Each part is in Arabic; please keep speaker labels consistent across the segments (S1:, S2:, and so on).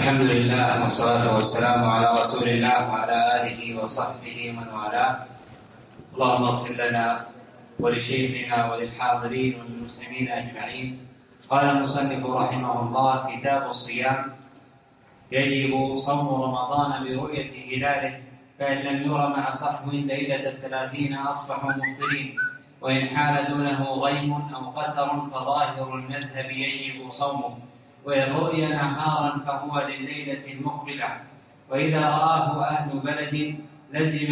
S1: الحمد لله والصلاة والسلام على رسول الله وعلى آله وصحبه ومن والاه. اللهم اغفر لنا ولشيخنا وللحاضرين والمسلمين أجمعين. قال المصنف رحمه الله: كتاب الصيام. يجب صوم رمضان برؤية هلاله، فإن لم ير مع صحو ليلة 30 أصبحوا مفطرين، وإن حال دونه غيم أو قتر فظاهر المذهب يجب صومه، وإن رؤي نهارا فهو لليلة المقبلة. وإذا رآه أهل بلد لزم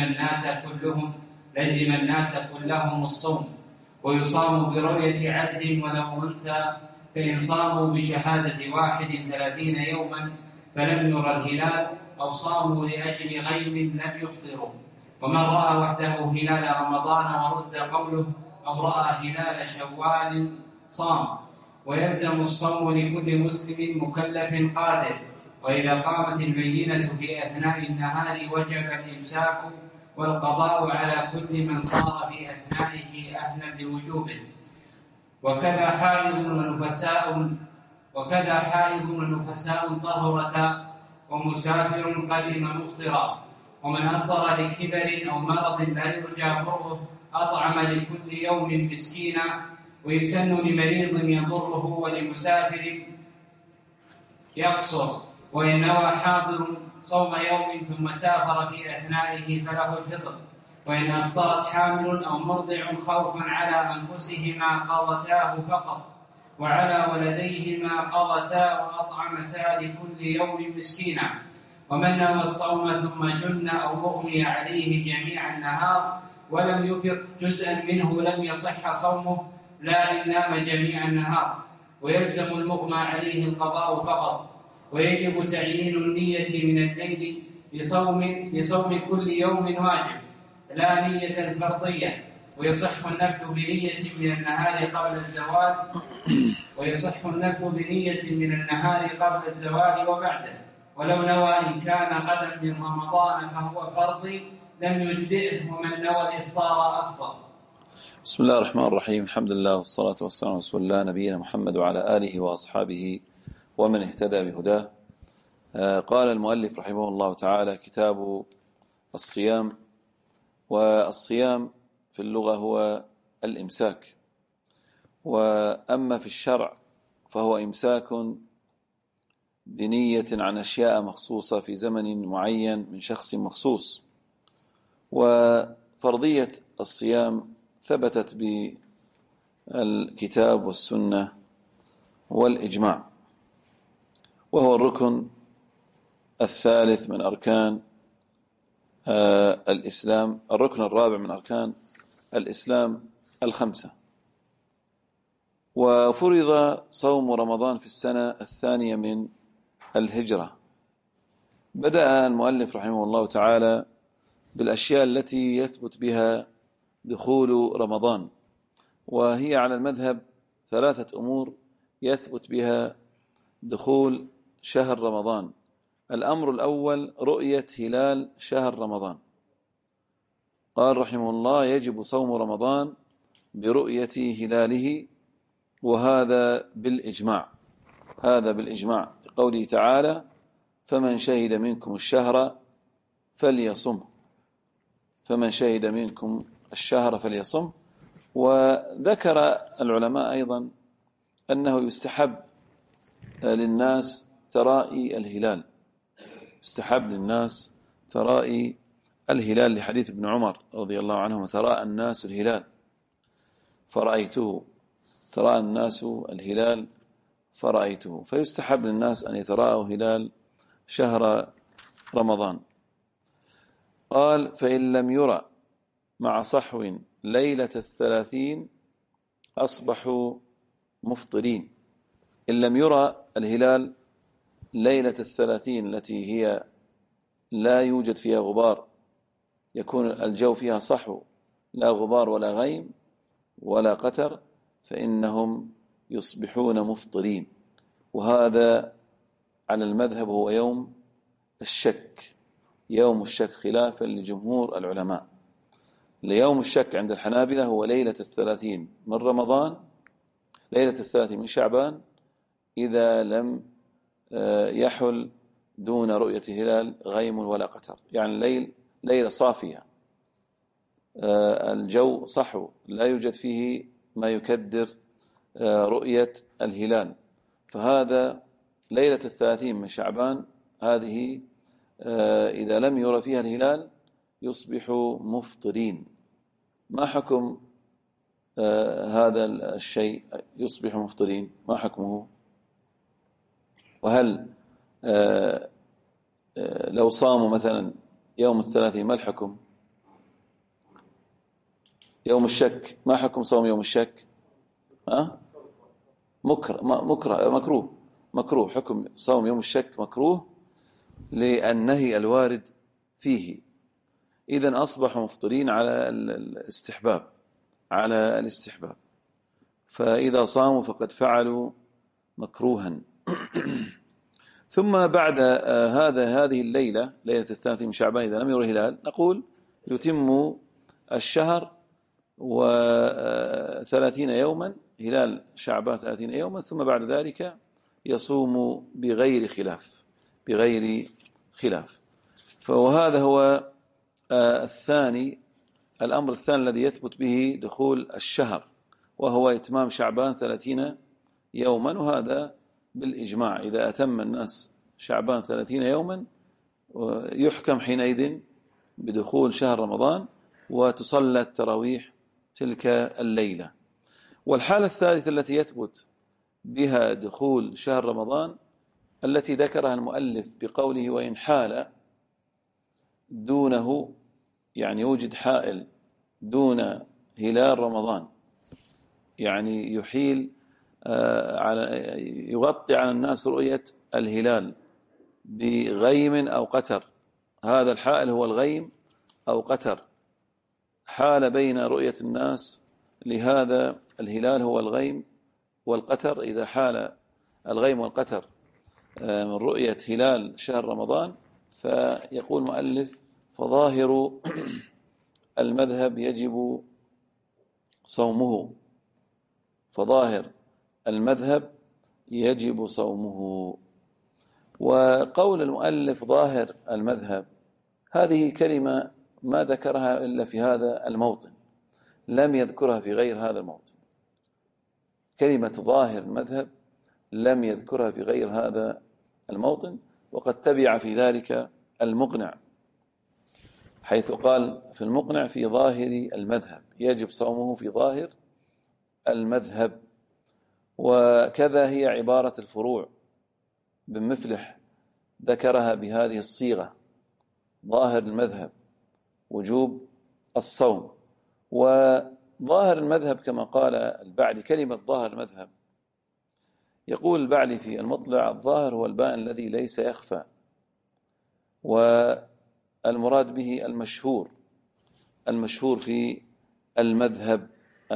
S1: الناس كلهم الصوم، ويصام برؤية عدل ولو أنثى، فإن صاموا بشهادة واحد 30 يوما فلم ير الهلال، أو صاموا لأجل غيم لم يفطروا. ومن رأى وحده هلال رمضان ورد قوله أو رأى هلال شوال صام. ويلزم الصوم لكل مسلم مكلف قادر، وإذا قامت البينة في أثناء النهار وجب الإمساك والقضاء على كل من صار في أثنائه أهلا لوجوبه. وكذا حائض ونفساء طهرة، ومسافر قدم مفطرا. ومن أفطر لكبر أو مرض لا يرجى برؤه أطعم لكل يوم مسكينا. ويسن لمريض يضره ولمسافر يقصر، وإن نوى حاضر صوم يوم ثم سافر في أثنائه فله الفطر. وإن أفطرت حامل أو مرضع خوفا على أنفسهما قضتاه فقط، وعلى ولديهما قضتا وأطعمتا لكل يوم مسكينا. ومن نوى الصوم ثم جن أو أغمي عليه جميع النهار ولم يفق جزءا منه لم يصح صومه، لا إن نام جميع النهار. ويلزم المغمى عليه القضاء فقط. ويجب تعيين النية من الليل بصوم كل يوم واجب، لا نية فرضية. ويصح النفل بنية من النهار قبل الزوال وبعده، ولو نوى إن كان غدا من رمضان فهو فرضي لم يجزئه، ومن نوى الإفطار أفطر.
S2: بسم الله الرحمن الرحيم. الحمد لله والصلاة والسلام على رسول الله نبينا محمد وعلى آله وأصحابه ومن اهتدى بهداه. قال المؤلف رحمه الله تعالى: كتاب الصيام. والصيام في اللغة هو الإمساك، وأما في الشرع فهو إمساك بنية عن أشياء مخصوصة في زمن معين من شخص مخصوص. وفرضية الصيام ثبتت بالكتاب والسنة والإجماع، وهو الركن الثالث من أركان الإسلام، الركن الرابع من أركان الإسلام الخمسة. وفرض صوم رمضان في السنة الثانية من الهجرة. بدأ المؤلف رحمه الله تعالى بالأشياء التي يثبت بها دخول رمضان، وهي على المذهب 3 أمور يثبت بها دخول شهر رمضان. الأمر الأول رؤية هلال شهر رمضان. قال رحمه الله: يجب صوم رمضان برؤية هلاله، وهذا بالإجماع. هذا بالإجماع لقوله تعالى: فمن شهد منكم الشهر فليصمه. فمن شهد منكم الشهر فليصم. وذكر العلماء أيضا أنه يستحب للناس ترائي الهلال، يستحب للناس ترائي الهلال لحديث ابن عمر رضي الله عنهما: تراءى الناس الهلال فرأيته. تراءى الناس الهلال فرأيته. فيستحب للناس أن يتراءوا هلال شهر رمضان. قال: فإن لم يرى مع صحو ليلة 30 أصبحوا مفطرين. إن لم يرى الهلال ليلة 30 التي هي لا يوجد فيها غبار، يكون الجو فيها صحو، لا غبار ولا غيم ولا قتر، فإنهم يصبحون مفطرين. وهذا على المذهب هو يوم الشك، يوم الشك خلافا لجمهور العلماء. ليوم الشك عند الحنابلة هو ليلة 30 من رمضان، ليلة 30 من شعبان، إذا لم يحل دون رؤية الهلال غيم ولا قتر، يعني الليل ليلة صافية، الجو صحو، لا يوجد فيه ما يكدر رؤية الهلال. فهذا ليلة 30 من شعبان، هذه إذا لم يرى فيها الهلال يصبح مفطرين. ما حكم هذا الشيء؟ يصبح مفطرين، ما حكمه؟ وهل لو صاموا مثلا يوم 30 ما الحكم؟ يوم الشك، ما حكم صوم يوم الشك؟ مكروه. حكم صوم يوم الشك مكروه للنهي الوارد فيه. إذن أصبحوا مفطرين على الاستحباب، فإذا صاموا فقد فعلوا مكروها. ثم بعد هذه الليلة، ليلة 30 من شعبان، إذا لم يرى الهلال نقول يتم الشهر 30 يوما، هلال شعبان 30 يوما، ثم بعد ذلك يصوم بغير خلاف. وهذا هو الأمر الثاني الذي يثبت به دخول الشهر، وهو إتمام شعبان 30 يوما، وهذا بالإجماع. إذا أتم الناس شعبان 30 يوما يحكم حينئذ بدخول شهر رمضان، وتصلى التراويح تلك الليلة. والحالة الثالثة التي يثبت بها دخول شهر رمضان التي ذكرها المؤلف بقوله وإن حال دونه، يعني يوجد حائل دون هلال رمضان، يعني يحيل يغطي على الناس رؤية الهلال بغيم أو قتر. هذا الحائل هو الغيم أو قتر، حال بين رؤية الناس لهذا الهلال هو الغيم والقتر. إذا حال الغيم والقتر من رؤية هلال شهر رمضان، فيقول المؤلف فظاهر المذهب يجب صومه. وقول المؤلف ظاهر المذهب، هذه كلمة ما ذكرها إلا في هذا الموطن، لم يذكرها في غير هذا الموطن. كلمة ظاهر المذهب لم يذكرها في غير هذا الموطن، وقد تبع في ذلك المقنع، حيث قال في المقنع في ظاهر المذهب يجب صومه في ظاهر المذهب. وكذا هي عبارة الفروع، بن مفلح ذكرها بهذه الصيغة: ظاهر المذهب وجوب الصوم. وظاهر المذهب كما قال البعلي، كلمة ظاهر المذهب، يقول البعلي في المطلع: الظاهر هو البائن الذي ليس يخفى، والمراد به المشهور في المذهب،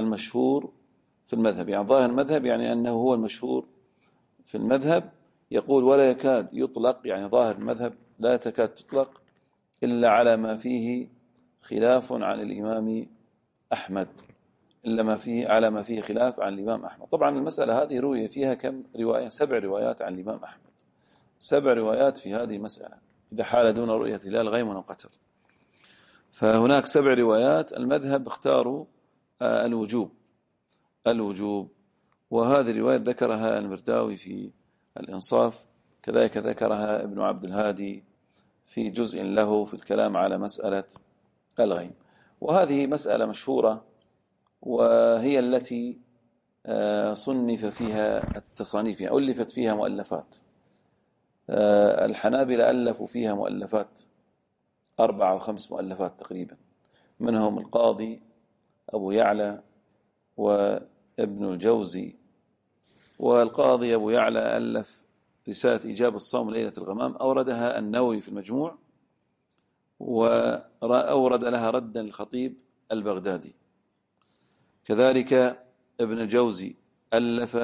S2: يعني ظاهر المذهب يعني أنه هو المشهور في المذهب. يقول ولا يكاد يطلق، يعني ظاهر المذهب لا تكاد تطلق إلا على ما فيه خلاف عن الإمام أحمد، على ما فيه خلاف عن الإمام أحمد. طبعا المسألة هذه روي فيها كم رواية؟ 7 روايات عن الإمام أحمد، 7 روايات في هذه المسألة، إذا حال دون رؤية هلال غيم أو قتر. فهناك 7 روايات. المذهب اختاروا الوجوب، وهذه الرواية ذكرها المرداوي في الإنصاف، كذلك ذكرها ابن عبد الهادي في جزء له في الكلام على مسألة الغيم. وهذه مسألة مشهورة، وهي التي صنف فيها التصانيف، يعني ألفت فيها مؤلفات. الحنابلة ألفوا فيها مؤلفات 4 أو 5 مؤلفات تقريبا، منهم القاضي أبو يعلى وابن الجوزي. والقاضي أبو يعلى ألف رسالة إيجاب الصوم ليلة الغمام، أوردها النووي في المجموع، وأورد لها ردا الخطيب البغدادي. كذلك ابن الجوزي ألف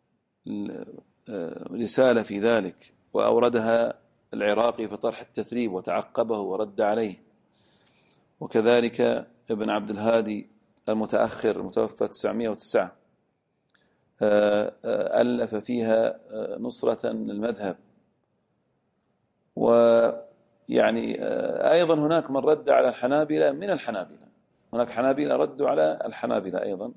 S2: رسالة في ذلك، وأوردها العراقي في طرح التثريب وتعقبه ورد عليه. وكذلك ابن عبد الهادي المتأخر المتوفى 909 ألف فيها نصرة للمذهب. ويعني أيضا هناك من رد على الحنابلة من الحنابلة، هناك حنابلة ردوا على الحنابلة أيضا،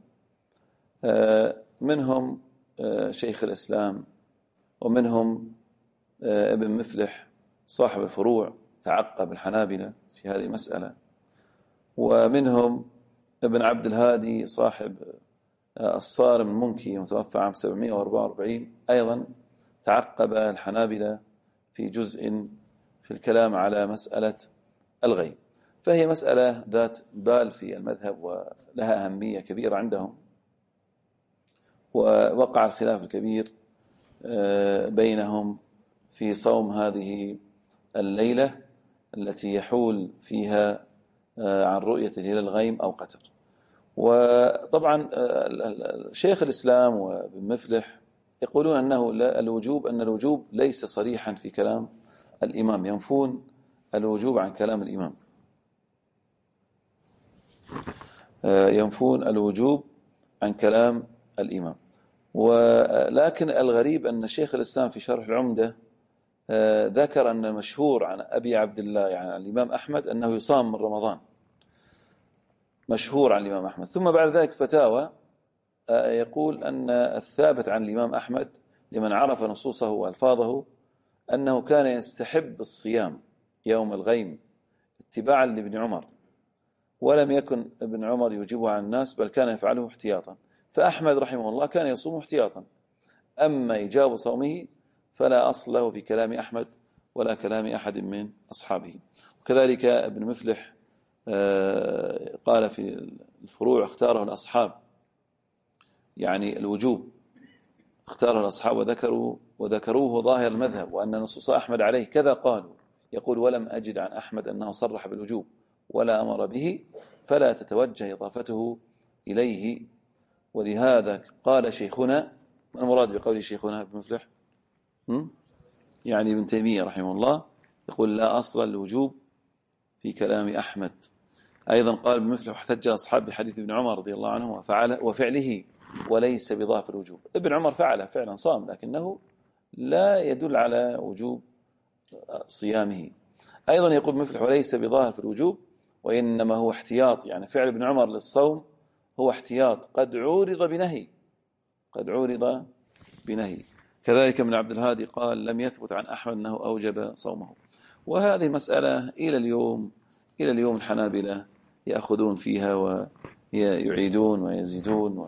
S2: منهم شيخ الإسلام، ومنهم ابن مفلح صاحب الفروع تعقب الحنابلة في هذه المسألة، ومنهم ابن عبد الهادي صاحب الصارم المنكي متوفى عام 744 أيضا تعقب الحنابلة في جزء في الكلام على مسألة الغيب. فهي مسألة ذات بال في المذهب ولها أهمية كبيرة عندهم، ووقع الخلاف الكبير بينهم في صوم هذه الليلة التي يحول فيها عن رؤية الهلال الغيم أو قتر. وطبعا شيخ الإسلام وابن مفلح يقولون أنه الوجوب ليس صريحا في كلام الإمام، ينفون الوجوب عن كلام الإمام، ينفون الوجوب عن كلام الإمام. ولكن الغريب أن شيخ الإسلام في شرح العمدة ذكر أن مشهور عن أبي عبد الله يعني عن الإمام أحمد أنه يصام من رمضان، مشهور عن الإمام أحمد. ثم بعد ذلك فتاوى يقول أن الثابت عن الإمام أحمد لمن عرف نصوصه وألفاظه أنه كان يستحب الصيام يوم الغيم اتباعا لابن عمر، ولم يكن ابن عمر يجيبه عن الناس بل كان يفعله احتياطا، فأحمد رحمه الله كان يصوم احتياطا، أما إيجاب صومه فلا أصل له في كلام أحمد ولا كلام أحد من أصحابه. وكذلك ابن مفلح قال في الفروع اختاره الأصحاب، يعني الوجوب اختاره الأصحاب وذكروه ظاهر المذهب، وأن نصوص أحمد عليه كذا قالوا. يقول ولم أجد عن أحمد أنه صرح بالوجوب ولا أمر به، فلا تتوجه إضافته إليه. ولهذا قال شيخنا، ما المراد بقول شيخنا ابن مفلح؟ يعني ابن تيمية رحمه الله يقول لا أصل الوجوب في كلام أحمد. أيضا قال ابن مفلح واحتج أصحاب بحديث ابن عمر رضي الله عنه وفعله وليس بضاف الوجوب. ابن عمر فعله فعلا صام، لكنه لا يدل على وجوب صيامه. أيضا يقول مفلح وليس بظاهر في الوجوب وإنما هو احتياط، يعني فعل ابن عمر للصوم هو احتياط قد عورض بنهي. كذلك ابن عبد الهادي قال لم يثبت عن أحمد أنه أوجب صومه. وهذه مسألة إلى اليوم الحنابلة يأخذون فيها ويعيدون ويزيدون.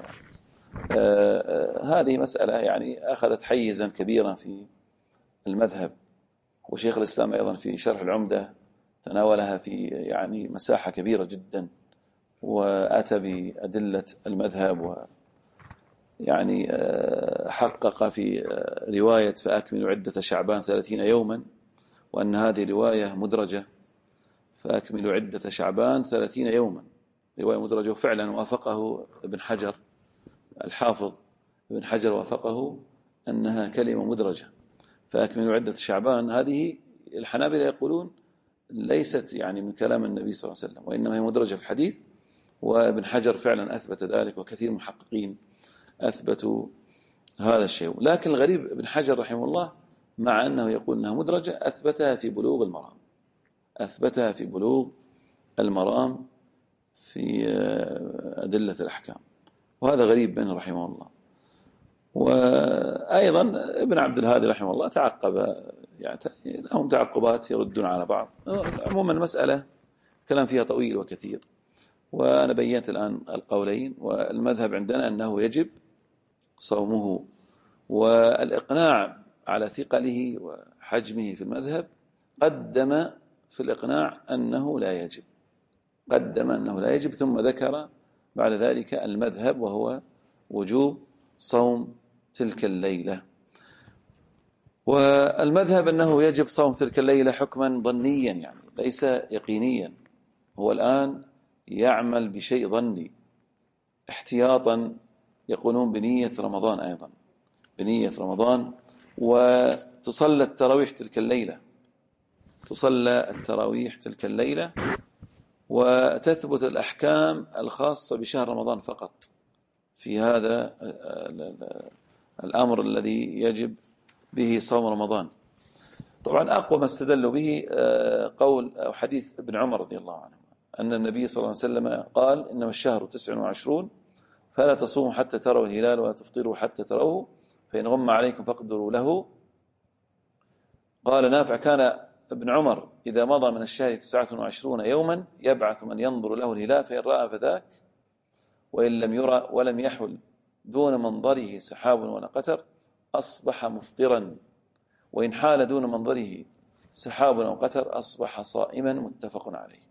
S2: هذه مسألة يعني أخذت حيزا كبيرا في المذهب، وشيخ الإسلام أيضا في شرح العمدة تناولها في يعني مساحة كبيرة جدا، وأتى بأدلة المذهب، ويعني حقق في رواية فأكملوا عدة شعبان 30 يوما، وأن هذه رواية مدرجة، فأكملوا عدة شعبان 30 يوما رواية مدرجة. وفعلا وافقه ابن حجر الحافظ ابن حجر وافقه أنها كلمة مدرجة، فأكملوا عدة شعبان. هذه الحنابلة يقولون ليست يعني من كلام النبي صلى الله عليه وسلم، وإنما هي مدرجة في الحديث، وابن حجر فعلا أثبت ذلك، وكثير محققين أثبتوا هذا الشيء. لكن الغريب ابن حجر رحمه الله مع أنه يقول أنها مدرجة أثبتها في بلوغ المرام في أدلة الأحكام، وهذا غريب منه رحمه الله. وأيضا ابن عبد الهادي رحمه الله تعقب، يعني لهم تعقبات يردون على بعض. عموما المسألة كلام فيها طويل وكثير، وأنا بينت الآن القولين. والمذهب عندنا أنه يجب صومه، والإقناع على ثقله وحجمه في المذهب قدم في الإقناع أنه لا يجب، ثم ذكر بعد ذلك المذهب وهو وجوب صوم تلك الليلة. والمذهب أنه يجب صوم تلك الليلة حكما ظنيا، يعني ليس يقينيا. هو الآن يعمل بشيء ظني احتياطا، يقولون بنية رمضان، أيضا بنية رمضان، وتصلى التراويح تلك الليلة، وتثبت الأحكام الخاصة بشهر رمضان فقط في هذا الأمر الذي يجب به صوم رمضان. طبعا أقوى ما استدلوا به قول أو حديث ابن عمر رضي الله عنه أن النبي صلى الله عليه وسلم قال إنما الشهر 29 فلا تصوموا حتى تروا الهلال ولا تفطروا حتى تروه فإن غم عليكم فاقدروا له. قال نافع كان ابن عمر إذا مضى من الشهر 29 يوما يبعث من ينظر له الهلال فإن رأى فذاك وإن لم يرى ولم يحل دون منظره سحاب ولا قتر أصبح مفطرا وإن حال دون منظره سحاب أو قتر أصبح صائما. متفق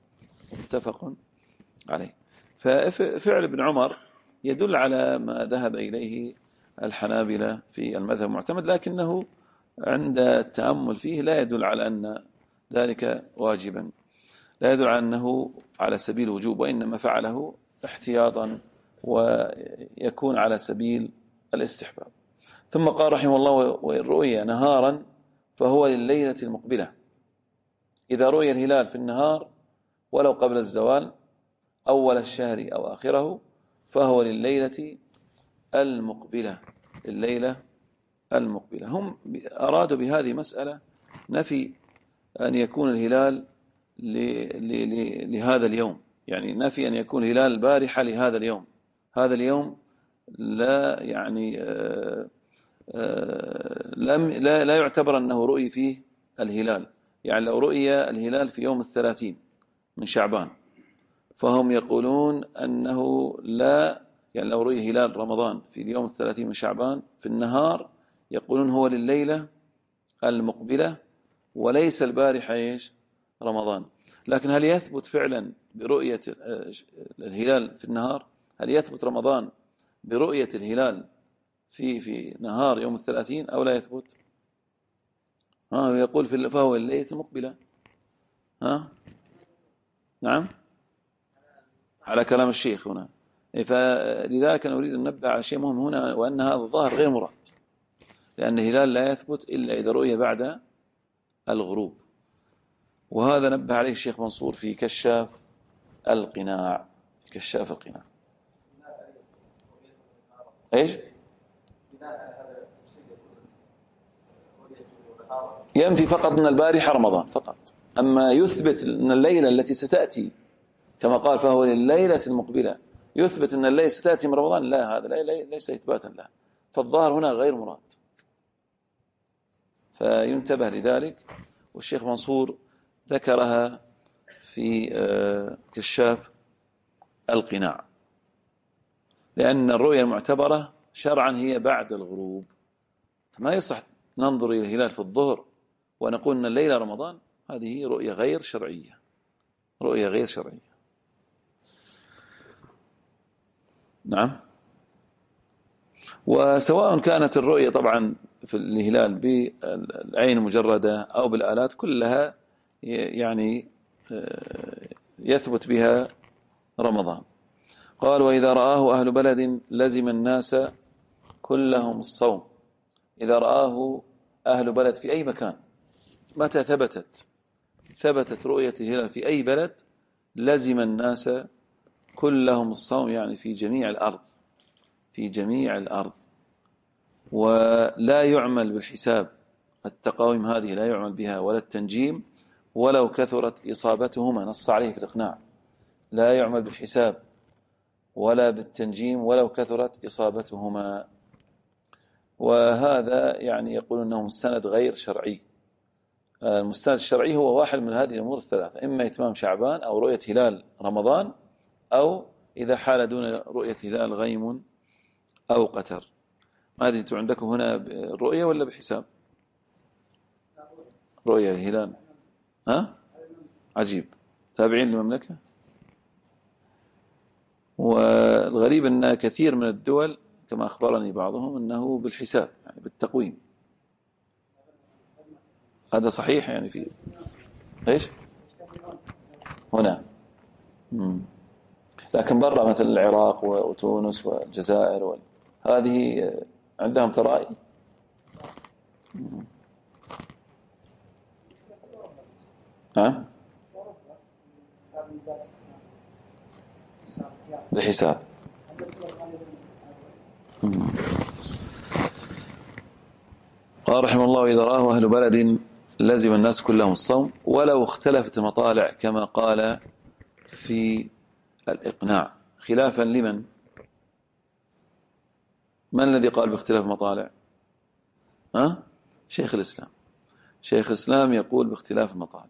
S2: عليه. ففعل ابن عمر يدل على ما ذهب إليه الحنابلة في المذهب المعتمد، لكنه عند التأمل فيه لا يدل على أن ذلك واجبا، لا يدل على أنه على سبيل الوجوب، وإنما فعله احتياطا ويكون على سبيل الاستحباب. ثم قال رحمه الله وإن رؤي نهارا فهو لليلة المقبلة. إذا رؤي الهلال في النهار ولو قبل الزوال أول الشهر أو آخره فهو لليلة المقبلة. هم أرادوا بهذه مسألة نفي أن يكون الهلال لهذا اليوم، يعني نفي أن يكون الهلال البارحة لهذا اليوم. هذا اليوم لا يعني لا يعتبر أنه رؤي فيه الهلال. يعني لو رؤي الهلال في يوم 30 من شعبان فهم يقولون أنه لا، يعني لو رؤي هلال رمضان في اليوم 30 من شعبان في النهار يقولون هو لليلة المقبلة وليس البارحة رمضان. لكن هل يثبت فعلا برؤية الهلال في النهار؟ هل يثبت رمضان برؤية الهلال في نهار يوم 30 أو لا يثبت؟ يقول فهو الليلة المقبلة. نعم، على كلام الشيخ هنا. فلذلك أنا أريد أن ننبه على شيء مهم هنا، وأن هذا الظاهر غير مراد، لأن الهلال لا يثبت إلا إذا رؤي بعد الغروب. وهذا نبه عليه الشيخ منصور في كشاف القناع. إيش؟ ينفي فقط أن البارحة رمضان فقط. أما يثبت أن الليلة التي ستأتي كما قال فهو لليلة المقبلة، يثبت أن الليلة ستأتي من رمضان، لا، هذا ليس إثباتا له. فالظاهر هنا غير مراد، فينتبه لذلك. والشيخ منصور ذكرها في كشاف القناع، لأن الرؤية المعتبرة شرعا هي بعد الغروب، فما يصح ننظر إلى الهلال في الظهر ونقول أن الليلة رمضان. هذه رؤية غير شرعية. نعم. وسواء كانت الرؤية طبعا في الهلال بالعين المجردة أو بالآلات كلها يعني يثبت بها رمضان. قال وإذا رآه أهل بلد لزم الناس كلهم الصوم. إذا رآه أهل بلد في أي مكان، متى ثبتت رؤية الهلال في أي بلد لزم الناس كلهم الصوم، يعني في جميع الأرض. ولا يعمل بالحساب، التقاويم هذه لا يعمل بها، ولا التنجيم ولو كثرت إصابتهما، نص عليه في الإقناع. لا يعمل بالحساب ولا بالتنجيم ولو كثرت إصابتهما. وهذا يعني يقول أنه مستند غير شرعي. المستند الشرعي هو واحد من هذه الأمور الثلاثة، إما إتمام شعبان أو رؤية هلال رمضان، أو إذا حال دون رؤية هلال غيم أو قتر. ما أدري أنتم عندكم هنا الرؤية ولا بالحساب؟ رؤية الهلال. عجيب، تابعين للمملكة. والغريب أن كثير من الدول كما أخبرني بعضهم أنه بالحساب، يعني بالتقويم. هذا صحيح يعني في إيش هنا. لكن برا مثل العراق وتونس والجزائر هذه عندهم ترائي. بالحساب. قال رحمه الله إذا رآه أهل بلد لزم الناس كلهم الصوم ولو اختلفت المطالع كما قال في الإقناع، خلافا لمن؟ من الذي قال باختلاف المطالع؟ شيخ الإسلام. شيخ الإسلام يقول باختلاف المطالع.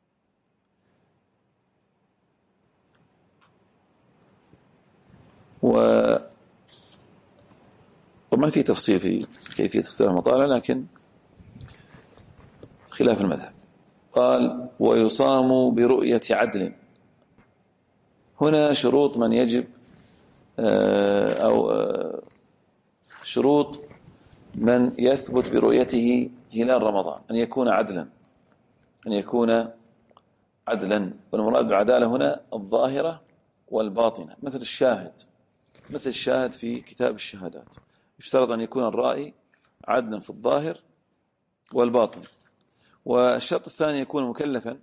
S2: طبعا في تفصيل في كيفية اختلاف المطالع لكن خلاف المذهب. قال ويصام برؤية عدل. هنا شروط من يجب أو شروط من يثبت برؤيته هلال رمضان أن يكون عدلا، أن يكون عدلا. والمراد بالعدالة هنا الظاهرة والباطنة، مثل الشاهد في كتاب الشهادات يشترط أن يكون الرائي عدلا في الظاهر والباطن. والشرط الثاني يكون مكلفا،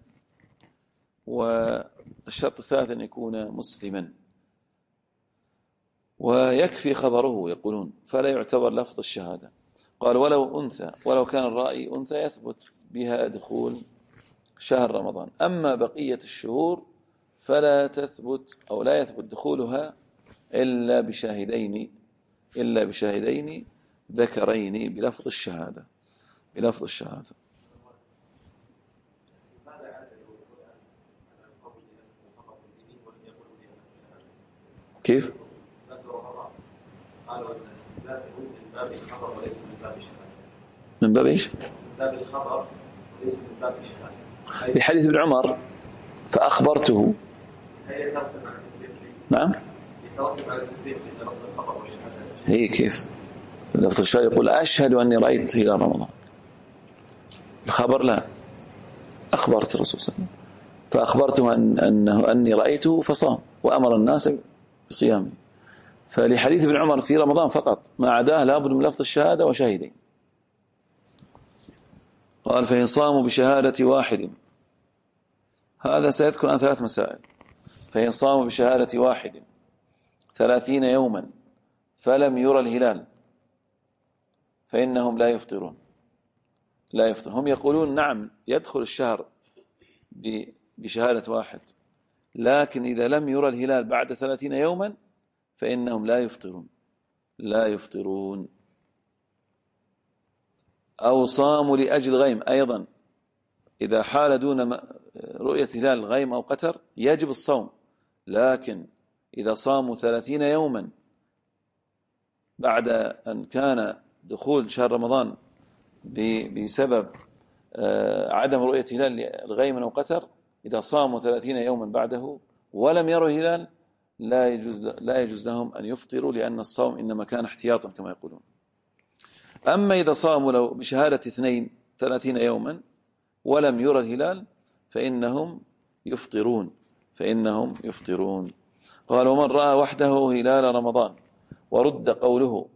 S2: والشرط الثالث أن يكون مسلما. ويكفي خبره يقولون، فلا يعتبر لفظ الشهادة. قال ولو أنثى، ولو كان الرأي أنثى يثبت بها دخول شهر رمضان. أما بقية الشهور فلا تثبت أو لا يثبت دخولها إلا بشاهدين ذكرين بلفظ الشهادة. كيف؟ من باب ايش؟ باب الخبر وليس من باب الشهادة. بحديث ابن عمر فأخبرته. نعم. هي كيف؟ لفظ الشهادة يقول أشهد أني رأيت هلال رمضان. الخبر لا، أخبرت الرسول صلى الله عليه وسلم فأخبرته أني رأيته فصام وأمر الناس بصيامه. فلحديث ابن عمر في رمضان فقط، ما عداه لابد من لفظ الشهادة وشاهدين. قال فإن صاموا بشهادة واحد، هذا سيذكر عن 3 مسائل. فإن صاموا بشهادة واحد 30 يوما فلم يرى الهلال فإنهم لا يفطرون. هم يقولون نعم يدخل الشهر بشهادة واحد، لكن إذا لم يرى الهلال بعد 30 يوما فإنهم لا يفطرون. أو صاموا لأجل غيم، أيضا إذا حال دون رؤية هلال غيم أو قتر يجب الصوم، لكن إذا صاموا 30 يوما بعد أن كان دخول شهر رمضان بسبب عدم رؤية هلال الغيم أو قتر، إذا صاموا 30 يوما بعده ولم يروا هلال لا يجوز لهم أن يفطروا، لأن الصوم إنما كان احتياطا كما يقولون. أما إذا صاموا لو بشهادة 2 30 يوما ولم يرى الهلال فإنهم يفطرون. قال ومن رأى وحده هلال رمضان ورد قوله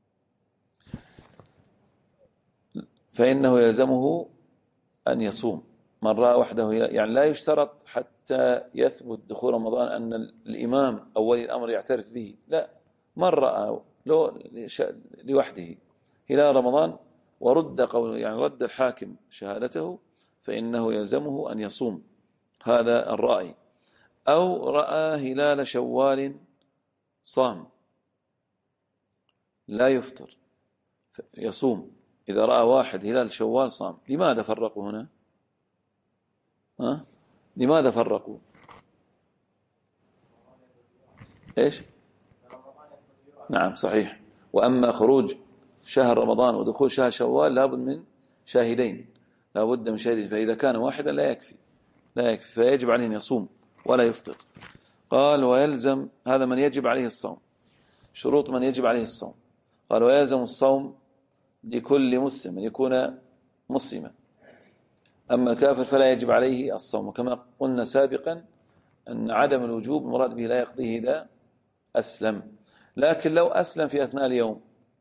S2: فإنه يلزمه أن يصوم. من رأى وحده هلال يعني لا يشترط حتى يثبت دخول رمضان أن الإمام أو ولي الأمر يعترف به، لا، من رأى لوحده هلال رمضان ورد قوله يعني رد الحاكم شهادته فإنه يلزمه أن يصوم، هذا الرأي. أو رأى هلال شوال صام لا يفطر يصوم. إذا رأى واحد هلال شوال صام. لماذا فرقوا هنا؟ لماذا فرقوا؟ إيش؟ نعم صحيح. وأما خروج شهر رمضان ودخول شهر شوال لابد من شاهدين، لابد من شاهدين، فإذا كان واحدا لا يكفي فيجب عليه أن يصوم ولا يفطر. قال ويلزم، هذا من يجب عليه الصوم، شروط من يجب عليه الصوم. قال ويلزم الصوم لكل مسلم أن يكون مسلما، أما الكافر فلا يجب عليه الصوم. وكما قلنا سابقا أن عدم الوجوب مراد به لا يقضيه إذا أسلم، لكن لو أسلم في أثناء اليوم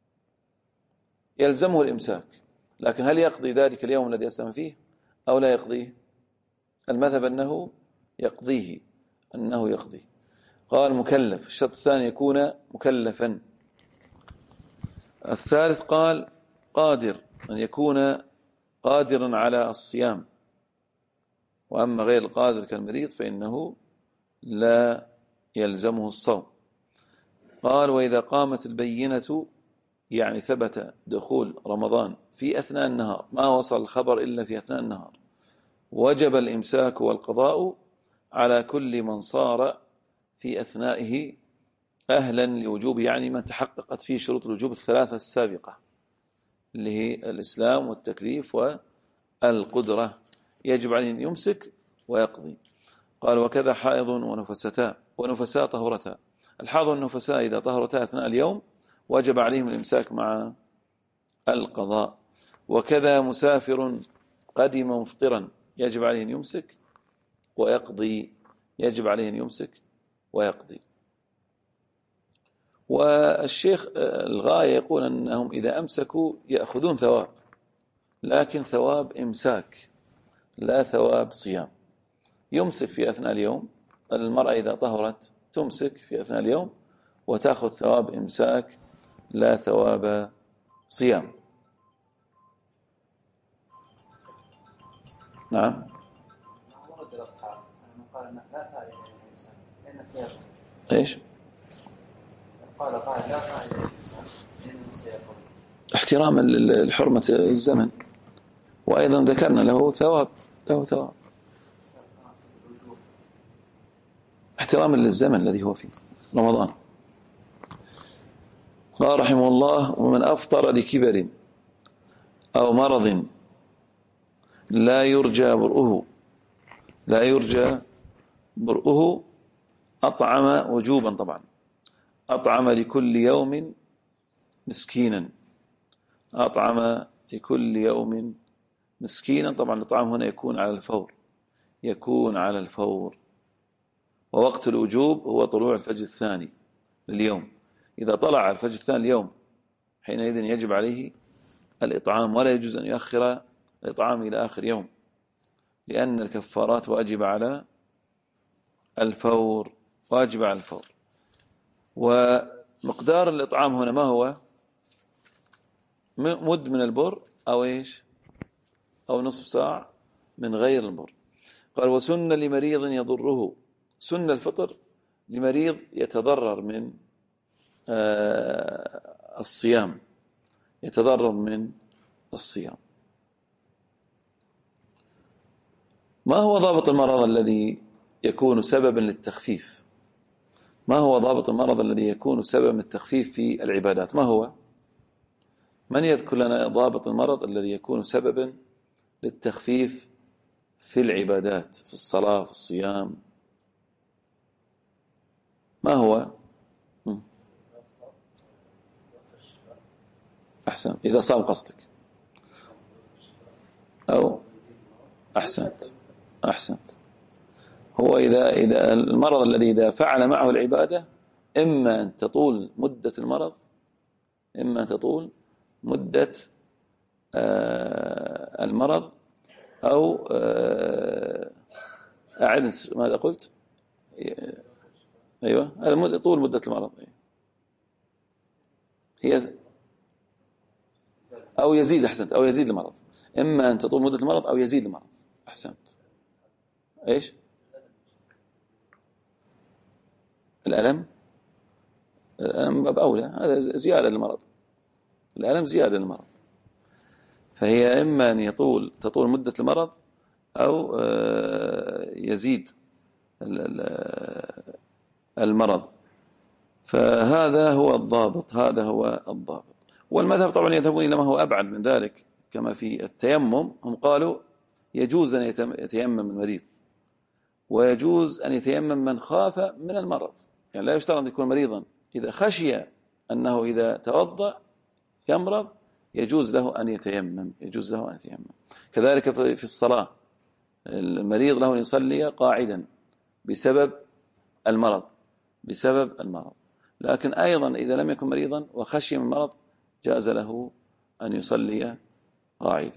S2: يلزمه الإمساك، لكن هل يقضي ذلك اليوم الذي أسلم فيه أو لا يقضيه؟ المذهب أنه يقضيه. قال مكلف، الشرط الثاني يكون مكلفا. الثالث قال قادر، أن يكون قادر على الصيام، وأما غير القادر كالمريض فإنه لا يلزمه الصوم. قال: وإذا قامت البينة، يعني ثبت دخول رمضان في أثناء النهار، ما وصل الخبر إلا في أثناء النهار، وجب الإمساك والقضاء على كل من صار في أثنائه أهلا لوجوب، يعني من تحققت فيه شروط الوجوب الثلاثة السابقة، اللي هي الإسلام والتكليف والقدرة، يجب عليه أن يمسك ويقضي. قال: وكذا حائض ونفساء طهرتا. الحائض والنفساء إذا طهرتا أثناء اليوم وجب عليهم الإمساك مع القضاء. وكذا مسافر قدم مفطرا يجب عليه أن يمسك ويقضي، يجب عليه أن يمسك ويقضي. والشيخ الغاية يقول أنهم إذا أمسكوا يأخذون ثواب، لكن ثواب إمساك لا ثواب صيام. يمسك في أثناء اليوم، المرأة إذا طهرت تمسك في أثناء اليوم وتأخذ ثواب إمساك لا ثواب صيام. نعم. ايش؟ قال لا فائدة احتراما لحرمة الزمن، وأيضا ذكرنا له ثواب احتراما للزمن الذي هو فيه رمضان. قال رحمه الله: ومن أفطر لكبر أو مرض لا يرجى برؤه أطعم وجوبا، طبعا أطعم لكل يوم مسكينا، أطعم لكل يوم مسكينا. طبعا الإطعام هنا يكون على الفور، ووقت الوجوب هو طلوع الفجر الثاني لليوم. إذا طلع الفجر الثاني اليوم حينئذ يجب عليه الإطعام، ولا يجوز أن يؤخر الإطعام إلى آخر يوم، لأن الكفارات واجبة على الفور. ومقدار الإطعام هنا ما هو؟ مد من البر أو إيش؟ أو نصف صاع من غير البر. قال: وسن لمريض يضره، سن الفطر لمريض يتضرر من الصيام، ما هو ضابط المرض الذي يكون سببا للتخفيف؟ ما هو ضابط المرض الذي يكون سببا للتخفيف في العبادات؟ ما هو؟ من يذكر لنا ضابط المرض الذي يكون سببا للتخفيف في العبادات، في الصلاة، في الصيام؟ ما هو؟ أحسن، إذا صام قصدك، أو أحسنت. هو إذا المرض الذي إذا فعل معه العبادة إما أن تطول مدة المرض، إما أن تطول مدة المرض، أو أعد ماذا قلت؟ أيوة، هذا طول مدة المرض، هي أو يزيد. أحسنت، أو يزيد المرض. إما أن تطول مدة المرض أو يزيد المرض. أحسنت. إيش؟ الألم باب أولى، هذا زيادة للمرض، الألم زيادة للمرض، فهي إما أن تطول مدة المرض أو يزيد المرض. فهذا هو الضابط. والمذهب طبعا يذهبون إلى ما هو أبعد من ذلك، كما في التيمم، هم قالوا يجوز أن يتيمم المريض، ويجوز أن يتيمم من خاف من المرض، يعني لا يشترط أن يكون مريضا، إذا خشي أنه إذا توضأ يمرض يجوز له أن يتيمم. كذلك في الصلاة، المريض له أن يصلي قاعدا بسبب المرض، لكن أيضا إذا لم يكن مريضا وخشي من المرض جاز له أن يصلي قاعدا.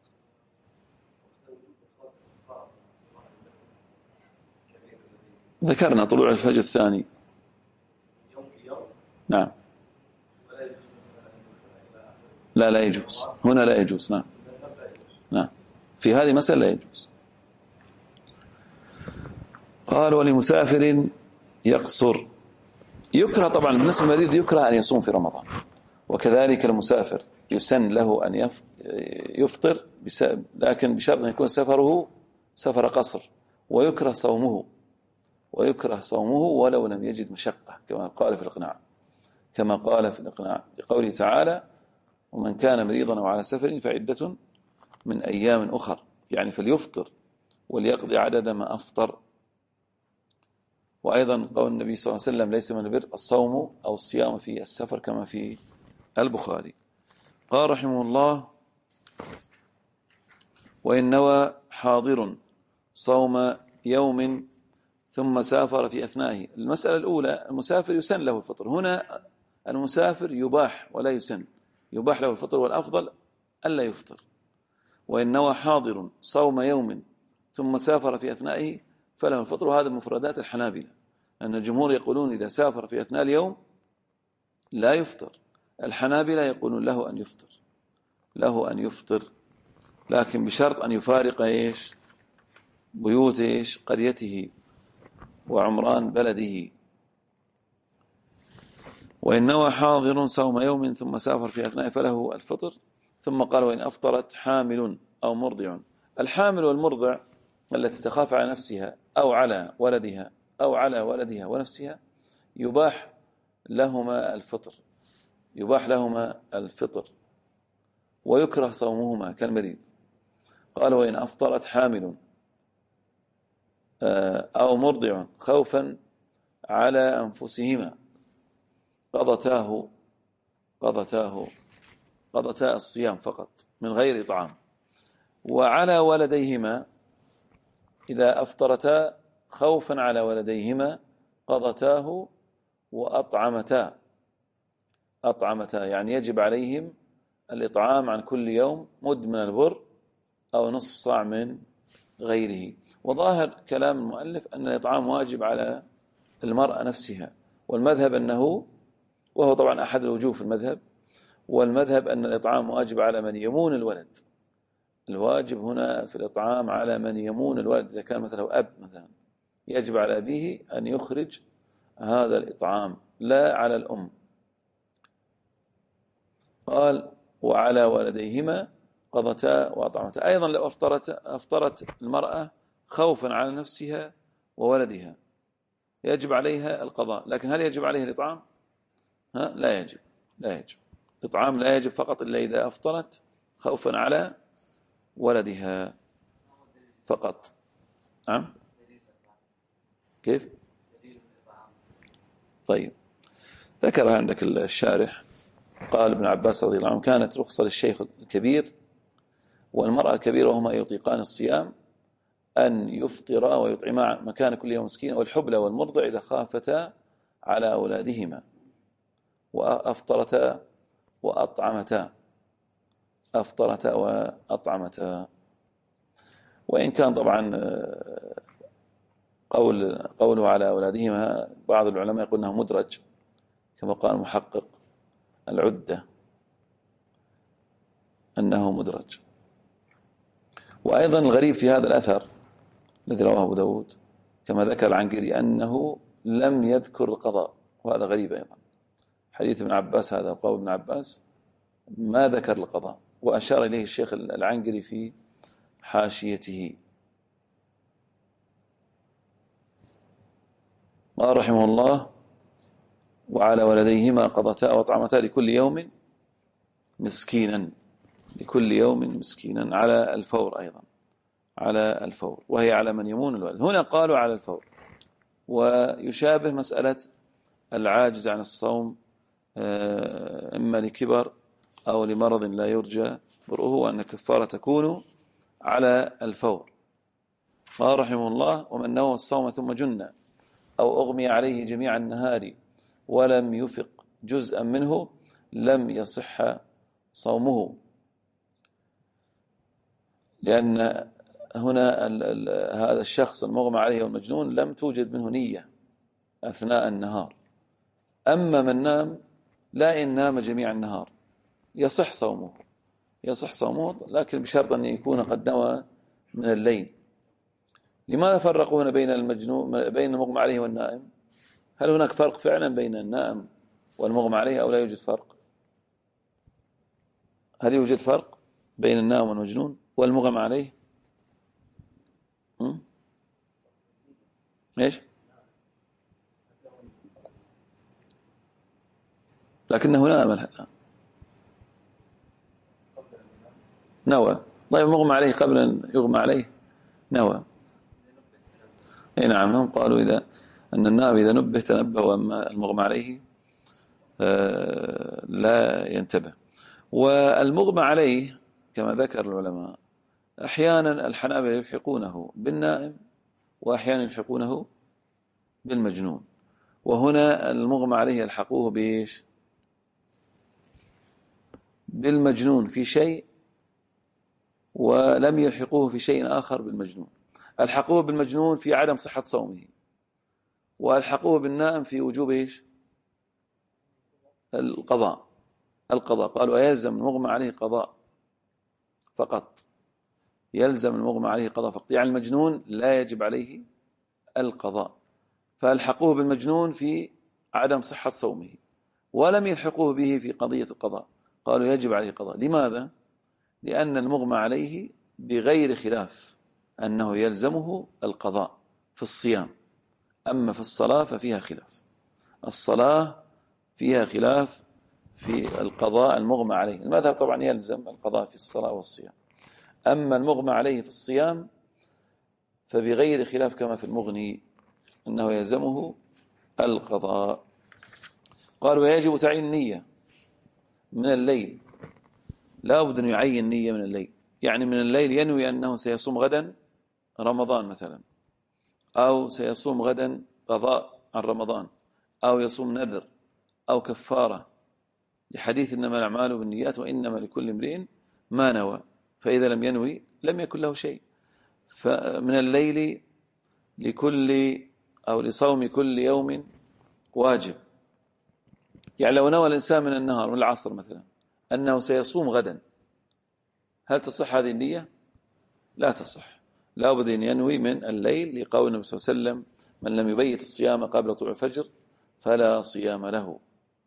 S2: ذكرنا طلوع الفجر الثاني. نعم. لا يجوز هنا، لا يجوز. نعم. نعم، في هذه مسألة لا يجوز. قال ولمسافر يقصر. يكره طبعا بالنسبة للمريض، يكره أن يصوم في رمضان، وكذلك المسافر يسن له أن يفطر، لكن بشرط أن يكون سفره سفر قصر، ويكره صومه ولو لم يجد مشقة، كما قال في الإقناع لقوله تعالى: ومن كان مريضا أو على سفر فعدة من أيام أخر، يعني فليفطر وليقضي عدد ما أفطر. وأيضا قول النبي صلى الله عليه وسلم: ليس من البر الصوم أو الصيام في السفر، كما في البخاري. قال رحمه الله: وإن نوى حاضر صوم يوم ثم سافر في أثنائه. المسألة الأولى: المسافر يسن له الفطر. هنا المسافر يباح ولا يسن، يباح له الفطر، والأفضل ألا يفطر. وإن نوى حاضر صوم يوم ثم سافر في أثنائه فله الفطر. وهذا مفردات الحنابلة، أن الجمهور يقولون إذا سافر في أثناء اليوم لا يفطر. الحنابلة يقولون له أن يفطر، لكن بشرط أن يفارق بيوت قريته وعمران بلده. وإن نوى حاضر صوم يوم ثم سافر في أثناء فله الفطر. ثم قال: وإن أفطرت حامل أو مرضع. الحامل والمرضع التي تخاف على نفسها أو على ولدها ونفسها يباح لهما الفطر، ويكره صومهما كالمريض. قال: وإن أفطرت حامل أو مرضع خوفا على أنفسهما قضتا الصيام فقط من غير إطعام. وعلى ولديهما إذا أفطرتا خوفا على ولديهما قضتاه وأطعمتا، يعني يجب عليهم الإطعام عن كل يوم مد من البر أو نصف صاع من غيره. وظاهر كلام المؤلف أن الإطعام واجب على المرأة نفسها، والمذهب أنه، وهو طبعا أحد الوجوه في المذهب، والمذهب أن الإطعام واجب على من يمون الولد. الواجب هنا في الإطعام على من يمون الولد. إذا كان مثلا أب يجب على أبيه أن يخرج هذا الإطعام، لا على الأم. قال: وعلى ولديهما قضتا وأطعمتا. أيضا لو أفطرت المرأة خوفا على نفسها وولدها يجب عليها القضاء، لكن هل يجب عليها الإطعام؟ لا يجب. الإطعام لا يجب فقط إلا إذا أفطرت خوفا على ولدها فقط. نعم، كيف؟ طيب، ذكر عندك الشارح. قال ابن عباس رضي الله عنه: كانت رخصة للشيخ الكبير والمرأة الكبيرة وهما يطيقان الصيام أن يفطرا ويطعما مكان كل يوم مسكين، والحبلى والمرضع إذا خافتا على أولادهما وأفطرتا وأطعمتا. وإن كان طبعا قوله على أولادهما بعض العلماء يقول أنه مدرج، كما قال محقق العدة أنه مدرج. وأيضا الغريب في هذا الأثر الذي رواه أبو داود كما ذكر العنقري أنه لم يذكر القضاء، وهذا غريب أيضا. حديث ابن عباس هذا وقول ابن عباس ما ذكر القضاء، وأشار إليه الشيخ العنقري في حاشيته. قال رحمه الله: وعلى ولديهما قضتا وأطعمتا لكل يوم مسكينا، على الفور، أيضا على الفور، وهي على من يمون الولد. هنا قالوا على الفور، ويشابه مسألة العاجز عن الصوم إما لكبر أو لمرض لا يرجى برؤه، وأن كفارة تكون على الفور. قال رحمه الله: ومن نوى الصوم ثم جن أو أغمي عليه جميع النهار ولم يفق جزءا منه لم يصح صومه. لأن هنا هذا الشخص المغمى عليه والمجنون لم توجد منه نية أثناء النهار. أما من نام، لا إن نام جميع النهار يصح صومه، يصح صومه، لكن بشرط أن يكون قد نوى من الليل. لماذا فرقوا هنا بين المجنون بين المغمى عليه والنائم؟ هل هناك فرق فعلا بين النائم والمغمى عليه أو لا يوجد فرق؟ هل يوجد فرق بين النائم والمجنون والمغمى عليه؟ ايش؟ لكنه نائم الآن نوى. طيب مغمى عليه قبل أن يغمى عليه نوى. اي نعم، هم قالوا أن النائم إذا نبه تنبه، وأما المغمى عليه لا ينتبه. والمغمى عليه كما ذكر العلماء أحيانا الحنابلة يلحقونه بالنائم وأحيانا يلحقونه بالمجنون، وهنا المغمى عليه يلحقوه بإيش؟ بالمجنون في شيء، ولم يلحقوه في شيء آخر بالمجنون. الحقوه بالمجنون في عدم صحة صومه، والحقوه بالنائم في وجوب إيش؟ القضاء. قالوا يلزم المغمى عليه قضاء فقط، يلزم المغمى عليه قضاء فقط، يعني المجنون لا يجب عليه القضاء. فالحقوه بالمجنون في عدم صحة صومه، ولم يلحقوه به في قضية القضاء، قالوا يجب عليه قضاء. لماذا؟ لأن المغمى عليه بغير خلاف أنه يلزمه القضاء في الصيام، أما في الصلاة ففيها خلاف. الصلاة فيها خلاف في القضاء المغمى عليه. المذهب طبعا يلزم القضاء في الصلاة والصيام، أما المغمى عليه في الصيام فبغير خلاف كما في المغني أنه يلزمه القضاء. قال ويجب تعيين نية من الليل، لا بد أن يعين نية من الليل، يعني من الليل ينوي أنه سيصوم غدا رمضان مثلا، أو سيصوم غدا قضاء عن رمضان، أو يصوم نذر أو كفارة، لحديث إنما الأعمال بالنيات وإنما لكل امرئ ما نوى. فإذا لم ينوي لم يكن له شيء. فمن الليل لكل أو لصوم كل يوم واجب. يعني لو نوى الإنسان من النهار من العصر مثلا أنه سيصوم غدا، هل تصح هذه النية؟ لا تصح، لا بد أن ينوي من الليل، لقول النبي صلى الله عليه وسلم من لم يبيت الصيام قبل طلوع الفجر فلا صيام له.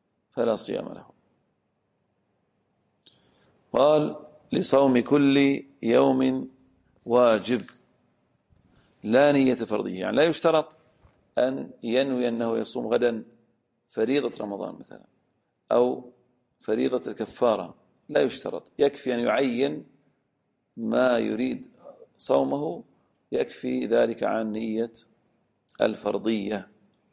S2: قال لصوم كل يوم واجب، لا نية فرضية، يعني لا يشترط أن ينوي أنه يصوم غدا فريضة رمضان مثلا أو فريضة الكفارة، لا يشترط، يكفي أن يعين ما يريد صومه، يكفي ذلك عن نية الفرضية.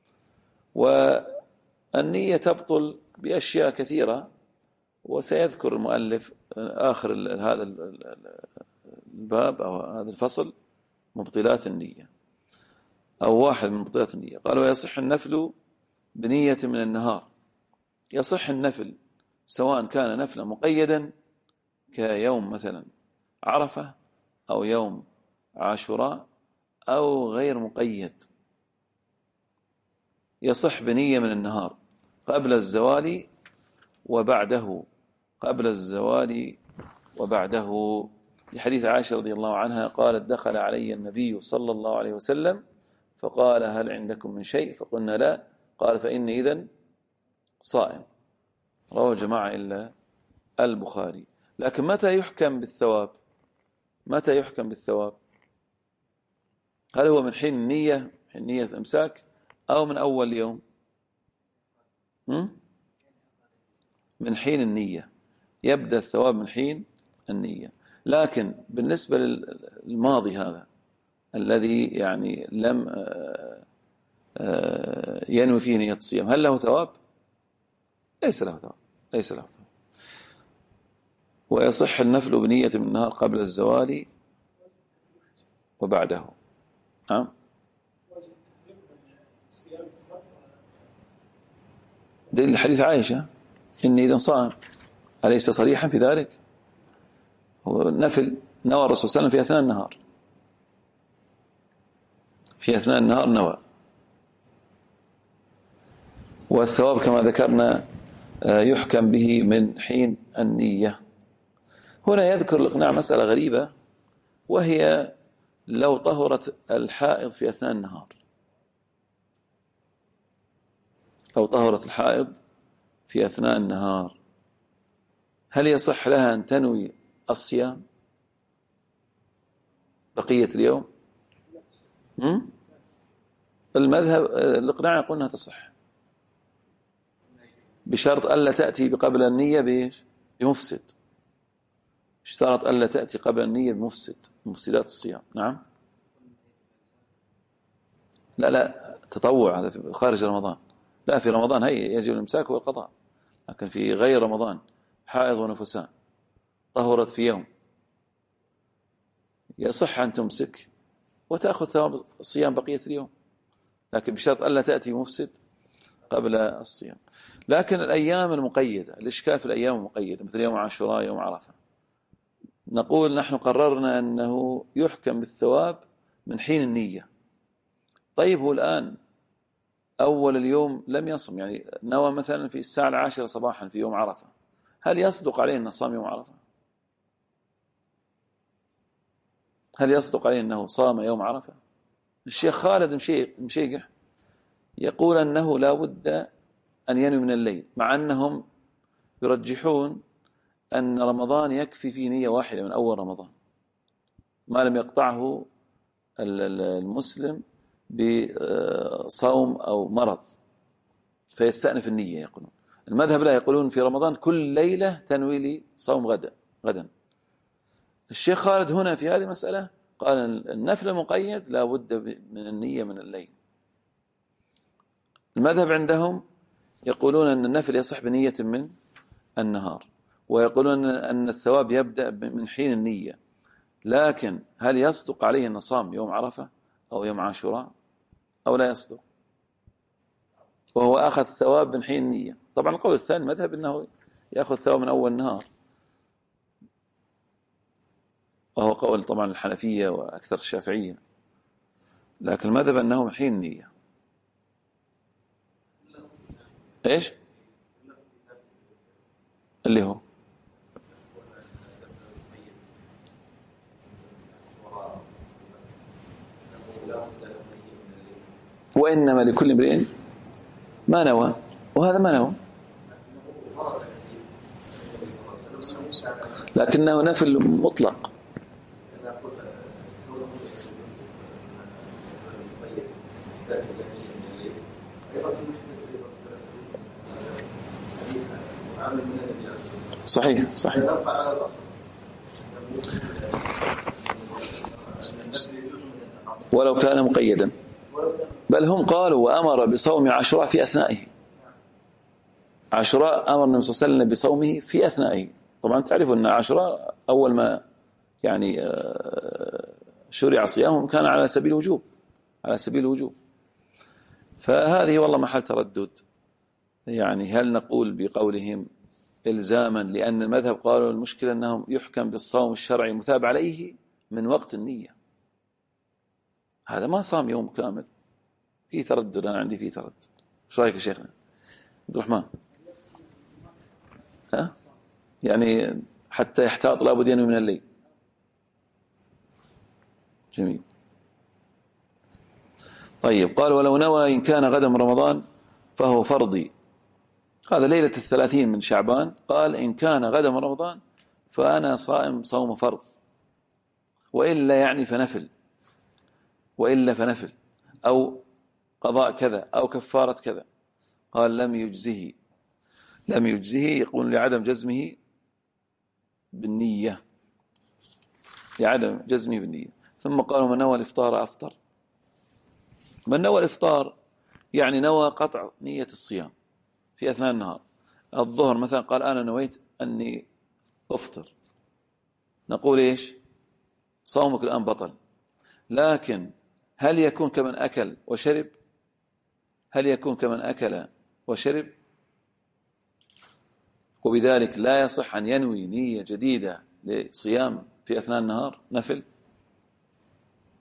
S2: والنية تبطل بأشياء كثيرة، وسيذكر المؤلف آخر هذا الباب أو هذا الفصل مبطلات النية، أو واحد من مبطلات النية. قال ويصح النفل بنية من النهار. يصح النفل سواء كان نفلا مقيدا كيوم مثلا عرفة أو يوم عاشوراء، أو غير مقيد، يصح بنية من النهار قبل الزوال وبعده، لحديث عائشة رضي الله عنها قالت دخل علي النبي صلى الله عليه وسلم فقال هل عندكم من شيء؟ فقلنا لا، قال فإني إذن صائم. رواه جماعة إلا البخاري. لكن متى يحكم بالثواب؟ هل هو من حين النية، حين نية الإمساك، أو من أول يوم؟ من حين النية يبدأ الثواب، من حين النية. لكن بالنسبة للماضي هذا الذي يعني لم ينوي فيه نية الصيام، هل له ثواب؟ ليس له ثواب. ويصح النفل بنية من النهار قبل الزوال وبعده. نعم. دليل حديث عائشة إني إذن صائم، أليس صريحا في ذلك؟ هو نفل نوى الرسول صلى الله عليه وسلم في أثناء النهار نوى، والثواب كما ذكرنا يحكم به من حين النية. هنا يذكر الإقناع مسألة غريبة، وهي لو طهرت الحائض في أثناء النهار، لو طهرت الحائض في أثناء النهار، هل يصح لها أن تنوي الصيام بقية اليوم؟ المذهب الإقناع يقول أنها تصح، بشرط ألا تأتي قبل النية بمفسد، اشترط ألا تأتي قبل النية بمفسدات الصيام. نعم. لا تطوع، هذا خارج رمضان. لا، في رمضان هي يجب الإمساك والقضاء، لكن في غير رمضان حائض ونفساء طهرت في يوم، يصح أن تمسك وتأخذ ثواب الصيام بقية اليوم، لكن بشرط ألا تأتي مفسد قبل الصيام. لكن الأيام المقيدة، الإشكال في الأيام المقيدة مثل يوم عاشوراء، يوم عرفة، نقول نحن قررنا أنه يحكم بالثواب من حين النية. طيب هو الآن أول اليوم لم يصم، يعني نوى مثلا في الساعة 10 صباحا في يوم عرفة، هل يصدق عليه أنه صام يوم عرفة؟ هل يصدق عليه أنه صام يوم عرفة؟ الشيخ خالد مشيقح يقول أنه لا بد أن ينوي من الليل، مع أنهم يرجحون أن رمضان يكفي في نية واحدة من أول رمضان ما لم يقطعه المسلم بصوم أو مرض فيستأنف النية. يقولون المذهب لا، يقولون في رمضان كل ليلة تنوي لي صوم غدا. الشيخ خالد هنا في هذه المسألة قال النفل المقيد لا بد من النية من الليل. المذهب عندهم يقولون أن النفل يصح بنية من النهار، ويقولون أن الثواب يبدأ من حين النية، لكن هل يصدق عليه أن صام يوم عرفة أو يوم عاشوراء أو لا يصدق، وهو أخذ ثواب من حين النية؟ طبعا القول الثاني المذهب أنه يأخذ ثواب من أول النهار، وهو قول طبعا الحنفية وأكثر الشافعية، لكن المذهب أنه من حين النية. إيش اللي هو وإنما لكل امرئ ما نوى، وهذا ما نوى، لكنه نفل مطلق. صحيح ولو كان مقيدا، بل هم قالوا وأمر بصوم عاشوراء في أثنائه. عاشوراء أمر النبي صلى الله عليه وسلم بصومه في أثنائه. طبعا تعرفوا أن عاشوراء أول ما يعني شرع صيامهم كان على سبيل الوجوب، فهذه والله محل تردد. يعني هل نقول بقولهم إلزاما، لأن المذهب قالوا المشكلة أنهم يحكم بالصوم الشرعي مثاب عليه من وقت النية، هذا ما صام يوم كامل، في تردد. أنا عندي في تردد. ايش رايك يا شيخنا عبد الرحمن؟ يعني حتى يحتاط لابد ينوي من الليل. جميل. طيب قال ولو نوى إن كان غدا من رمضان فهو فرضي، هذا ليلة 30 من شعبان، قال إن كان غدا من رمضان فأنا صائم صوم فرض، وإلا يعني فنفل، أو قضاء كذا أو كفارة كذا. قال لم يجزه، يقول لعدم جزمه بالنية، ثم قالوا من نوى الإفطار أفطر. من نوى الإفطار يعني نوى قطع نية الصيام في أثناء النهار. الظهر مثلا قال أنا نويت أني أفطر، نقول إيش؟ صومك الآن بطل. لكن هل يكون كمن أكل وشرب؟ وبذلك لا يصح أن ينوي نية جديدة لصيام في أثناء النهار نفل.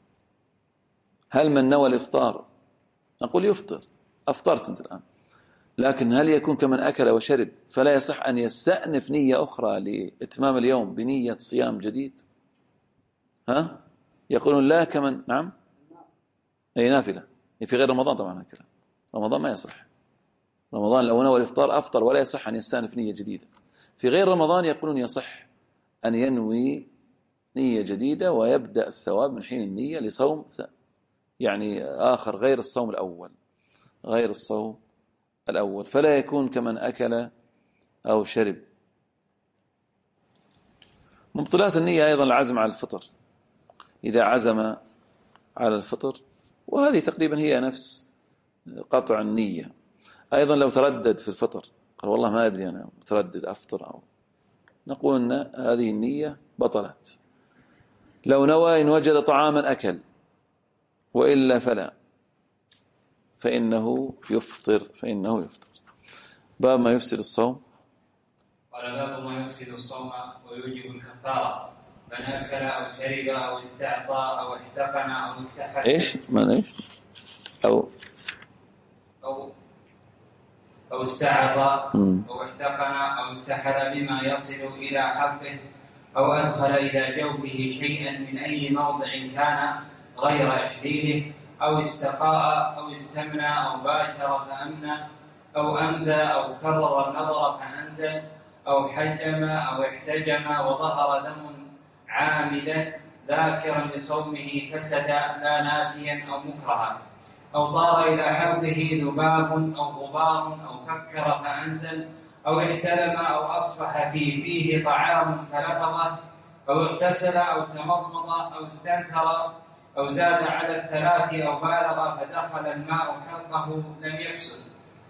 S2: هل من نوى الإفطار نقول يفطر، أفطرت أنت الآن، لكن هل يكون كمن أكل وشرب فلا يصح أن يستأنف نية أخرى لإتمام اليوم بنية صيام جديد؟ يقولون لا كمن نعم أي نافلة في غير رمضان. طبعا الكلام رمضان ما يصح، رمضان لو نوى الإفطار أفطر ولا يصح أن يستأنف نية جديدة. في غير رمضان يقولون يصح أن ينوي نية جديدة ويبدأ الثواب من حين النية لصوم يعني آخر غير الصوم الأول، غير الصوم الأول، فلا يكون كمن أكل أو شرب. مبطلات النية أيضا العزم على الفطر، إذا عزم على الفطر، وهذه تقريبا هي نفس قطع النية. أيضا لو تردد في الفطر قال والله ما أدري أنا متردد أفطر، أو نقول أن هذه النية بطلت. لو نوى إن وجد طعاما أكل وإلا فلا فإنه يفطر. باب ما يفسد الصوم.
S1: قال باب ما يفسد الصوم ويوجب الكفارة: من أكل أو شرب أو استعطى أو احتقن أو اكتحل.
S2: إيش؟ من إيش؟
S1: أو استعطى أو احتقن أو اكتحل بما يصل إلى حلقه، أو أدخل إلى جوفه شيئا من أي موضع كان غير إحليله، أو استقاء أو استمنى أو باشر فأمنى، أو أمذى أو كرر النظر فأنزل، أو حجم أو احتجم وظهر دم عامدا ذاكرا لصومه فسد لا ناسيا أو مكرها، أو طار إلى حلقه ذباب أو غبار أو فكر فأنزل، أو احتلم أو أصبح فيه طعام فلفظه، أو اغتسل أو تمضمض أو استنثر أو زاد على الثلاث أو بالغ فدخل الماء حلقه لم يفسد.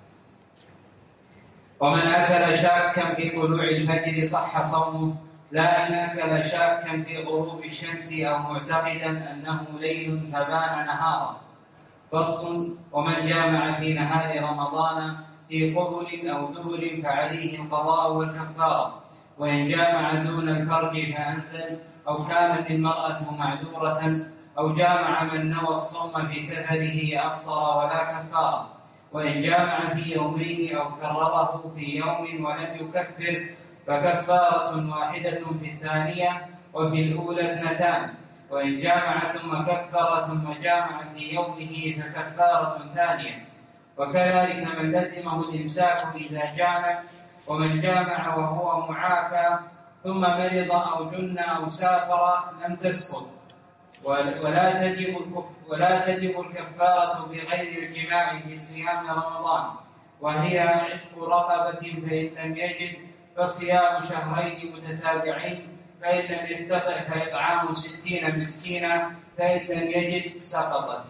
S1: ومن أكل شاكا في طلوع الفجر صح صومه، لا إن أكل شاكا في غروب الشمس أو معتقدا أنه ليل فبان نهارا. فصل: ومن جامع في نهار رمضان في قبل أو دبر فعليه القضاء والكفارة، وإن جامع دون الفرج فأنزل، أو كانت المرأة معذورة، أو جامع من نوى الصوم في سفره أفطر ولا كفارة، وإن جامع في يومين أو كرره في يوم ولم يكفر فكفارة واحدة في الثانية، وفي الأولى 2، وإن جامع ثم كفر ثم جامع في يومه فكفارة ثانية. وكذلك من لزمه الإمساك إذا جامع، ومن جامع وهو معافى ثم مرض أو جن أو سافر لم تسقط. ولا تجب الكفارة بغير الجماع في صيام رمضان، وهي عتق رقبة فإن لم يجد فصيام شهرين متتابعين، فإن لم يستطع فإطعام 60 مسكينا، فإن لم يجد سقطت.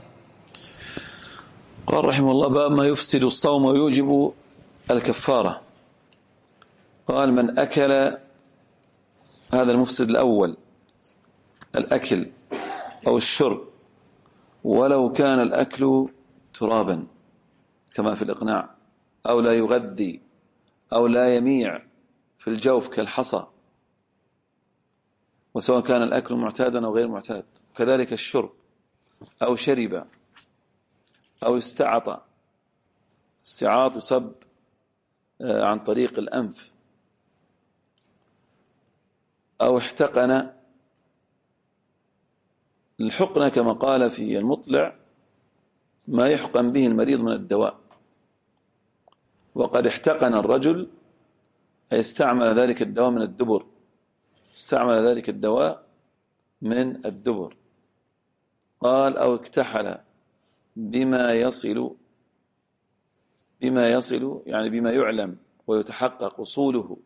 S2: قال رحمه الله: باب ما يفسد الصوم ويوجب الكفارة. قال: من أكل، هذا المفسد الأول، الأكل أو الشرب، ولو كان الأكل ترابا كما في الإقناع، أو لا يغذي، أو لا يميع في الجوف كالحصى، وسواء كان الأكل معتادا أو غير معتاد. كذلك الشرب، أو شرب، أو استعط. استعاط يصب عن طريق الأنف، أو احتقن. الحقنة كما قال في المطلع ما يحقن به المريض من الدواء، وقد احتقن الرجل أي استعمل ذلك الدواء من الدبر، استعمل ذلك الدواء من الدبر. قال: أو اكتحل بما يصل يعني بما يعلم ويتحقق وصوله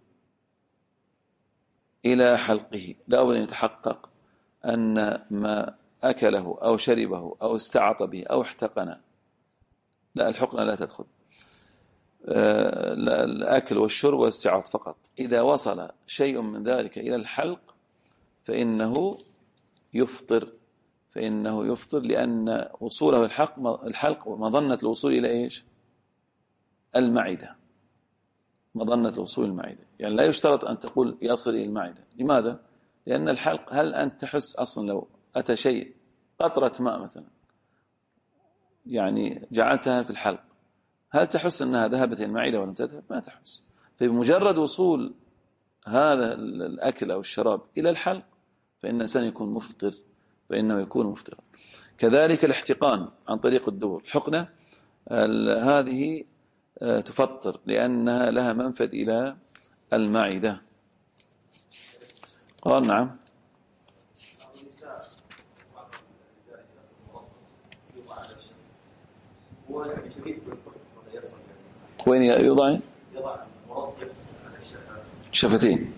S2: إلى حلقه. لا بد أن يتحقق أن ما أكله أو شربه أو استعط به أو احتقن، لا، الحقنة لا تدخل، الأكل والشرب والاستعاط فقط. إذا وصل شيء من ذلك إلى الحلق فإنه يفطر، لأن وصوله الحلق مظنة الوصول إلى إيش؟ المعدة، مظنة الوصول المعدة. يعني لا يشترط أن تقول يصل إلى المعدة. لماذا؟ لأن الحلق، هل أنت تحس أصلا لو أتى شيء قطرة ماء مثلا، يعني جعلتها في الحلق هل تحس أنها ذهبت إلى المعدة ولم تذهب؟ ما تحس. فبمجرد وصول هذا الأكل أو الشراب إلى الحلق فإن الإنسان يكون مفطر، فإنه يكون مفطرا. كذلك الاحتقان عن طريق الدبر، الحقنة هذه تفطر لأنها لها منفذ إلى المعدة. قال نعم. وين يضع شفتين؟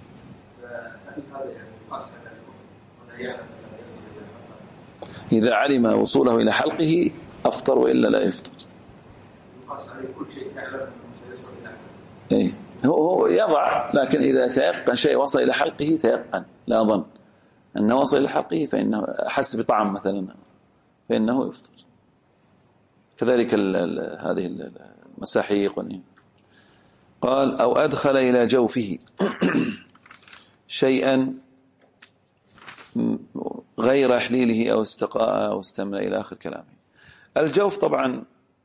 S2: إذا علم وصوله إلى حلقه أفطر وإلا لا يفطر. هو يضع، لكن إذا تيقن شيء وصل إلى حلقه تيقن لا ظن أنه وصل إلى حلقه فإنه أحس بطعم مثلا فإنه يفطر. كذلك هذه المساحيق. قال أو أدخل إلى جوفه شيئا غير حليله أو استقاء أو استمنى إلى آخر كلامه. الجوف طبعا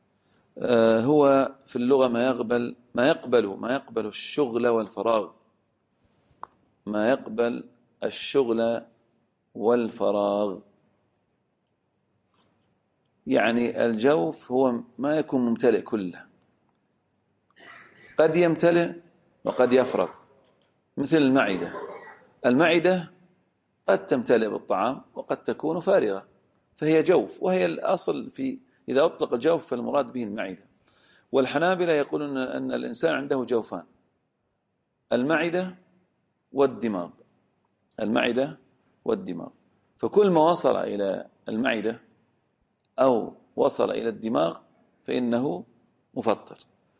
S2: هو في اللغة ما يقبل الشغل والفراغ، ما يقبل الشغل والفراغ. يعني الجوف هو ما يكون ممتلئ كله، قد يمتلئ وقد يفرغ. مثل المعدة قد تمتلئ بالطعام وقد تكون فارغة، فهي جوف، وهي الأصل في إذا أطلق الجوف فالمراد به المعدة. والحنابلة يقولون أن الإنسان عنده جوفان: المعدة والدماغ. فكل ما وصل إلى المعدة أو وصل إلى الدماغ فإنه مفطر.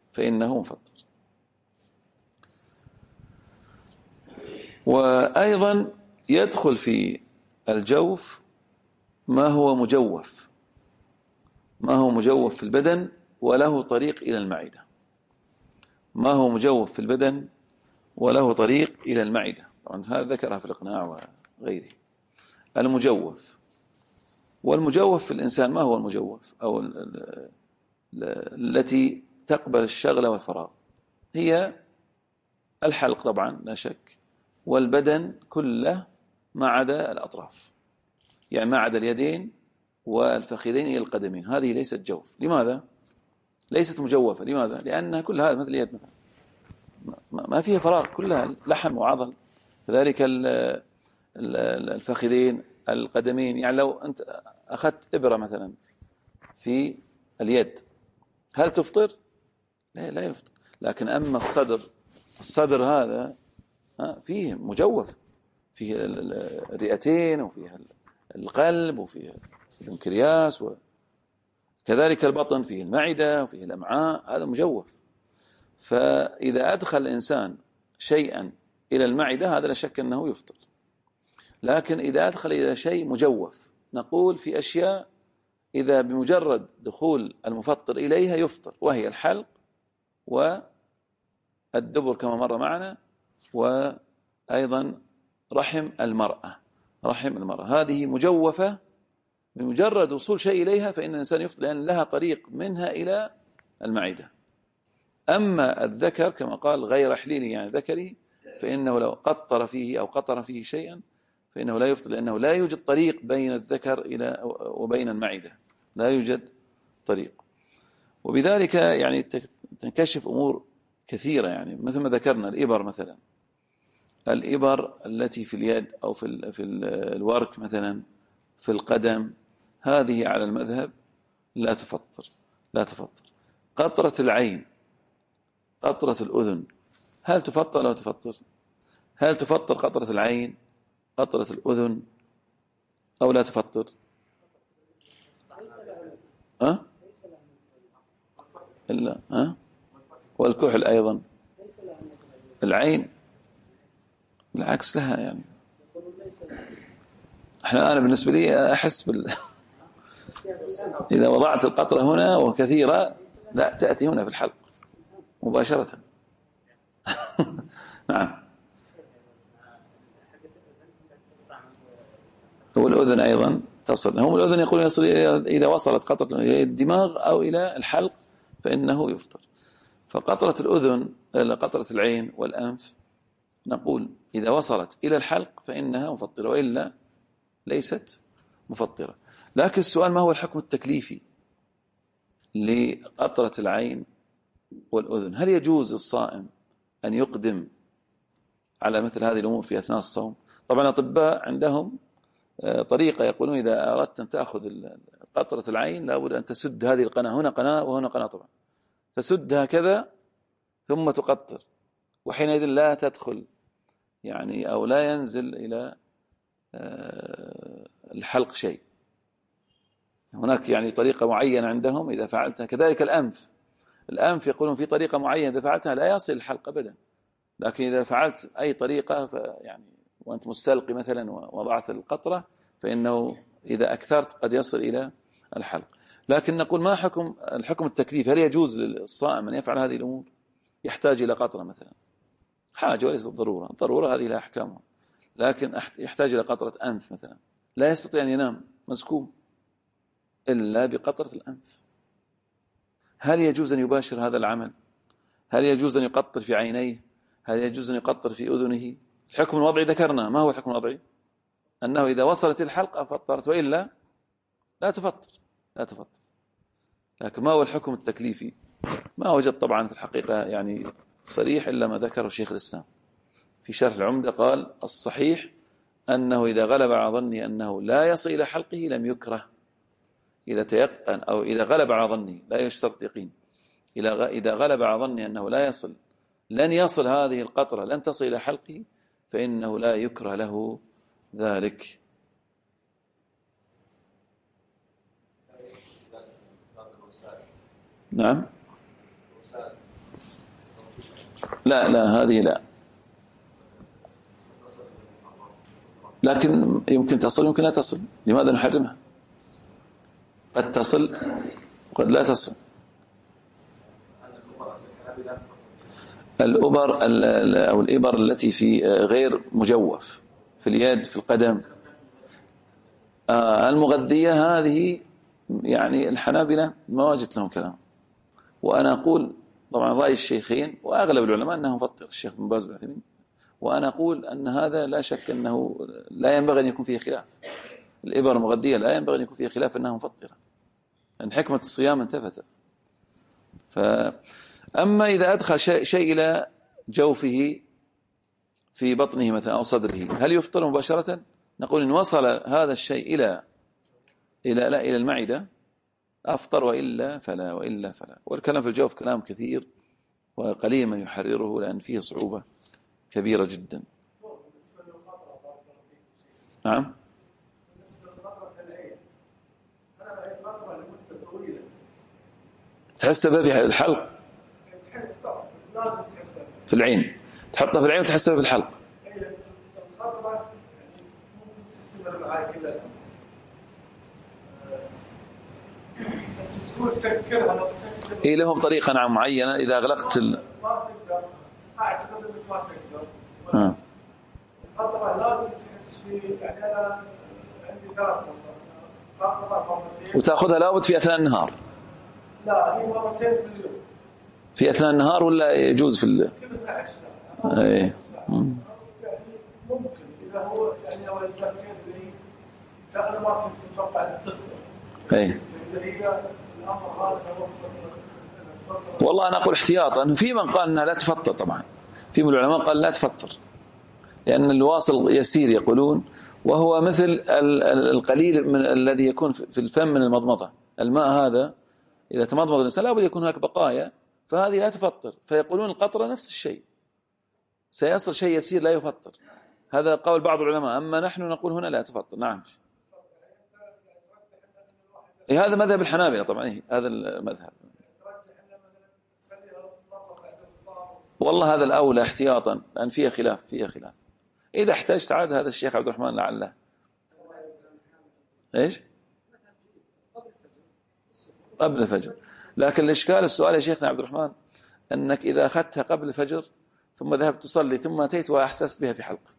S2: وأيضا يدخل في الجوف ما هو مجوف في البدن وله طريق إلى المعدة. طبعا هذا ذكرها في الإقناع وغيره. والمجوف في الإنسان ما هو المجوف أو التي تقبل الشغل والفراغ؟ هي الحلق طبعا لا شك، والبدن كله ما عدا الأطراف، يعني ما عدا اليدين والفخذين إلى القدمين. هذه ليست جوف. لماذا؟ ليست مجوفة. لماذا؟ لأنها كلها مثل اليد مثلا ما فيها فراغ، كلها لحم وعضل. كذلك الفخذين، القدمين. يعني لو أنت أخذت إبرة مثلا في اليد هل تفطر؟ لا يفطر. لكن أما الصدر هذا فيه مجوف، فيه الرئتين وفيه القلب وفيه البنكرياس، وكذلك البطن فيه المعدة وفيه الأمعاء، هذا مجوف. فإذا أدخل الإنسان شيئا إلى المعدة هذا لا شك أنه يفطر. لكن إذا أدخل إلى شيء مجوف نقول في أشياء إذا بمجرد دخول المفطر إليها يفطر، وهي الحلق والدبر كما مر معنا، وأيضا رحم المرأة. هذه مجوفة بمجرد وصول شيء إليها فإن الإنسان يفطر، لأن لها طريق منها إلى المعدة. أما الذكر كما قال غير حليله يعني ذكري، فإنه لو قطر فيه شيئا فإنه لا يفطر، لأنه لا يوجد طريق بين الذكر وبين المعدة، لا يوجد طريق. وبذلك يعني تنكشف أمور كثيرة، يعني مثل ما ذكرنا الإبر مثلا، الإبر التي في اليد أو في الورك مثلا في القدم، هذه على المذهب لا تفطر. قطرة العين، قطرة الأذن، هل تفطر أو تفطر؟ هل تفطر قطرة العين، قطرة الأذن، أو لا تفطر؟ إلا والكحل أيضا. العين بالعكس لها، يعني أنا بالنسبة لي أحس إذا وضعت القطرة هنا وكثيرة لا تأتي هنا في الحلق مباشرة. نعم. والأذن أيضا تصل. هم الأذن يقولون يصل إذا وصلت قطرة إلى الدماغ أو إلى الحلق فإنه يفطر. فقطرة الأذن، قطرة العين والأنف، نقول إذا وصلت إلى الحلق فإنها مفطرة، وإلا ليست مفطرة. لكن السؤال: ما هو الحكم التكليفي لقطرة العين والأذن؟ هل يجوز للصائم أن يقدم على مثل هذه الأمور في أثناء الصوم؟ طبعا الأطباء عندهم طريقة، يقولون إذا أردت أن تأخذ قطرة العين لابد أن تسد هذه القناة، هنا قناة وهنا قناة، طبعا تسدها كذا ثم تقطر، وحينئذ لا تدخل يعني أو لا ينزل إلى الحلق شيء. هناك يعني طريقة معينة عندهم إذا فعلتها. كذلك الأنف يقولون في طريقة معينة إذا فعلتها لا يصل الحلق أبدا، لكن إذا فعلت أي طريقة يعني وأنت مستلقي مثلا ووضعت القطرة فإنه إذا أكثرت قد يصل إلى الحلق. لكن نقول: ما الحكم التكليف؟ هل يجوز للصائم أن يفعل هذه الأمور؟ يحتاج إلى قطرة مثلا، حاجة وليست ضرورة، الضرورة هذه لها أحكامها، لكن يحتاج إلى قطرة أنف مثلا، لا يستطيع أن ينام مسكوم إلا بقطرة الأنف. هل يجوز أن يباشر هذا العمل؟ هل يجوز أن يقطر في عينيه؟ هل يجوز أن يقطر في أذنه؟ الحكم الوضعي ذكرنا. ما هو الحكم الوضعي؟ أنه إذا وصلت الحلقة فطرت، وإلا لا تفطر. لكن ما هو الحكم التكليفي؟ ما وجد طبعا في الحقيقة يعني صريح إلا ما ذكره شيخ الإسلام في شرح العمدة. قال: الصحيح أنه إذا غلب على ظني أنه لا يصل إلى حلقه لم يكره. إذا تيقن أو إذا غلب على ظني، لا يشترط يقين، إذا غلب على ظني أنه لا يصل، لن يصل هذه القطرة، لن تصل إلى حلقه، فإنه لا يكره له ذلك. نعم. لا هذه لا، لكن يمكن تصل يمكن لا تصل. لماذا نحرمها؟ قد تصل وقد لا تصل. الأبر أو الإبر التي في غير مجوف، في اليد، في القدم، المغذية، هذه يعني الحنابلة ما وجدت لهم كلام. وأنا أقول طبعا رأي الشيخين وأغلب العلماء أنه مفطر، الشيخ بن باز بن عثيمين، وأنا أقول أن هذا لا شك أنه لا ينبغي أن يكون فيه خلاف. الإبر المغذية لا ينبغي أن يكون فيه خلاف أنها مفطرة، لأن حكمة الصيام انتفت. أما إذا أدخل شيء إلى جوفه في بطنه مثلا أو صدره، هل يفطر مباشرة؟ نقول إن وصل هذا الشيء إلى المعدة أفطر، وإلا فلا. والكلام في الجوف كلام كثير وقليل من يحرره، لأن فيه صعوبة كبيرة جدا. نعم. تحسبها في الحلق، في العين، تحطها في العين وتحسبها في الحلق. إيه لهم طريقة نعم معينة إذا أغلقت ما تقدر أعتقد إنك ما تقدر. القطرة لازم تحس في، يعني أنا عندي 3 قطرات وتأخذها لابد في أثناء النهار. لا، هي مرتين باليوم. في أثناء النهار ولا يجوز في كل 12 ساعة؟ إيه. يعني ممكن إذا هو يعني أول ذكر لي، لا أنا ما كنت متوقع أن تفطر. إيه. والله أنا أقول احتياطا، في من قال أنها لا تفطر، طبعا في من العلماء قال لا تفطر، لأن الواصل يسير يقولون، وهو مثل القليل من الذي يكون في الفم من المضمضة. الماء هذا إذا تمضمض الإنسان لابد يكون هناك بقايا، فهذه لا تفطر. فيقولون القطرة نفس الشيء، سيصل شيء يسير لا يفطر. هذا قول بعض العلماء، أما نحن نقول هنا لا تفطر. نعم. هذا مذهب الحنابلة طبعا، هذا المذهب. والله هذا الأولى احتياطا، لأن فيها خلاف. إذا احتاجت عاد هذا الشيخ عبد الرحمن لعله. إيش؟ قبل الفجر. لكن الإشكال السؤال يا شيخنا عبد الرحمن، أنك إذا أخذتها قبل الفجر ثم ذهبت تصلي ثم أتيت وأحسست بها في حلقك.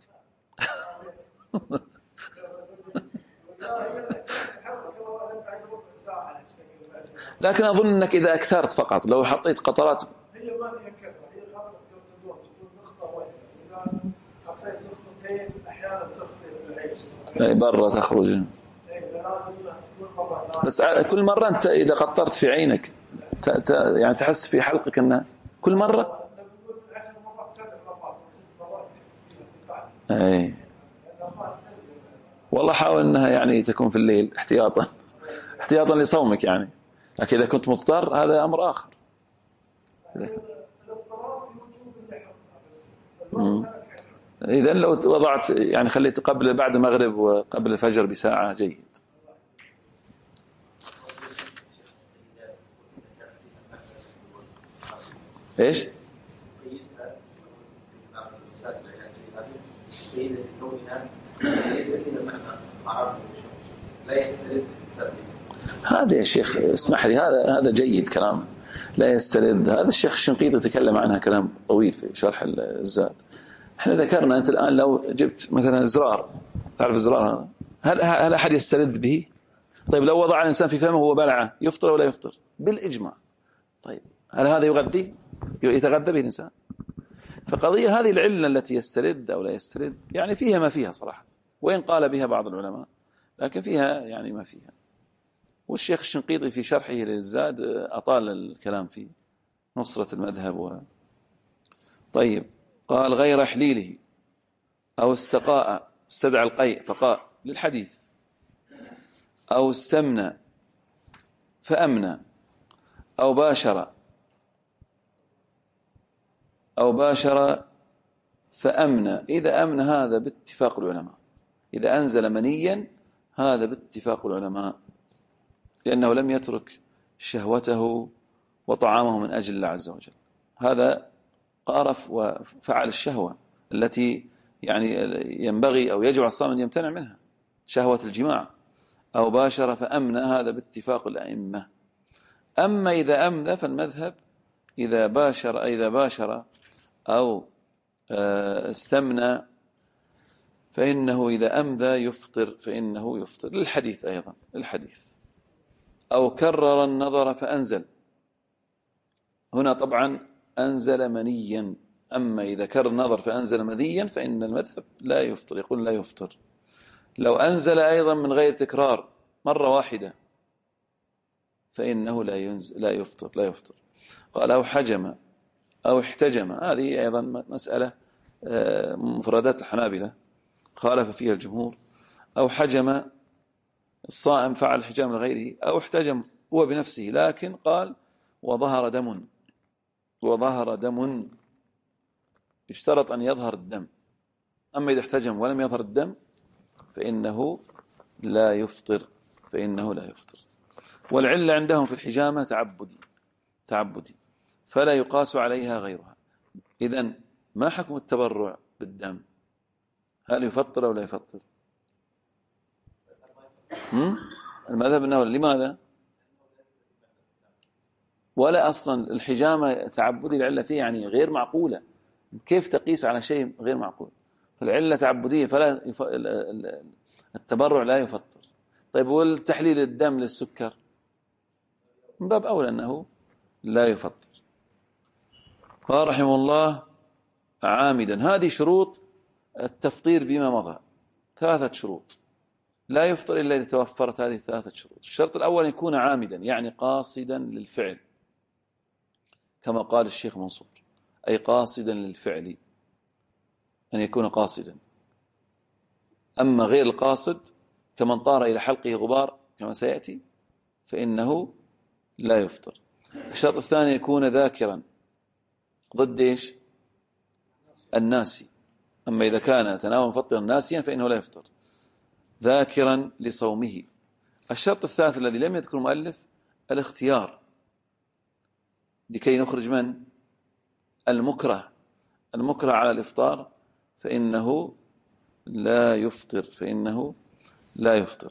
S2: لكن أظن أنك إذا أكثرت فقط، لو حطيت قطرات
S3: هي ما فيها كثرة، هي قطرة كورتيزون تكون نقطة واحدة، إذا حطيت نقطتين أحيانا تخطي العين
S2: برا تخرج. بس كل مرة أنت إذا قطرت في عينك يعني تحس في حلقك أنها كل مرة. أي والله حاول أنها يعني تكون في الليل احتياطا لصومك يعني، لكن إذا كنت مضطر هذا أمر آخر. إذن لو وضعت يعني خليت قبل بعد المغرب وقبل الفجر بساعة جيد. إيش؟ هذا يا شيخ اسمح لي، هذا جيد كلام لا يستلذ. هذا الشيخ الشنقيطي تكلم عنها كلام طويل في شرح الزاد. احنا ذكرنا أنت الآن لو جبت مثلا زرار، تعرف الزرار هذا، هل أحد يستلذ به؟ طيب لو وضع الإنسان في فمه وبلعه يفطر ولا يفطر؟ بالإجماع. طيب هل هذا يغذي؟ يتغذى به الإنسان؟ فقضية هذه العلة التي يستلذ أو لا يستلذ يعني فيها ما فيها صراحة، وإن قال بها بعض العلماء لكن فيها يعني ما فيها. والشيخ الشنقيطي في شرحه للزاد أطال الكلام في نصرة المذهب طيب قال غير حليله أو استقاء، استدعى القيء فقاء للحديث، أو استمنى فأمنى، أو باشر فأمنى. إذا أمنى هذا باتفاق العلماء، إذا أنزل منيا هذا باتفاق العلماء، لأنه لم يترك شهوته وطعامه من أجل الله عز وجل. هذا قارف وفعل الشهوة التي يعني ينبغي أو يجب على الصائم أن يمتنع منها، شهوة الجماع. أو باشر فأمنى هذا باتفاق الأئمة. أما إذا أمنى فالمذهب إذا باشر أو استمنى فإنه إذا أمذى يفطر، فإنه يفطر للحديث أيضا، الحديث. أو كرر النظر فأنزل، هنا طبعا أنزل منيا. أما إذا كرر النظر فأنزل منيا فإن المذهب لا يفطر، يقول لا يفطر. لو أنزل أيضا من غير تكرار مرة واحدة فإنه لا يفطر. قال أو حجم أو احتجم، هذه أيضا مسألة مفردات الحنابلة خالف فيها الجمهور. أو حجم الصائم فعل الحجام لغيره، أو احتجم هو بنفسه لكن قال وظهر دم، يشترط أن يظهر الدم. أما إذا احتجم ولم يظهر الدم فإنه لا يفطر. والعلة عندهم في الحجامة تعبدي فلا يقاس عليها غيرها. إذن ما حكم التبرع بالدم؟ هل يفطر أو لا يفطر؟ المذهب أنه لماذا؟ ولا أصلا الحجامة تعبدي العلة فيه يعني غير معقولة، كيف تقيس على شيء غير معقول؟ فالعلة تعبدية فلا التبرع لا يفطر. طيب والتحليل الدم للسكر من باب أولى أنه لا يفطر. قال رحمه الله عامدا. هذه شروط التفطير بما مضى، 3 شروط لا يفطر إلا إذا توفرت هذه 3 شروط. الشرط الأول يكون عامدا يعني قاصدا للفعل، كما قال الشيخ منصور، أي قاصدا للفعل، أن يكون قاصدا. أما غير القاصد كمن طار إلى حلقه غبار كما سيأتي فإنه لا يفطر. الشرط الثاني يكون ذاكرا، ضد إيش؟ الناسي. أما إذا كان تناولا مفطرا ناسيا فإنه لا يفطر، ذاكرا لصومه. الشرط الثالث الذي لم يذكر المؤلف الاختيار، لكي نخرج من المكره على الإفطار فإنه لا يفطر.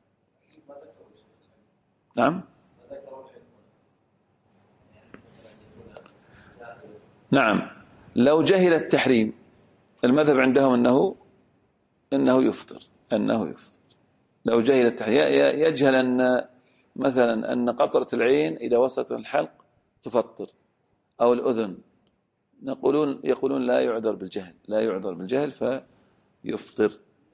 S2: نعم لو جهل التحريم المذهب عندهم أنه يفطر. لو جهل التحريم، يجهل أن مثلا أن قطرة العين إذا وصلت الحلق تفطر، أو الأذن، يقولون لا يعذر بالجهل، لا يعذر بالجهل فيفطر.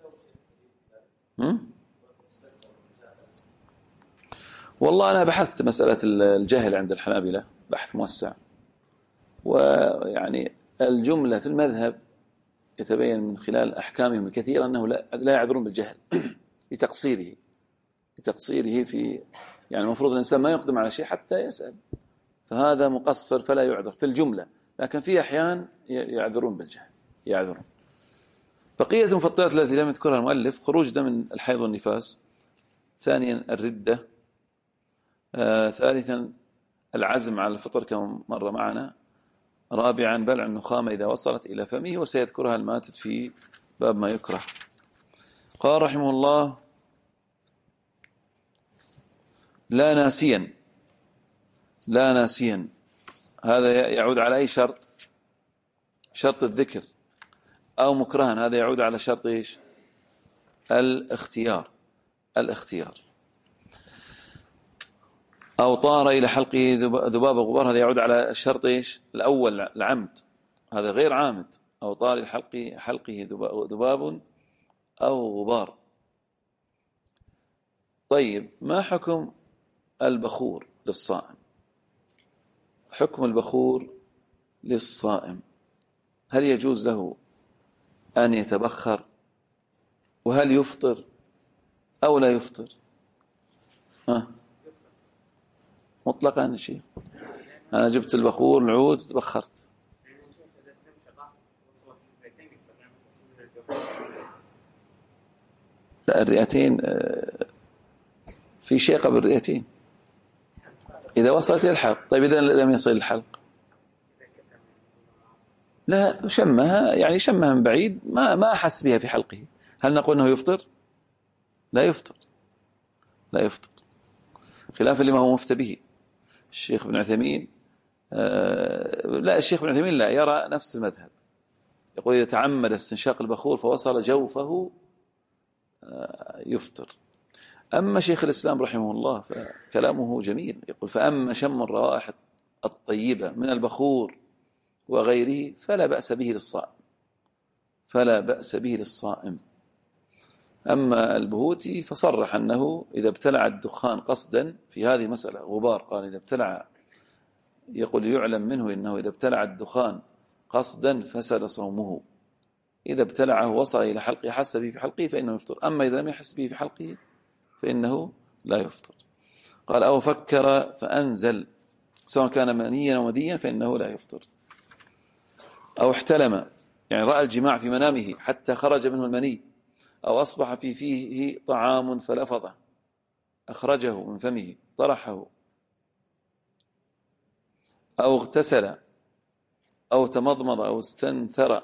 S2: والله أنا بحثت مسألة الجهل عند الحنابلة بحث موسع، ويعني الجملة في المذهب يتبين من خلال أحكامهم الكثيرة أنه لا يعذرون بالجهل لتقصيره في، يعني المفروض الإنسان ما يقدم على شيء حتى يسأل، فهذا مقصر فلا يعذر في الجملة، لكن في أحيان يعذرون بالجهل يعذرون. بقية المفطرات التي لم يذكرها المؤلف: خروج دم من الحيض والنفاس، ثانيا الردة، ثالثا العزم على الفطر كما مر معنا، رابعا بلع النخامة إذا وصلت إلى فمه، وسيذكرها الماتد في باب ما يكره. قال رحمه الله: لا ناسيا، هذا يعود على أي شرط؟ شرط الذكر. أو مكرها، هذا يعود على شرط إيش؟ الاختيار. أو طار إلى حلقه ذباب غبار، هذا يعود على الشرط إيش؟ الأول العمد، هذا غير عامد. أو طار إلى حلقه ذباب أو غبار. طيب، ما حكم البخور للصائم؟ حكم البخور للصائم: هل يجوز له أن يتبخر؟ وهل يفطر أو لا يفطر؟ مطلقا شيء، أنا جبت البخور العود تبخرت. لا، الرئتين في شيء قبل الرئتين إذا وصلت إلى الحلق. طيب إذا لم يصل الحلق؟ لا، شمها من بعيد، ما أحس بها في حلقه، هل نقول أنه يفطر؟ لا يفطر، خلافا لما هو مفتى به الشيخ ابن عثيمين. الشيخ ابن عثيمين لا يرى نفس المذهب، يقول إذا تعمد استنشاق البخور فوصل جوفه يفطر. أما شيخ الإسلام رحمه الله فكلامه جميل، يقول: فأما شم الروائح الطيبة من البخور وغيره فلا بأس به للصائم. أما البهوتي فصرح أنه إذا ابتلع الدخان قصدا في هذه مسألة غبار، قال إذا ابتلع، يقول يعلم منه إنه إذا ابتلع الدخان قصدا فسد صومه. إذا ابتلعه وصل إلى حلقه حس به في حلقه فإنه يفطر، أما إذا لم يحس به في حلقه فإنه لا يفطر. قال: أو فكر فأنزل، سواء كان منيا أو مذيا فإنه لا يفطر. أو احتلم، يعني رأى الجماع في منامه حتى خرج منه المني، أو أصبح في فيه طعام فلفظه، أخرجه من فمه طرحه، أو اغتسل أو تمضمض أو استنثر،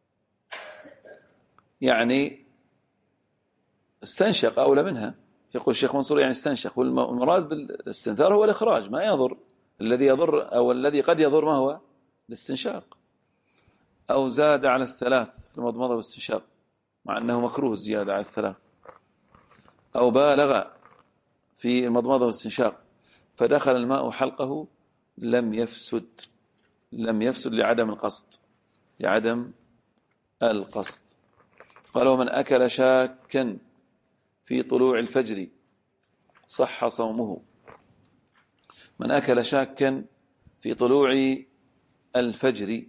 S2: يعني استنشق أولى منها. يقول الشيخ منصور يعني استنشق، والمراد بالاستنثار هو الإخراج، ما يضر. الذي يضر أو الذي قد يضر ما هو الاستنشاق. أو زاد على 3 في المضمضة والاستنشاق، مع أنه مكروه الزيادة على 3. أو بالغ في المضمضة والاستنشاق فدخل الماء حلقه لم يفسد لعدم القصد. قال: ومن أكل شاكا في طلوع الفجر صح صومه. من أكل شاكا في طلوع الفجر.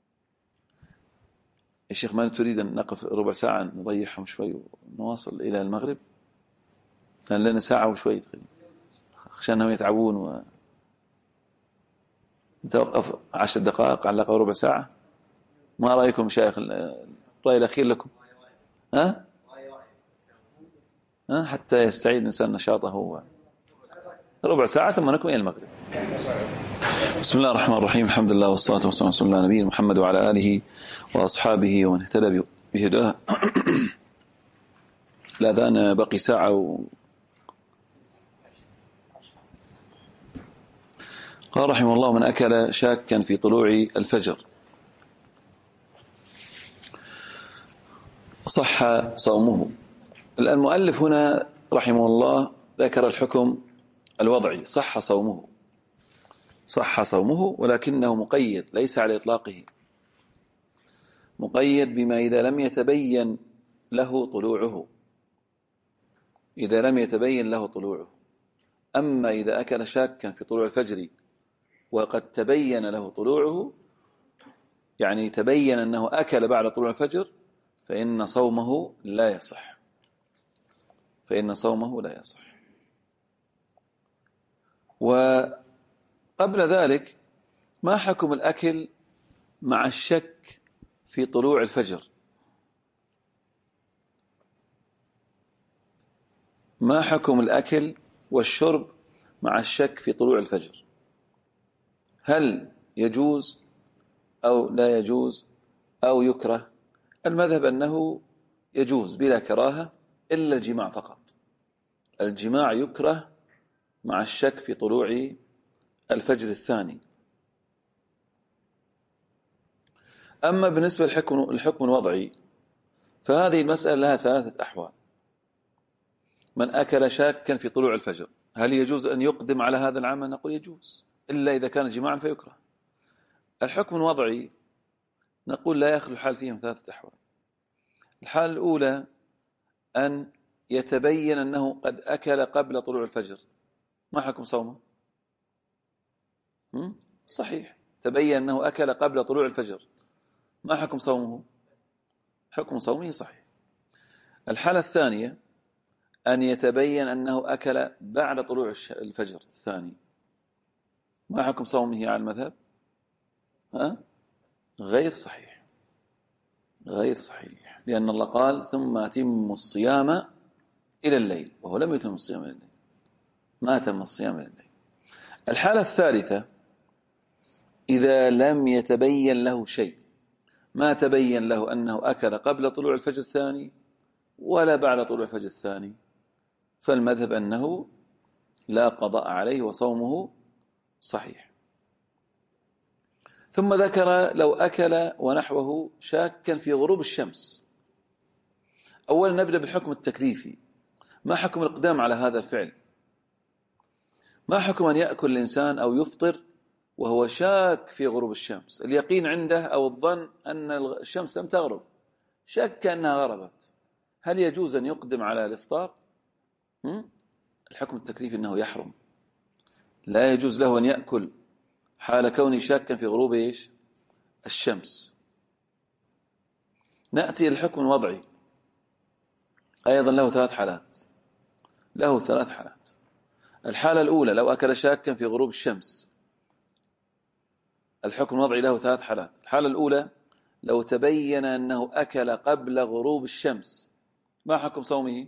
S2: الشيخ، ما تريد أن نقف ربع ساعة نضيعهم شوي ونواصل إلى المغرب؟ كان لنا ساعة وشوي تقريبا، خشى أنهم يتعبون نتوقف 10 دقائق على الأقل ربع ساعة. ما رأيكم شيخ؟ الرأي الأخير لكم. حتى يستعيد الإنسان نشاطه. ربع ساعة ثم نكمل إلى المغرب. بسم الله الرحمن الرحيم، الحمد لله والصلاة والسلام على رسول الله نبينا محمد وعلى آله وأصحابه ومن اهتدى بهداه. الأذان بقي ساعة قال رحمه الله: من أكل شاكا في طلوع الفجر صح صومه. المؤلف هنا رحمه الله ذكر الحكم الوضعي صح صومه ولكنه مقيد ليس على إطلاقه، مقيد بما إذا لم يتبين له طلوعه. أما إذا أكل شاكا في طلوع الفجر وقد تبين له طلوعه، يعني تبين أنه أكل بعد طلوع الفجر، فإن صومه لا يصح. وقبل ذلك ما حكم الأكل مع الشك في طلوع الفجر؟ ما حكم الأكل والشرب مع الشك في طلوع الفجر؟ هل يجوز أو لا يجوز أو يكره؟ المذهب أنه يجوز بلا كراهة إلا الجماع فقط. الجماع يكره مع الشك في طلوع الفجر الثاني. أما بالنسبة للحكم الوضعي فهذه المسألة لها 3 أحوال. من أكل شاكا في طلوع الفجر هل يجوز أن يقدم على هذا العمل؟ نقول يجوز إلا إذا كان جماعا فيكره. الحكم الوضعي نقول لا يخلو الحال فيهم 3 أحوال. الحالة الأولى أن يتبين أنه قد أكل قبل طلوع الفجر، ما حكم صومه؟ صحيح، تبين أنه أكل قبل طلوع الفجر، ما حكم صومه؟ حكم صومه صحيح. الحالة الثانية أن يتبين أنه أكل بعد طلوع الفجر الثاني، ما حكم صومه على المذهب؟ غير صحيح، لأن الله قال ثم أتموا الصيام إلى الليل، وهو لم يتم الصيام إلى الليل، ما أتم الصيام إلى الليل. الحالة الثالثة إذا لم يتبين له شيء، ما تبين له أنه أكل قبل طلوع الفجر الثاني ولا بعد طلوع الفجر الثاني، فالمذهب أنه لا قضاء عليه وصومه صحيح. ثم ذكر لو أكل ونحوه شاكا في غروب الشمس. أولا نبدأ بالحكم التكليفي. ما حكم الإقدام على هذا الفعل؟ ما حكم أن يأكل الإنسان أو يفطر وهو شاك في غروب الشمس؟ اليقين عنده أو الظن أن الشمس لم تغرب، شك أنها غربت، هل يجوز أن يقدم على الإفطار؟ الحكم التكليفي أنه يحرم، لا يجوز له أن يأكل حال كونه شاكا في غروب الشمس. نأتي الحكم الوضعي أيضا له 3 حالات. الحالة الأولى لو أكل شاكا في غروب الشمس، الحكم الوضعي له 3 حالات. الحالة الأولى لو تبين أنه أكل قبل غروب الشمس، ما حكم صومه؟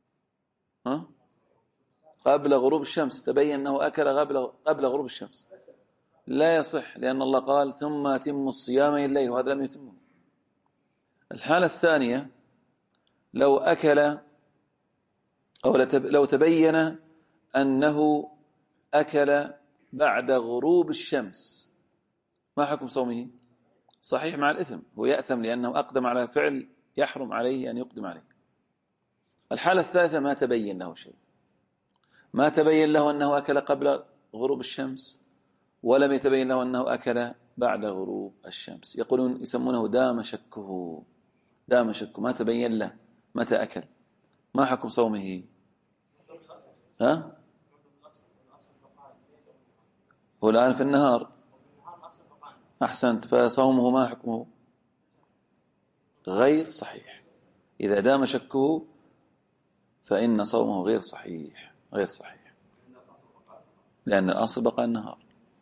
S2: قبل غروب الشمس تبين أنه أكل قبل غروب الشمس، لا يصح، لأن الله قال ثم أتموا الصيام إلى الليل، وهذا لم يتمه. الحالة الثانية لو أكل أو لو تبين أنه أكل بعد غروب الشمس، ما حكم صومه؟ صحيح مع الإثم، هو يأثم لأنه أقدم على فعل يحرم عليه أن يقدم عليه. الحالة الثالثة ما تبين له شيء، ما تبين له أنه أكل قبل غروب الشمس ولم يتبين له أنه أكل بعد غروب الشمس، يقولون يسمونه دام شكه، ما تبين له متى أكل، ما حكم صومه؟ هو الآن في النهار، أحسنت، فصومه ما حكمه؟ غير صحيح. إذا دام شكه فإن صومه غير صحيح، لأن الأصل بقاء النهار.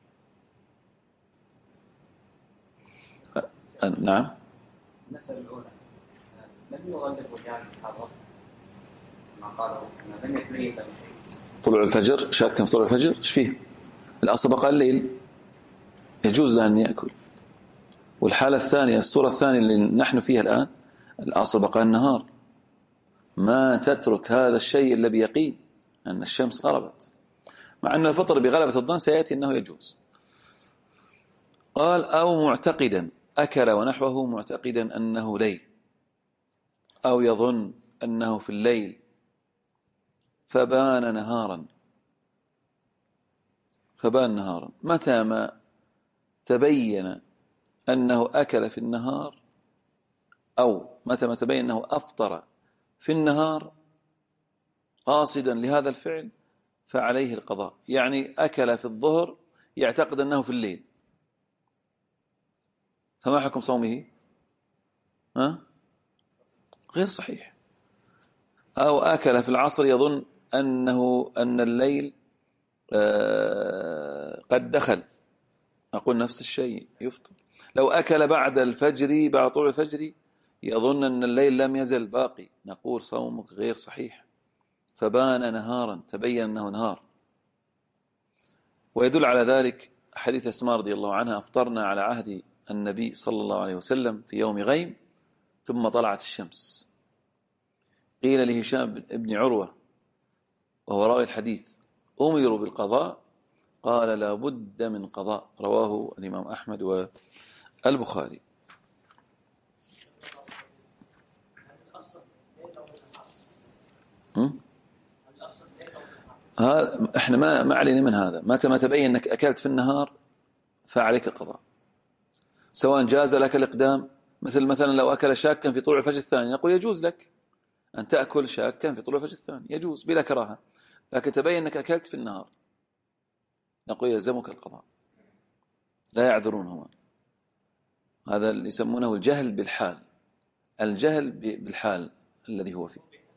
S2: نعم.
S1: المسألة الأولى لم يغلق وجان الحضر ما قاله لم يتبين له شيء.
S2: طلوع الفجر، شاك في طلوع الفجر، ايش فيه؟ الأصل بقاء الليل، يجوز له أن يأكل. والحالة الثانية، الصورة الثانية اللي نحن فيها الآن، الأصل بقاء النهار، ما تترك هذا الشيء إلا بيقين أن الشمس غربت، مع أن الفطر بغلبة الظن سيأتي أنه يجوز. قال أو معتقدا، أكل ونحوه معتقدا أنه ليل أو يظن أنه في الليل فبان نهارا، فبان نهارا. متى ما تبين أنه أكل في النهار، أو متى ما تبين أنه أفطر في النهار قاصدا لهذا الفعل فعليه القضاء. يعني أكل في الظهر يعتقد أنه في الليل، فما حكم صومه؟ غير صحيح. أو أكل في العصر يظن أن الليل قد دخل، أقول نفس الشيء يفطر. لو أكل بعد الفجر، بعد طلوع الفجر، يظن أن الليل لم يزل باقي، نقول صومك غير صحيح. فبان نهارا، تبين أنه نهار. ويدل على ذلك حديث أسماء رضي الله عنها: أفطرنا على عهد النبي صلى الله عليه وسلم في يوم غيم ثم طلعت الشمس. قيل لهشام بن عروة وهو راوي الحديث: أمروا بالقضاء؟ قال: لا بد من قضاء. رواه الإمام أحمد والبخاري. هذا احنا ما علينا من هذا. متى ما تبين انك اكلت في النهار فعليك القضاء، سواء جاز لك الاقدام. مثلا لو اكل شاكا في طلوع الفجر الثاني، نقول يجوز لك ان تاكل شاكا في طلوع الفجر الثاني، يجوز بلا كراهه. لكن تبين انك اكلت في النهار، نقول يلزمك القضاء، لا يعذرونهما. هذا اللي يسمونه الجهل بالحال، الجهل بالحال الذي هو فيه.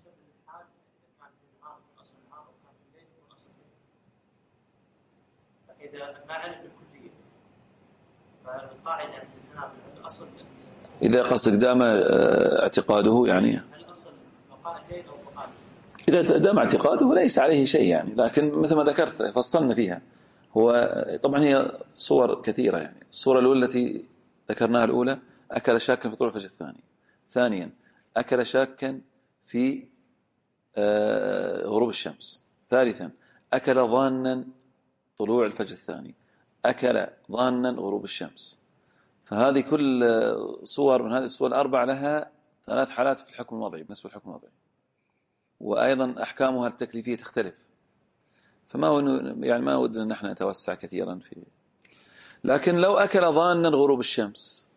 S4: إذا ما علم بالكلية فالقاعدة عند الحنابلة الأصل،
S2: إذا قصدك دام اعتقاده، يعني
S4: الأصل بقاء أو بقاء،
S2: إذا دام اعتقاده ليس عليه شيء يعني. لكن مثل ما ذكرت فصلنا فيها. هو طبعا هي صور كثيرة يعني. الصورة الأولى التي ذكرناها الأولى: أكل شاكا في طلوع الفجر الثاني. ثانيا: أكل شاكا في غروب الشمس. ثالثا: أكل ظانا طلوع الفجر الثاني. أكل ظانا غروب الشمس. فهذه كل صور من هذه الصور الأربع لها 3 حالات في الحكم الوضعي، بالنسبة للحكم الوضعي، وأيضا أحكامها التكليفية تختلف. فما يعني ما ودنا أن احنا نتوسع كثيرا فيه. لكن لو أكل ظانا غروب الشمس،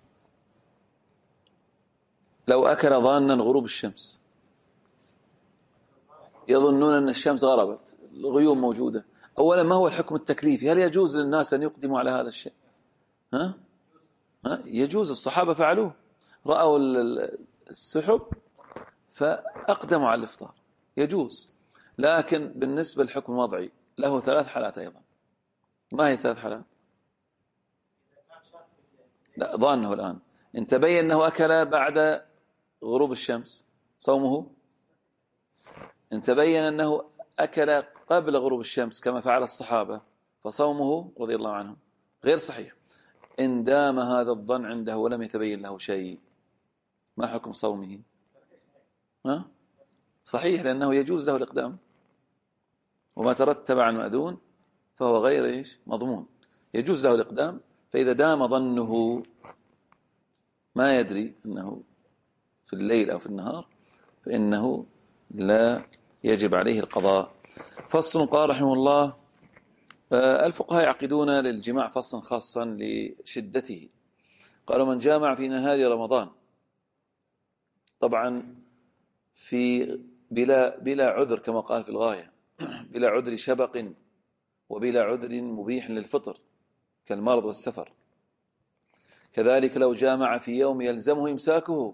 S2: لو أكل ظانا غروب الشمس، يظنون أن الشمس غربت، الغيوم موجودة. أولا ما هو الحكم التكليفي؟ هل يجوز للناس أن يقدموا على هذا الشيء؟ يجوز. الصحابة فعلوه، رأوا السحب فأقدموا على الإفطار، يجوز. لكن بالنسبة للحكم الوضعي له 3 حالات أيضا. ما هي 3 حالات؟ لا، ظانه الآن إن تبين أنه أكل بعد غروب الشمس صومه. إن تبين أنه أكل قبل غروب الشمس كما فعل الصحابة فصومه رضي الله عنهم غير صحيح. إن دام هذا الظن عنده ولم يتبين له شيء، ما حكم صومه؟ صحيح، لأنه يجوز له الإقدام، وما ترتب عن مأذون فهو غير مضمون. يجوز له الإقدام. فإذا دام ظنه ما يدري أنه في الليل أو في النهار فإنه لا يجب عليه القضاء. فصل. قال رحمه الله: الفقهاء يعقدون للجماع فصلا خاصا لشدته. قالوا: من جامع في نهار رمضان، طبعا في بلا عذر كما قال في الغاية، بلا عذر شبق وبلا عذر مبيح للفطر كالمرض والسفر. كذلك لو جامع في يوم يلزمه إمساكه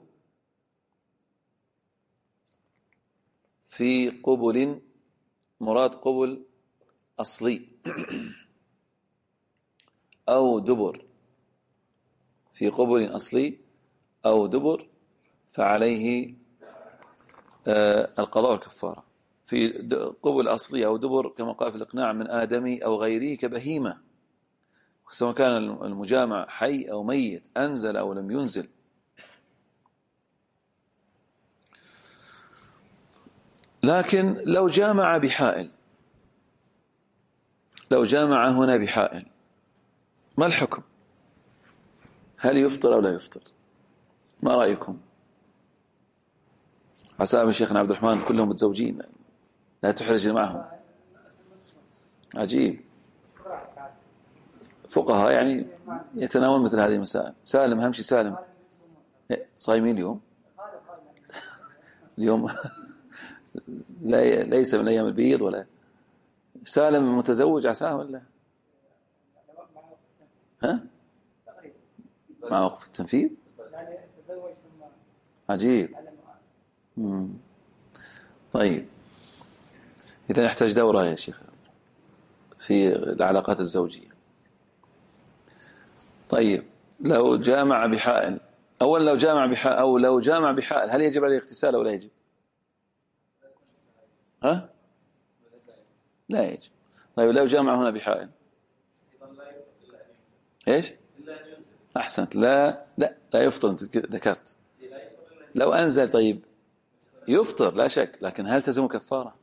S2: في قبل، مراد قبل أصلي أو دبر، في قبل أصلي أو دبر، فعليه القضاء والكفارة. في قبل أصلي أو دبر كما قال في الإقناع: من آدمي أو غيره كبهيمة، سواء كان المجامع حي أو ميت، أنزل أو لم ينزل. لكن لو جامع بحائل، لو جامع هنا بحائل، ما الحكم؟ هل يفطر أو لا يفطر؟ ما رأيكم؟ عسى شيخنا عبد الرحمن كلهم متزوجين، لا تحرج معهم. عجيب. فقهاء يعني يتناول مثل هذه المسائل. سالم أهم شيء سالم صايمين اليوم ليس من أيام البيض ولا سالم متزوج عساه ولا ها مع وقف التنفيذ عجيب. طيب إذا نحتاج دورة يا شيخ في العلاقات الزوجية. طيب لو جامع بحائل أولا لو جامع بحائل أو لو جامع بحائل هل يجب عليه اغتسال أو لا يجب؟ ها؟ لا يجب. طيب لو جامع هنا بحائل إيش؟ أحسنت. لا يفطر. أنت ذكرت لو أنزل. طيب يفطر لا شك، لكن هل تلزمه كفارة؟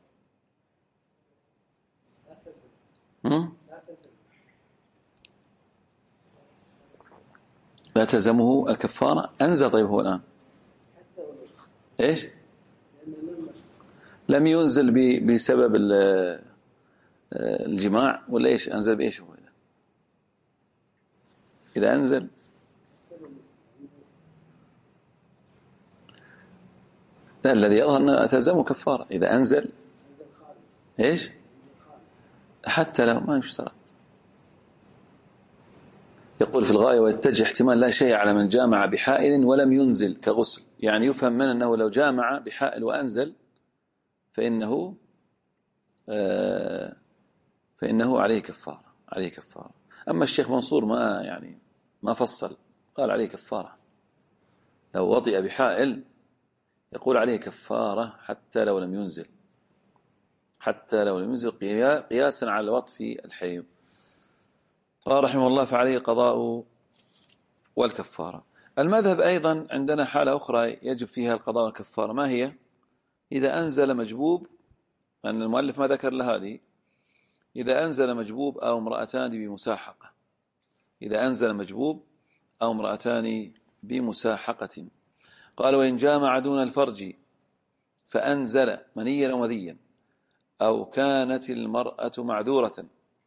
S2: لا تلزمه الكفارة. أنزل. طيب هو الآن إيش؟ لم ينزل بسبب الجماع ولا إيش؟ أنزل بإيش هو إذا أنزل؟ لا الذي يظهر أنه تلزمه كفارة إذا أنزل. إيش؟ حتى لو ما يشترط. يقول في الغاية ويتجه احتمال لا شيء على من جامع بحائل ولم ينزل كغسل، يعني يفهم من أنه لو جامع بحائل وأنزل فإنه عليه كفارة. أما الشيخ منصور ما فصل، قال عليه كفارة. لو وطئ بحائل يقول عليه كفارة حتى لو لم ينزل قياسا على الوطء في الحيض. قال رحمه الله فعليه القضاء والكفارة. المذهب أيضا عندنا حالة أخرى يجب فيها القضاء والكفارة. ما هي؟ إذا أنزل مجبوب، أن المؤلف ما ذكر لهذه، إذا أنزل مجبوب أو امرأتان بمساحقة. إذا أنزل مجبوب أو امرأتان بمساحقة. قال وإن جامع دون الفرج فأنزل منيا أو مذيا أو كانت المرأة معذورة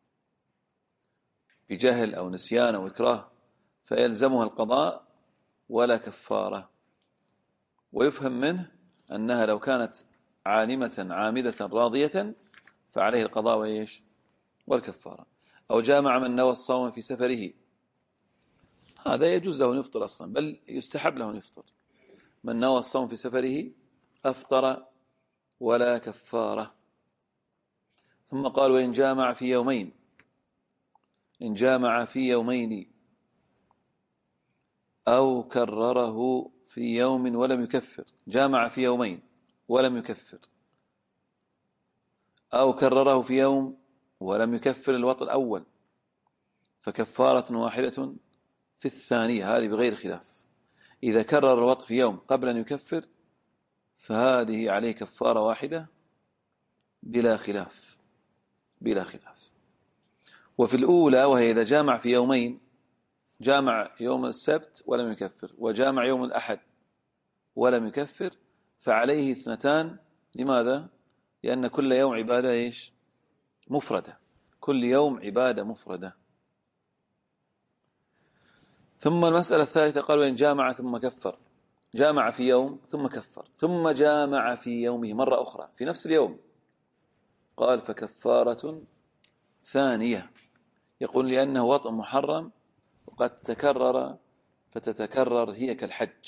S2: بجهل أو نسيان أو إكراه فيلزمها القضاء ولا كفارة. ويفهم منه أنها لو كانت عامدة راضية فعليه القضاء وإيش والكفارة. أو جامع من نوى الصوم في سفره، هذا يجوز له أن يفطر أصلا، بل يستحب له أن يفطر. من نوى الصوم في سفره أفطر ولا كفارة. ثم قال وإن جامع في يومين، إن جامع في يومين أو كرره في يوم ولم يكفر. جامع في يومين ولم يكفر، أو كرره في يوم ولم يكفر الوطء الأول، فكفارة واحدة في الثانية، هذه بغير خلاف. إذا كرر الوطء في يوم قبل أن يكفر فهذه عليه كفارة واحدة بلا خلاف. وفي الأولى وهي إذا جامع في يومين، جامع يوم السبت ولم يكفر وجامع يوم الأحد ولم يكفر، فعليه اثنتان. لماذا؟ لأن كل يوم عبادة إيش مفردة، كل يوم عبادة مفردة. ثم المسألة الثالثة قال وإن جامع ثم كفر، جامع في يوم ثم كفر ثم جامع في يومه مرة أخرى في نفس اليوم، قال فكفارة ثانية. يقول لأنه وطء محرم وقد تكرر فتتكرر هي كالحج.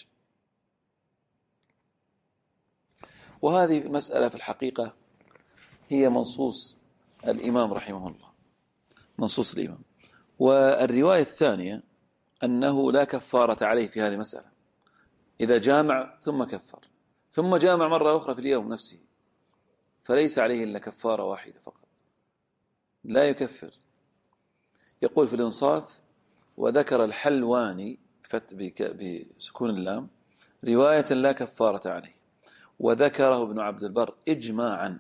S2: وهذه المسألة في الحقيقة هي منصوص الإمام رحمه الله، منصوص الإمام. والرواية الثانية أنه لا كفارة عليه في هذه المسألة، إذا جامع ثم كفر ثم جامع مرة أخرى في اليوم نفسه فليس عليه إلا كفارة واحدة فقط، لا يكفر. يقول في الإنصاف وذكر الحلواني بسكون اللام رواية لا كفارة عليه، وذكره ابن عبد البر إجماعا.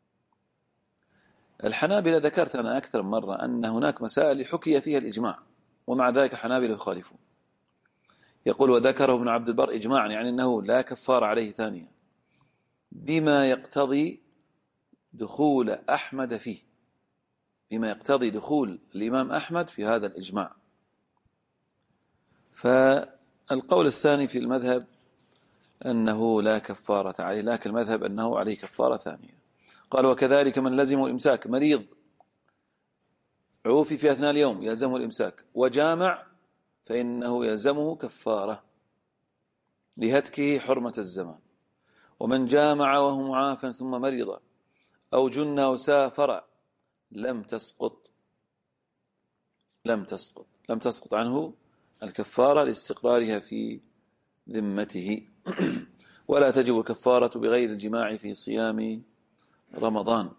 S2: الحنابلة ذكرت أنا أكثر من مرة أن هناك مسائل حكي فيها الإجماع، ومع ذلك الحنابلة يخالفون. يقول وذكره ابن عبد البر إجماعا، يعني أنه لا كفار عليه ثانيا، بما يقتضي دخول أحمد فيه. بما يقتضي دخول الإمام أحمد في هذا الإجماع. فالقول الثاني في المذهب أنه لا كفارة عليه، لكن المذهب أنه عليه كفارة ثانية. قال وكذلك من لزمه الإمساك، مريض عوفي في أثناء اليوم يلزمه الإمساك، وجامع فإنه يلزمه كفارة لهتكه حرمة الزمان. ومن جامع وهو معافى ثم مرض أو جن أو سافر لم تسقط عنه الكفارة لاستقرارها في ذمته. ولا تجب الكفارة بغير الجماع في صيام رمضان.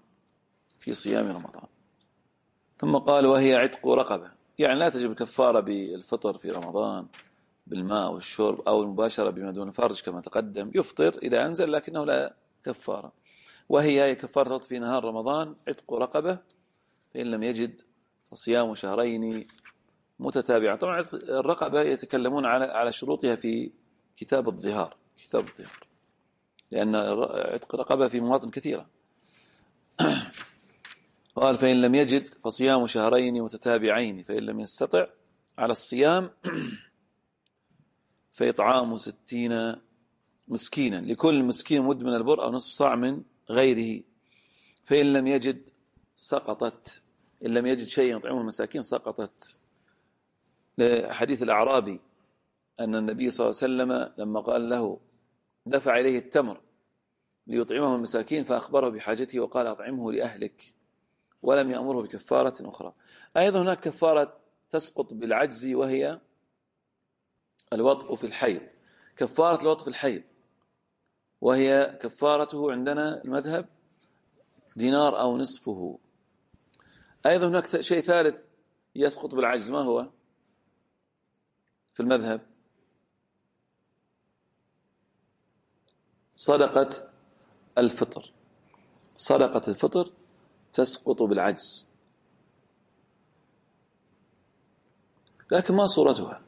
S2: ثم قال وهي عتق رقبة، يعني لا تجب الكفارة بالفطر في رمضان بالماء والشرب أو المباشرة بما دون فرج كما تقدم، يفطر إذا أنزل لكنه لا كفارة. وهي كفارة في نهار رمضان عتق رقبة، فإن لم يجد فصيام شهرين متتابعة. طبعا الرقبة يتكلمون على شروطها في كتاب الظهار، لأن عتق رقبة في مواطن كثيرة. قال فإن لم يجد فصيام شهرين متتابعين، فإن لم يستطع على الصيام فإطعام 60 مسكينا، لكل مسكين مد من البر أو نصف صاع من غيره. فإن لم يجد سقطت، إن لم يجد شيء يطعمه المساكين سقطت. لحديث الأعرابي أن النبي صلى الله عليه وسلم لما قال له دفع إليه التمر ليطعمه المساكين فأخبره بحاجته وقال أطعمه لأهلك، ولم يأمره بكفارة أخرى. أيضا هناك كفارة تسقط بالعجز، وهي الوطء في الحيض. كفارة الوطء في الحيض وهي كفارته عندنا المذهب دينار أو نصفه. أيضا هناك شيء ثالث يسقط بالعجز، ما هو في المذهب؟ صدقة الفطر. صدقة الفطر تسقط بالعجز، لكن ما صورتها؟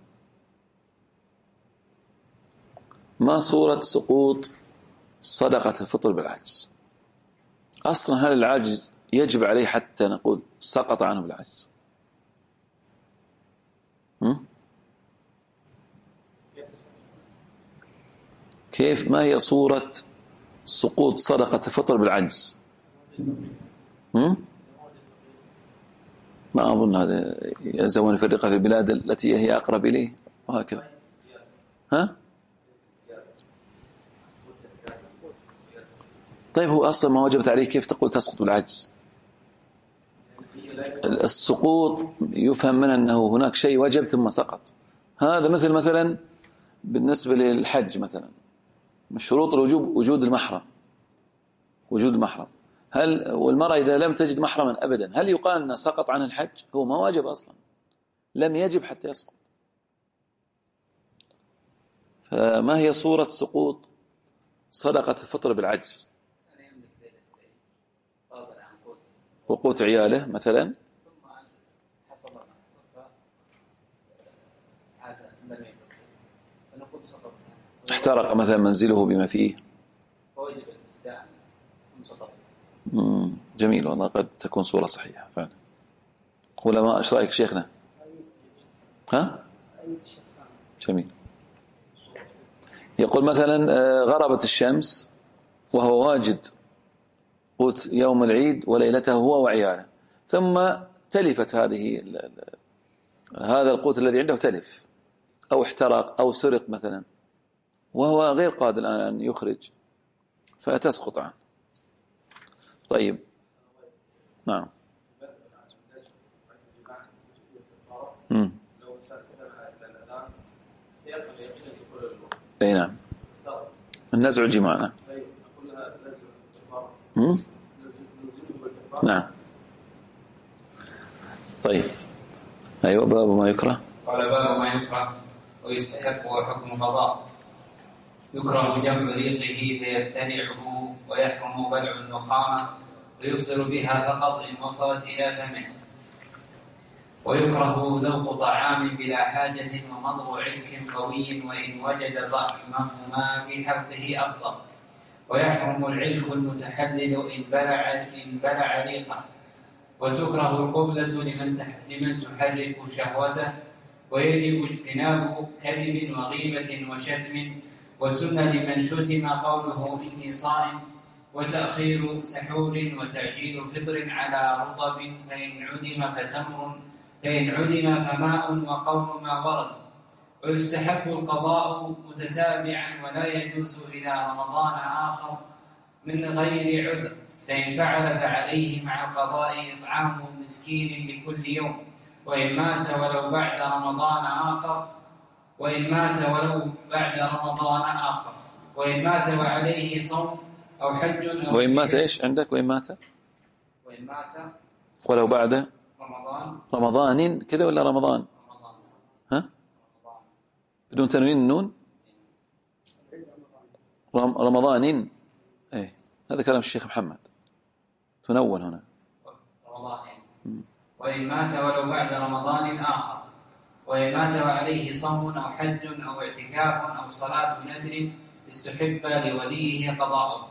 S2: ما صورة سقوط صدقة الفطر بالعجز؟ أصلا هل العاجز يجب عليه حتى نقول سقط عنه بالعجز؟ كيف؟ ما هي صورة سقوط صدقة الفطر بالعجز؟ ما أظن هذا يلزم أن يفرقها في البلاد التي هي أقرب إليه وهكذا. طيب هو أصلا ما وجبت عليه، كيف تقول تسقط بالعجز؟ السقوط يفهم منه أنه هناك شيء وجب ثم سقط. هذا مثلا بالنسبة للحج مثلا، من شروط الوجوب وجود المحرم. والمرأة إذا لم تجد محرما أبدا هل يقال أنه سقط عن الحج؟ هو ما واجب أصلا، لم يجب حتى يسقط. فما هي صورة سقوط صدقة الفطر بالعجز؟ وقوت عياله مثلا، احترق مثلا منزله بما فيه، جميل والله، قد تكون صورة صحيحة فعلا. ولا ما ايش رايك شيخنا؟ جميل. يقول مثلا غربت الشمس وهو واجد قوت يوم العيد وليلته هو وعياله، ثم تلفت هذا القوت الذي عنده تلف أو احترق أو سرق مثلا، وهو غير قادر الآن أن يخرج، فتسقط عنه. طيب نعم. اي نعم، النزع جماعنا. نعم. طيب أيوة، باب ما يكره.
S1: قال باب ما يكره ويستحق وحكم قضاء. يكره جمع ريقه فيبتلعه، ويحرم بلع النخامة ويفطر بها فقط إن وصلت إلى فمه. ويكره ذوق طعام بلا حاجة ومضغ علك قوي، وإن وجد طعمهما في حقه أفطر. ويحرم العلك المتحلل إن بلع ريقه، وتكره القبلة لمن تحرك شهوته، ويجب اجتناب كذب وغيبة وشتم، وسنة لمن شتم قوله إني صائم، وتأخير سحور وتعجيل فطر على رطب، فإن عدم فماء وقول ما ورد. ويستحب القضاء متتابعا، ولا يجوز إلى رمضان آخر من غير عذر، فإن فعل فعليه مع القضاء إطعام مسكين لكل يوم، وإن مات ولو بعد رمضان آخر، وإن مات وعليه صوم أو حج أو
S2: وإن مات إيش عندك؟ وإن مات ولو بعد رمضان كذا ولا رمضان؟ ها؟ بدون تنوين النون؟ رمضان. إيه، هذا كلام الشيخ محمد، تنون هنا.
S1: وإن مات ولو بعد رمضان آخر، وإن مات وعليه صوم أو حج أو اعتكاف أو صلاة نذر استحب لوليه قضاءه.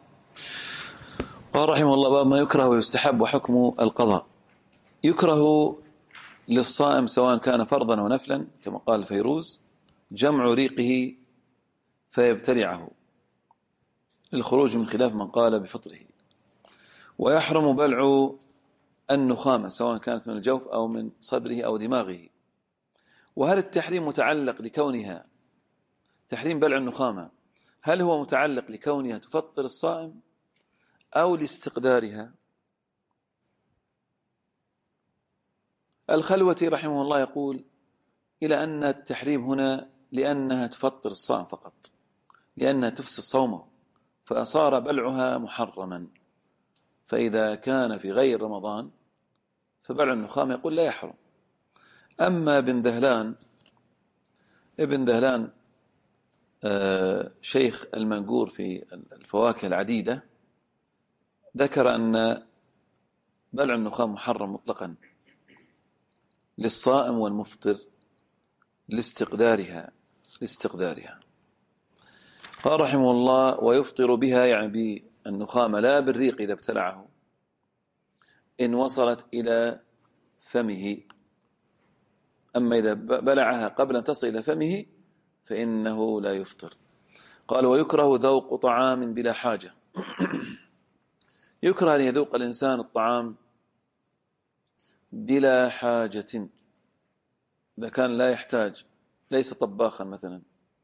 S2: قال رحمه الله: باب ما يكره ويستحب وحكم القضاء. يكره للصائم سواء كان فرضا ونفلا كما قال فيروز جمع ريقه فيبتلعه للخروج من خلاف من قال بفطره. ويحرم بلع النخامة سواء كانت من الجوف أو من صدره أو دماغه. وهل التحريم متعلق لكونها تحريم بلع النخامة، هل هو متعلق لكونها تفطر الصائم أو لاستقدارها؟ الخلوتي رحمه الله يقول إلى أن التحريم هنا لأنها تفطر الصائم فقط، لأنها تفسد صومه فصار بلعها محرما. فإذا كان في غير رمضان فبلع النخام يقول لا يحرم. أما ابن ذهلان شيخ المنقور في الفواكه العديدة ذكر أن بلع النخام محرم مطلقا للصائم والمفطر لاستقدارها. قال رحمه الله: ويفطر بها يعني بالنخامة لا بالريق إذا ابتلعه إن وصلت إلى فمه، أما إذا بلعها قبل أن تصل إلى فمه فإنه لا يفطر. قال: ويكره ذوق طعام بلا حاجة. يكره أن يذوق الإنسان الطعام بلا حاجة، إذا كان لا يحتاج، ليس طباخا مثلا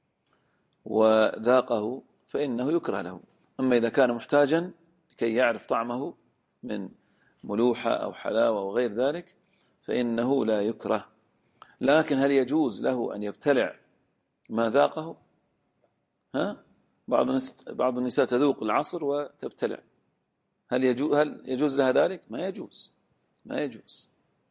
S2: وذاقه فإنه يكره له. أما إذا كان محتاجا لكي يعرف طعمه من ملوحة أو حلاوة وغير ذلك فإنه لا يكره. لكن هل يجوز له أن يبتلع ما ذاقه؟ بعض النساء تذوق العصر وتبتلع، هل يجوز لها ذلك؟ ما يجوز.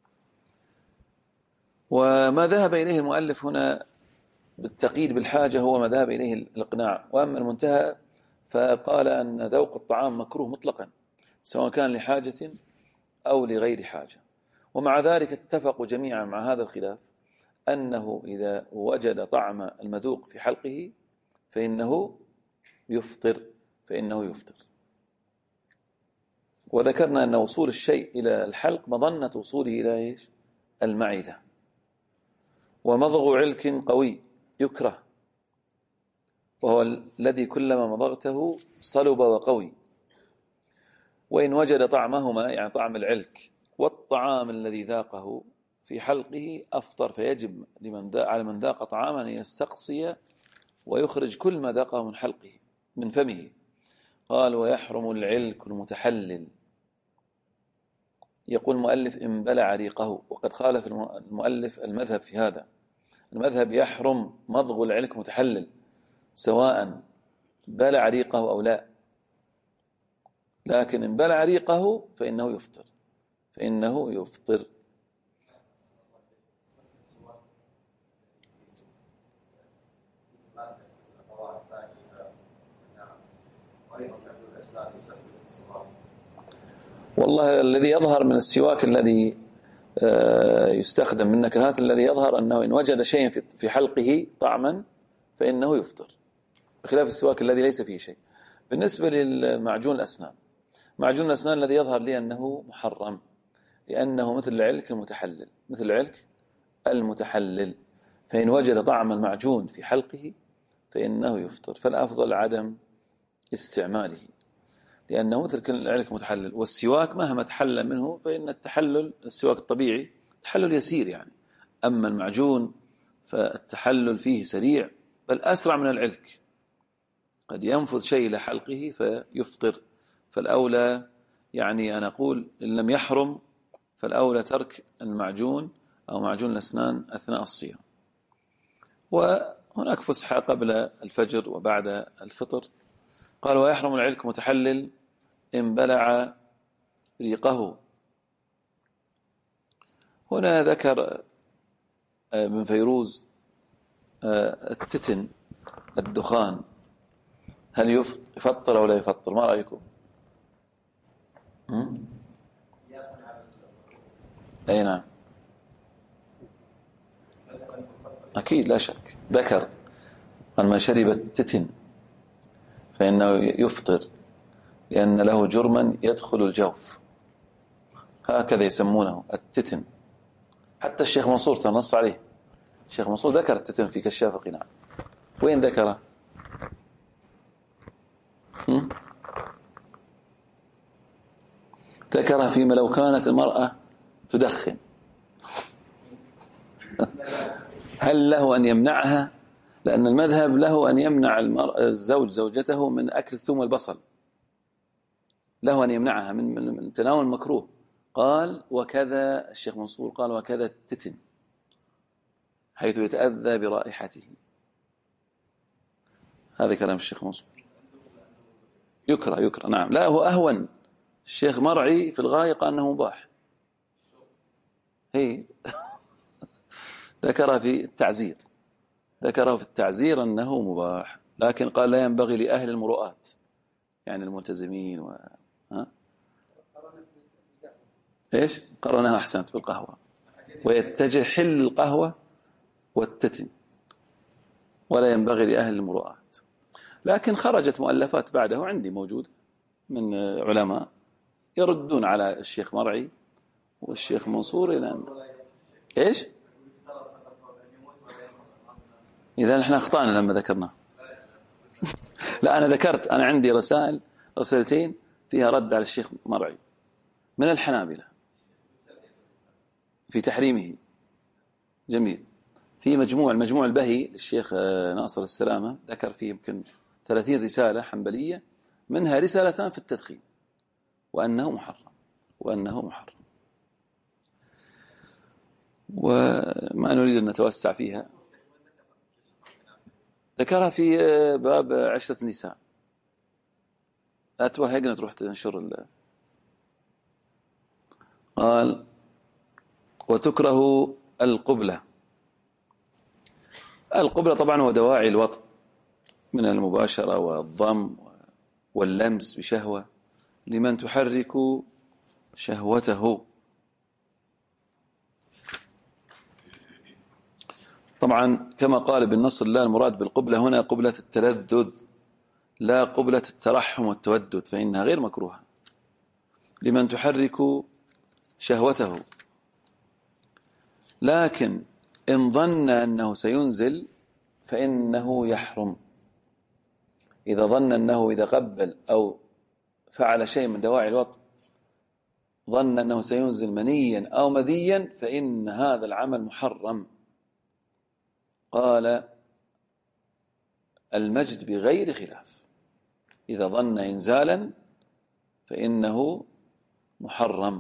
S2: وما ذهب إليه المؤلف هنا بالتقييد بالحاجة هو ما ذهب إليه الإقناع. وأما المنتهى فقال أن ذوق الطعام مكروه مطلقا سواء كان لحاجة أو لغير حاجة. ومع ذلك اتفقوا جميعا مع هذا الخلاف أنه إذا وجد طعم المذوق في حلقه فإنه يفطر. وذكرنا أن وصول الشيء إلى الحلق مظنة وصوله إلى المعدة. ومضغ علك قوي يكره، وهو الذي كلما مضغته صلب وقوي. وإن وجد طعمهما يعني طعم العلك والطعام الذي ذاقه في حلقه أفطر. فيجب على من ذاق طعاما أن يستقصي ويخرج كل ما ذاقه من حلقه من فمه. قال: ويحرم العلك المتحلل. يقول المؤلف: إن بلع ريقه. وقد خالف المؤلف المذهب في هذا. المذهب يحرم مضغ العلك متحلل سواء بلع ريقه أو لا، لكن إن بلع ريقه فإنه يفطر. والله الذي يظهر من السواك الذي يستخدم من نكهات، الذي يظهر أنه إن وجد شيء في حلقه طعما فإنه يفطر، بخلاف السواك الذي ليس فيه شيء. بالنسبة للمعجون الأسنان، معجون الأسنان الذي يظهر لي أنه محرم لأنه مثل العلك المتحلل، مثل العلك المتحلل، فإن وجد طعم المعجون في حلقه فإنه يفطر، فالأفضل عدم استعماله لأنه مثل العلك المتحلل. والسواك مهما تحلل منه فإن التحلل، السواك الطبيعي تحلل يسير يعني، أما المعجون فالتحلل فيه سريع بل أسرع من العلك، قد ينفذ شيء إلى حلقه فيفطر. فالأولى يعني أنا أقول إن لم يحرم فالأولى ترك المعجون أو معجون الأسنان أثناء الصيام. وهناك فسحة قبل الفجر وبعد الفطر. قال ويحرم العلك متحلل إن بلع ريقه. هنا ذكر ابن فيروز التتن، الدخان، هل يفطر أو لا يفطر؟ ما رأيكم؟ أي نعم، أكيد لا شك. ذكر أن من شرب التتن فإنه يفطر لأن له جرما يدخل الجوف، هكذا يسمونه التتن. حتى الشيخ منصور تنص عليه، الشيخ منصور ذكر التتن في كشاف القناع. وين ذكره؟ ذكره فيما لو كانت المرأة تدخن هل له أن يمنعها؟ لأن المذهب له أن يمنع الزوج زوجته من أكل الثوم والبصل، له أن يمنعها من تناول المكروه. قال وكذا الشيخ منصور قال وكذا التتن حيث يتأذى برائحته. هذا كلام الشيخ منصور. يكره نعم، لا هو أهون. الشيخ مرعي في الغاية قال أنه مباح، هي ذكره في التعزير أنه مباح، لكن قال لا ينبغي لأهل المروءات يعني الملتزمين إيش قرنها أحسنت بالقهوة، ويتجه حل القهوة والتتن، ولا ينبغي لأهل المروءات. لكن خرجت مؤلفات بعده عندي موجودة من علماء يردون على الشيخ مرعي والشيخ منصور إلى إيش؟ إذا نحن أخطأنا لما ذكرنا لا أنا ذكرت، أنا عندي رسالتين فيها رد على الشيخ مرعي من الحنابلة في تحريمه. جميل. في المجموع البهي للشيخ ناصر السلامة ذكر فيه يمكن 30 رسالة حنبلية، منها رسالتان في التدخين وأنه محرم وما نريد أن نتوسع فيها. ذكرها في باب عشرة النساء، لا توهقنا تروح تنشر قال وتكره القبلة طبعا هو دواعي الوطء من المباشرة والضم واللمس بشهوة لمن تحرك شهوته. طبعا كما قال بالنص لا المراد بالقبلة هنا قبلة التلذذ لا قبلة الترحم والتودد، فإنها غير مكروهة لمن تحرك شهوته. لكن إن ظن أنه سينزل فإنه يحرم. إذا ظن أنه إذا قبل أو فعل شيء من دواعي الوطء ظن أنه سينزل منيا أو مذيا فإن هذا العمل محرم. قال المجد بغير خلاف، إذا ظن إنزالا فإنه محرم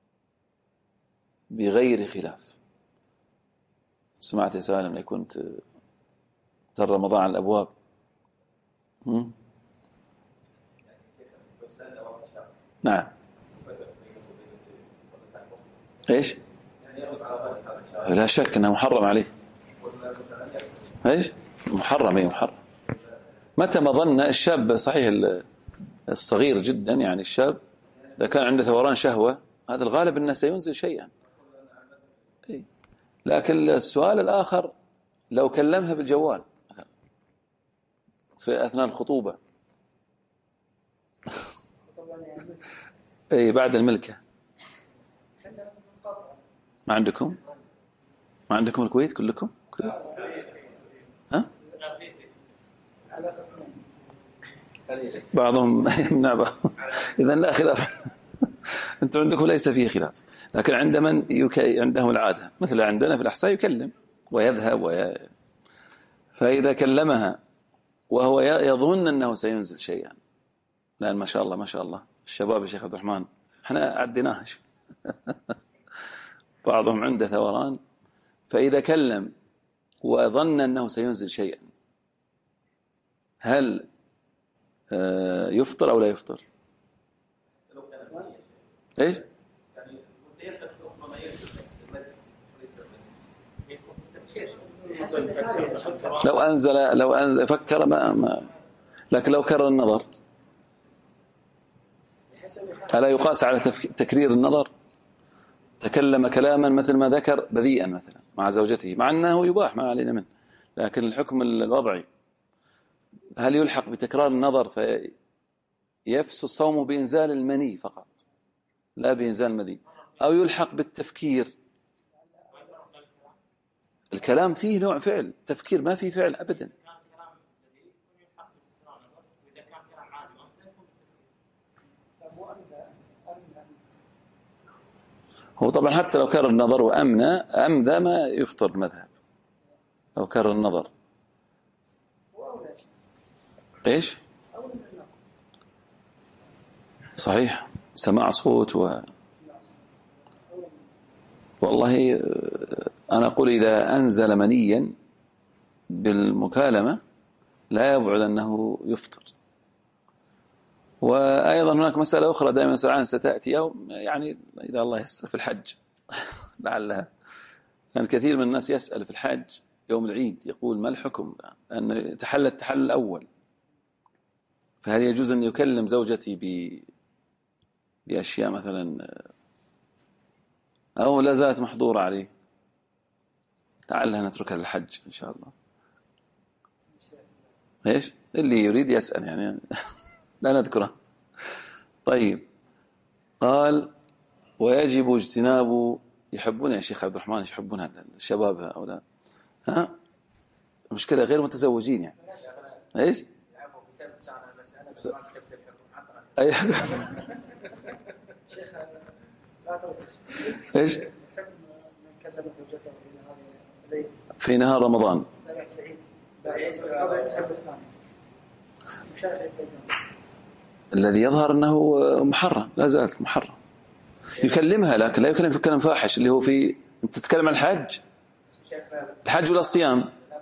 S2: بغير خلاف. سمعت يا سالم لي كنت ترى رمضان على الأبواب نعم إيش لا شك أنه محرم عليه. إيش محرم متى ما ظن الشاب صحيح الصغير جدا يعني الشاب إذا كان عنده ثوران شهوة هذا الغالب أنه سينزل شيئا. لكن السؤال الآخر لو كلمها بالجوال في أثناء الخطوبة بعد الملكة ما عندكم الكويت كلكم ها؟
S3: على قسمين.
S2: بعضهم يمنع بعض. إذا لا خلاف. أنتم عندكم ليس فيه خلاف، لكن عند من عندهم العادة مثل عندنا في الأحساء يكلم ويذهب فإذا كلمها وهو يظن أنه سينزل شيئا، لأن ما شاء الله الشباب يا شيخ عبد الرحمن احنا عديناها بعضهم عنده ثوران، فإذا كلم وظن أنه سينزل شيئا هل يفطر أو لا يفطر؟ إيش؟ لو أنزل فكر ما لكن لو كرر النظر ألا يقاس على تكرير النظر؟ تكلم كلاما مثل ما ذكر بذيئا مثلا مع زوجته، مع أنه يباح ما علينا منه، لكن الحكم الوضعي هل يلحق بتكرار النظر فيفسد الصوم بإنزال المني فقط لا بإنزال المذي، أو يلحق بالتفكير؟ الكلام فيه نوع فعل، تفكير ما فيه فعل أبدا. هو طبعا حتى لو كرر النظر وأمذى ما يفطر المذهب لو كرر النظر. إيش؟ صحيح، سماع صوت والله أنا أقول إذا أنزل منيا بالمكالمة لا يبعد أنه يفطر. وأيضا هناك مسألة أخرى دائما سرعان ستأتي، أو يعني إذا الله يسر في الحج لعلها، لأن الكثير من الناس يسأل في الحج يوم العيد يقول ما الحكم أن تحل التحلل الأول، فهل يجوز أن يكلم زوجتي بأشياء مثلا أو لا زالت محظورة عليه؟ لعلها نتركها للحج إن شاء الله. إيش اللي يريد يسأل يعني لا نذكره. طيب، قال ويجب اجتناب، يحبون يا شيخ عبد الرحمن يحبون الشباب هؤلاء، ها مشكلة غير متزوجين يعني. إيش أي إيش في نهار رمضان الذي يظهر أنه محرم، لا زالت محرم. يكلمها لكن لا يكلم في كلام فاحش اللي هو في أنت تتكلم عن الحج ولا الصيام؟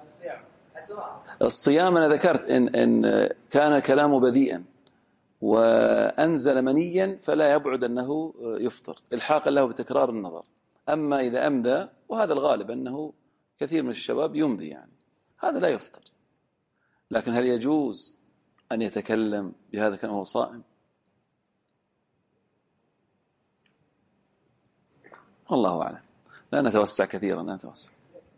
S2: الصيام أنا ذكرت إن كان كلامه بذيئا وأنزل منيا فلا يبعد أنه يفطر إلحاقا له بتكرار النظر. أما إذا أمدى، وهذا الغالب أنه كثير من الشباب يمضي يعني، هذا لا يفطر. لكن هل يجوز أن يتكلم بهذا كان هو صائم؟ الله أعلم، لا نتوسع كثيرا، لا نتوسع.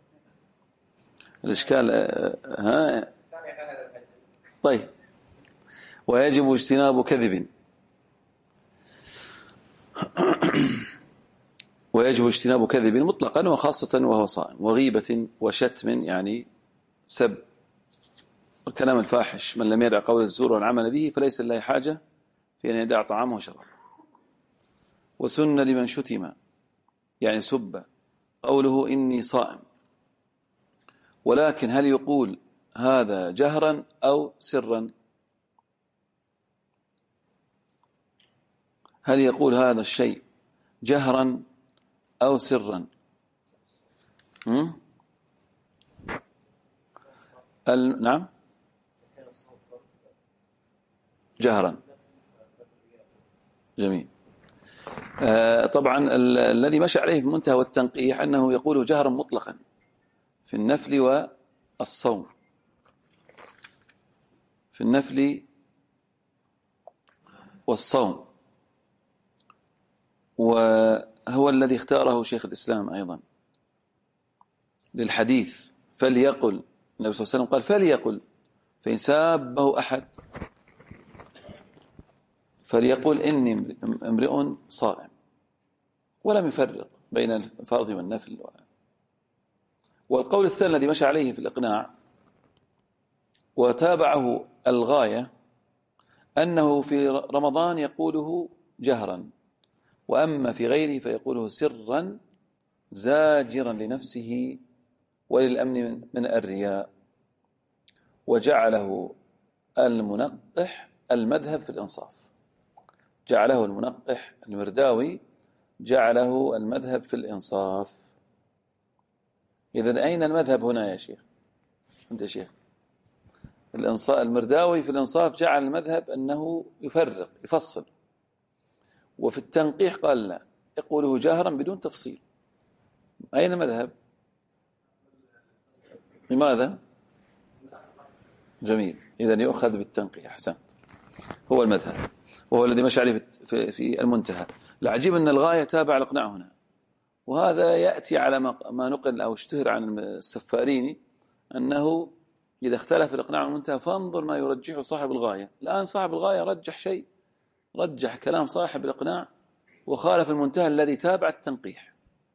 S2: الإشكال ها. طيب، ويجب اجتناب كذب، ويجب اجتناب كذب مطلقا وخاصة وهو صائم، وغيبة وشتم يعني سب الكلام الفاحش. من لم يدع قول الزور والعمل به فليس لله حاجة في أن يدع طعامه وشرابه. وسن لمن شتم يعني سب قوله إني صائم، ولكن هل يقول هذا جهرا أو سرا؟ هل يقول هذا الشيء جهرا أو سرا؟ نعم جهرا. جميل. طبعا الذي مشى عليه في منتهى والتنقيح أنه يقول جهرا مطلقا في النفل والصوم، في النفل والصوم، وهو الذي اختاره شيخ الإسلام أيضا للحديث فليقل. النبي صلى الله عليه وسلم قال فليقل، فإن سابه أحد فليقل إني امرئ صائم، ولم يفرق بين الفرض والنفل. والقول الثاني الذي مشى عليه في الإقناع وتابعه الغاية أنه في رمضان يقوله جهرا، وأما في غيره فيقوله سرا زاجرا لنفسه وللأمن من الرياء. وجعله المنقح المذهب في الإنصاف، جعله المنقح المرداوي جعله المذهب في الإنصاف. إذن أين المذهب هنا يا شيخ؟ أنت يا شيخ المرداوي في الإنصاف جعل المذهب أنه يفرق يفصل، وفي التنقيح قال لا، يقوله جاهرا بدون تفصيل. أين المذهب؟ لماذا؟ جميل، إذن يؤخذ بالتنقيح. أحسنت، هو المذهب وهو الذي مشى عليه في المنتهى. العجيب أن الغاية تابع الإقناع هنا، وهذا يأتي على ما نقل أو اشتهر عن السفاريني أنه إذا اختلف الإقناع والمنتهى فانظر ما يرجحه صاحب الغاية. الآن صاحب الغاية رجح شيء، رجح كلام صاحب الإقناع وخالف المنتهى الذي تابع التنقيح.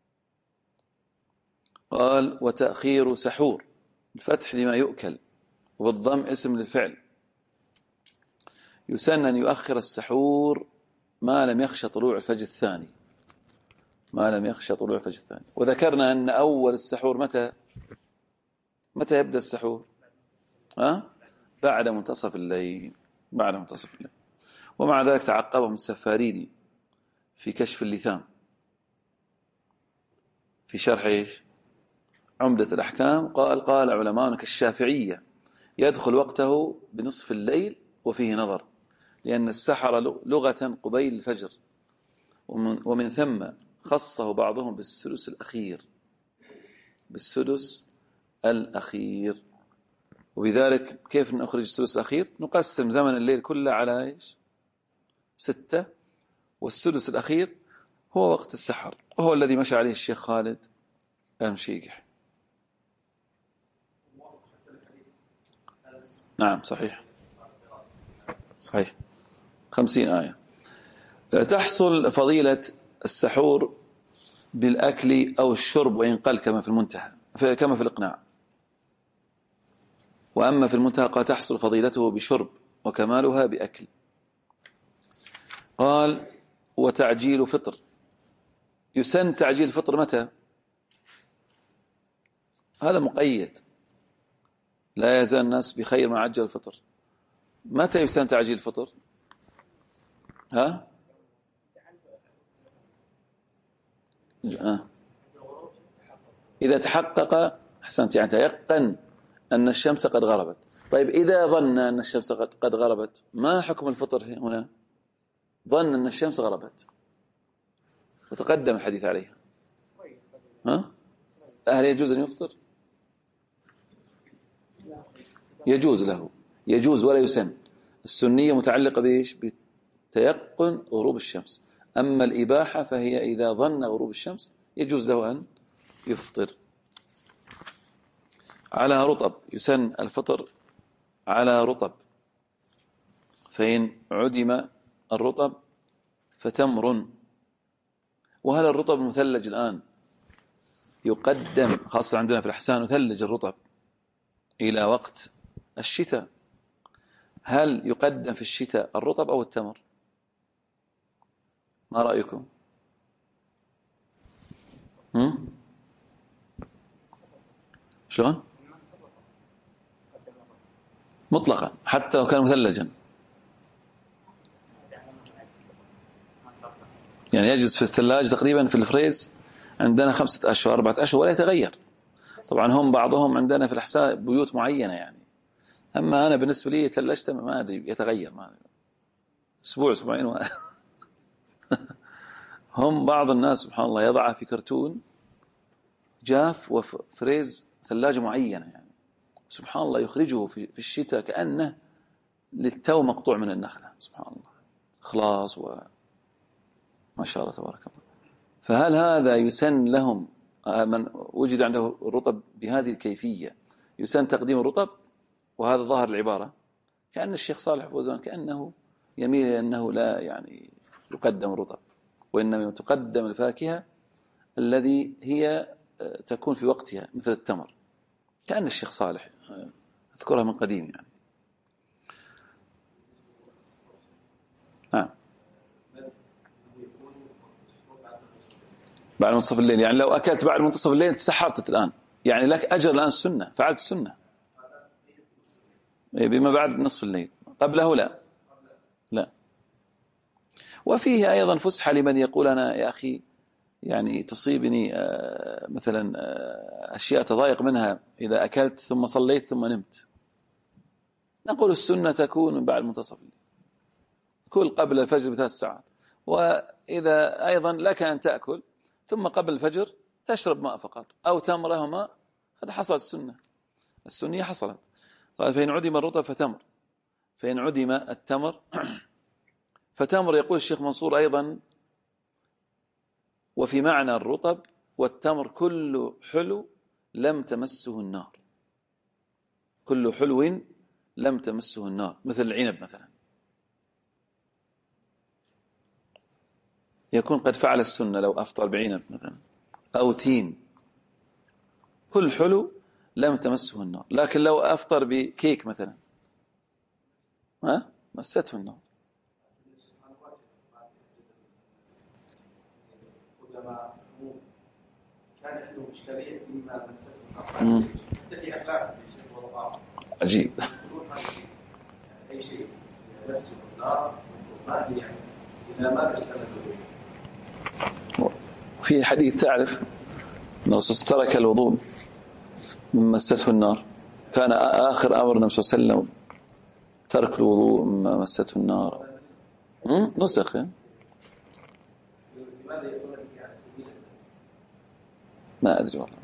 S2: قال وتأخير سحور الفتح لما يؤكل وبالضم اسم للفعل. يسن أن يؤخر السحور ما لم يخشى طلوع الفجر الثاني، ما لم يخشى طلوع الفجر الثاني. وذكرنا أن أول السحور متى يبدأ السحور؟ بعد منتصف الليل، بعد منتصف الليل. ومع ذلك تعقبهم السفاريني في كشف اللثام في شرح عمدة الأحكام، قال علماء كالشافعية يدخل وقته بنصف الليل وفيه نظر، لأن السحر لغة قبيل الفجر، ومن ثم خصه بعضهم بالسدس الأخير، بالسدس الأخير. وبذلك كيف نخرج السدس الأخير؟ نقسم زمن الليل كله على 6، والسدس الأخير هو وقت السحر، وهو الذي مشى عليه الشيخ خالد المشيقح. نعم صحيح، صحيح، 50 آية. تحصل فضيلة السحور بالأكل أو الشرب وإن قل كما في المنتهى، كما في الإقناع. وأما في المنتهى قال تحصل فضيلته بشرب وكمالها بأكل. قال وتعجيل فطر، يسن تعجيل الفطر متى؟ هذا مقيد، لا يزال الناس بخير ما عجل الفطر. متى يسن تعجيل الفطر؟ إذا تحقق، أحسنت، يعني تيقن أن الشمس قد غربت. طيب إذا ظن أن الشمس قد غربت، ما حكم الفطر هنا؟ ظن أن الشمس غربت وتقدم الحديث عليها، هل يجوز أن يفطر؟ يجوز له، يجوز ولا يسن. السنية متعلقة بإيش؟ بتيقن غروب الشمس. أما الإباحة فهي إذا ظن غروب الشمس يجوز له أن يفطر. على رطب، يسن الفطر على رطب، فإن عدم الرطب فتمر. وهل الرطب المثلج الآن يقدم، خاصة عندنا في الأحسان نثلج الرطب إلى وقت الشتاء، هل يقدم في الشتاء الرطب أو التمر؟ ما رأيكم؟ شلون؟ مطلقا حتى لو كان مثلجا، يعني يجلس في الثلاجة تقريبا في الفريز عندنا 5 أشهر 4 أشهر ولا يتغير. طبعا هم بعضهم عندنا في الأحساء بيوت معينة يعني، أما أنا بالنسبة لي ثلجته ما أدري يتغير، ما أدري أسبوع أسبوعين هم بعض الناس سبحان الله يضعها في كرتون جاف وفريز ثلاجة معينة يعني، سبحان الله يخرجه في الشتاء كأنه للتو مقطوع من النخلة، سبحان الله خلاص ما شاء الله تبارك الله. فهل هذا يسن لهم من وجد عنده الرطب بهذه الكيفية يسن تقديم الرطب؟ وهذا ظاهر العبارة، كأن الشيخ صالح فوزان كأنه يميل إلى أنه لا يعني يقدم الرطب، وإنما تقدم الفاكهة الذي هي تكون في وقتها مثل التمر، كأن الشيخ صالح أذكرها من قديم يعني. نعم، بعد منتصف الليل، يعني لو أكلت بعد منتصف الليل تسحرت الآن، يعني لك أجر الآن السنة، فعلت السنة بما بعد نصف الليل، قبله لا. لا. وفيه أيضا فسحة لمن يقول أنا يا أخي يعني تصيبني مثلا أشياء تضايق منها إذا أكلت ثم صليت ثم نمت، نقول السنة تكون من بعد منتصف الليل، كل قبل الفجر ب3 ساعات. وإذا أيضا لك أن تأكل ثم قبل الفجر تشرب ماء فقط أو تمره وماء، هذا حصلت السنة، السنية حصلت. قال فإن عدم الرطب فتمر، فإن عدم التمر فتمر. يقول الشيخ منصور أيضا وفي معنى الرطب والتمر كل حلو لم تمسه النار، كل حلو لم تمسه النار، مثل العنب مثلا يكون قد فعل السنة لو أفطر بعنب مثلا أو تين، كل حلو لم تمسه النار. لكن لو أفطر بكيك مثلا مسته النار.
S3: كان عنده مشكلة بما مسته تدي أخلاق
S2: عجيب.
S3: أي شيء يمسه النار ما أدري يعني إلى ما تستند به.
S2: في حديث تعرف أن الرسول ترك الوضوء من مسته النار، كان آخر أمر النبي صلى الله عليه وسلم ترك الوضوء مما مسته النار. نسخ. ما أدري والله.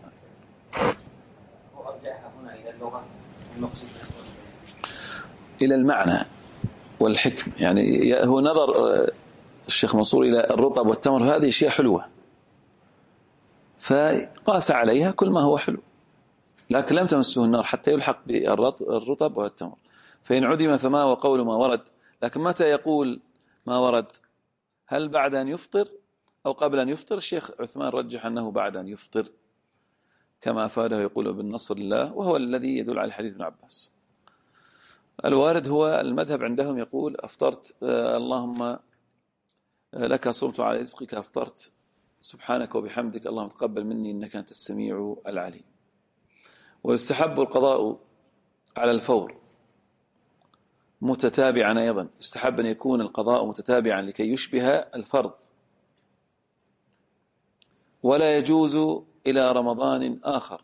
S1: هنا إلى اللغة المقصود
S2: إلى المعنى والحكم، يعني هو نظر الشيخ منصور إلى الرطب والتمر، هذه أشياء حلوة فقاس عليها كل ما هو حلو، لكن لم تمسه النار حتى يلحق بالرطب والتمر. فإن عدم فما وقول ما ورد. لكن متى يقول ما ورد؟ هل بعد أن يفطر أو قبل أن يفطر؟ الشيخ عثمان رجح أنه بعد أن يفطر كما أفاده يقول بالنصر الله، وهو الذي يدل على حديث ابن عباس. الوارد هو المذهب عندهم يقول أفطرت اللهم لك صمت على رزقك أفطرت سبحانك وبحمدك اللهم تقبل مني إنك أنت السميع العليم. ويستحب القضاء على الفور متتابعا، أيضا يستحب أن يكون القضاء متتابعا لكي يشبه الفرض، ولا يجوز إلى رمضان آخر،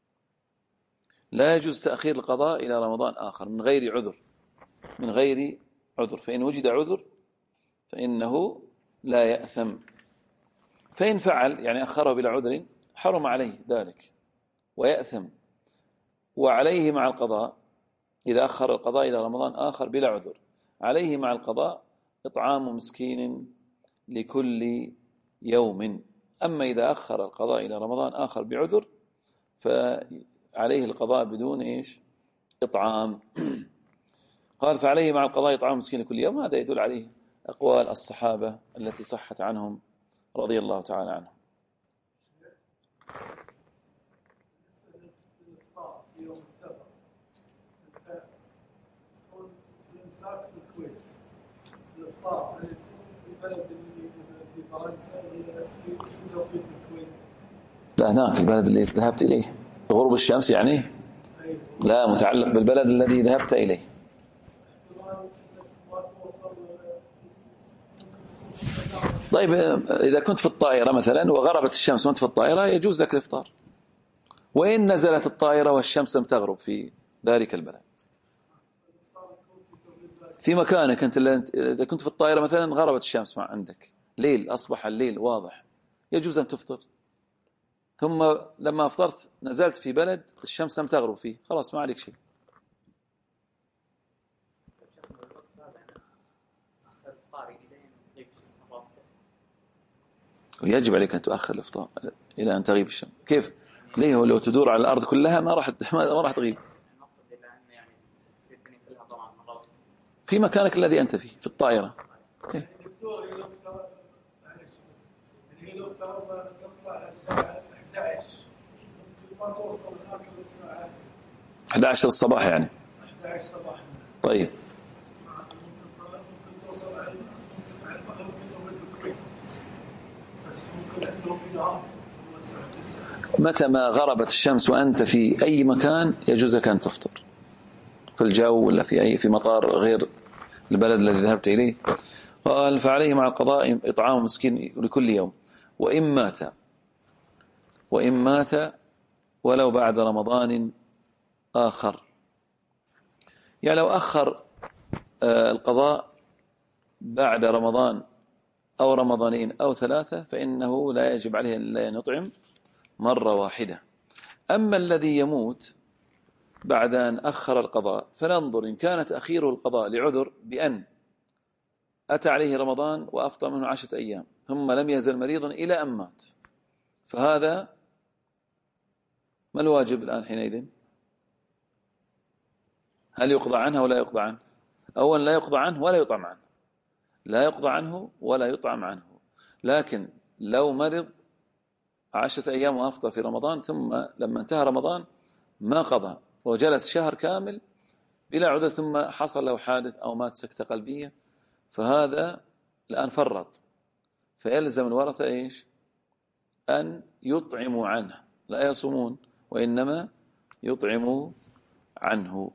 S2: لا يجوز تأخير القضاء إلى رمضان آخر من غير عذر، من غير عذر. فإن وجد عذر فإنه لا يأثم، فإن فعل يعني أخره بلا عذر حرم عليه ذلك ويأثم. وعليه مع القضاء إذا أخر القضاء إلى رمضان آخر بلا عذر، عليه مع القضاء إطعام مسكين لكل يوم. أما إذا أخر القضاء إلى رمضان آخر بعذر فعليه القضاء بدون إطعام. قال فعليه مع القضاء إطعام مسكين لكل يوم. هذا يدل عليه أقوال الصحابة التي صحت عنهم رضي الله تعالى عنهم. لا، هناك البلد اللي ذهبت إليه غروب الشمس يعني، لا متعلق بالبلد الذي ذهبت إليه. طيب إذا كنت في الطائرة مثلا وغربت الشمس وأنت في الطائرة يجوز لك الإفطار، وإن نزلت الطائرة والشمس لم تغرب في ذلك البلد في مكانك أنت. إذا كنت في الطائرة مثلا غربت الشمس مع عندك ليل، أصبح الليل واضح، يجوز أن تفطر. ثم لما أفطرت نزلت في بلد الشمس لم تغرب فيه، خلاص ما عليك شيء. ويجب عليك أن تؤخر الإفطار إلى أن تغيب الشمس. كيف؟ ليه؟ لو تدور على الأرض كلها ما راح تغيب. في مكانك الذي أنت فيه في الطائرة.
S3: افترضنا تطلع الساعة 11 ممكن ما توصل هناك للساعة
S2: 11 الصباح يعني.
S3: 11 صباحا.
S2: طيب
S3: ممكن توصل على المغرب ممكن بالكويت. بس ممكن عندهم في نهار الساعة 9.
S2: متى ما غربت الشمس وأنت في أي مكان يجوز لك أن تفطر، في الجو ولا في مطار غير البلد الذي ذهبت إليه. قال فعليه مع القضاء إطعام مسكين لكل يوم وإن مات ولو بعد رمضان آخر. يعني لو أخر القضاء بعد رمضان أو رمضانين أو 3 فإنه لا يجب عليه إلا أن يطعم مرة واحدة. أما الذي يموت بعد أن أخر القضاء فننظر إن كان تأخيره القضاء لعذر بأن أتى عليه رمضان وأفطر منه 10 أيام ثم لم يزل مريضا إلى أن مات، فهذا ما الواجب الآن حينئذ؟ هل يقضى عنه ولا يقضى عنه؟ أولا لا يقضى عنه ولا يطعم عنه، لا يقضى عنه ولا يطعم عنه. لكن لو مرض 10 أيام وأفطر في رمضان ثم لما انتهى رمضان ما قضى وجلس شهر كامل بلا عذر ثم حصل له حادث أو مات سكتة قلبية، فهذا الآن فرط، فيلزم الورثة إيش؟ أن يطعموا عنه، لا يصومون وإنما يطعموا عنه.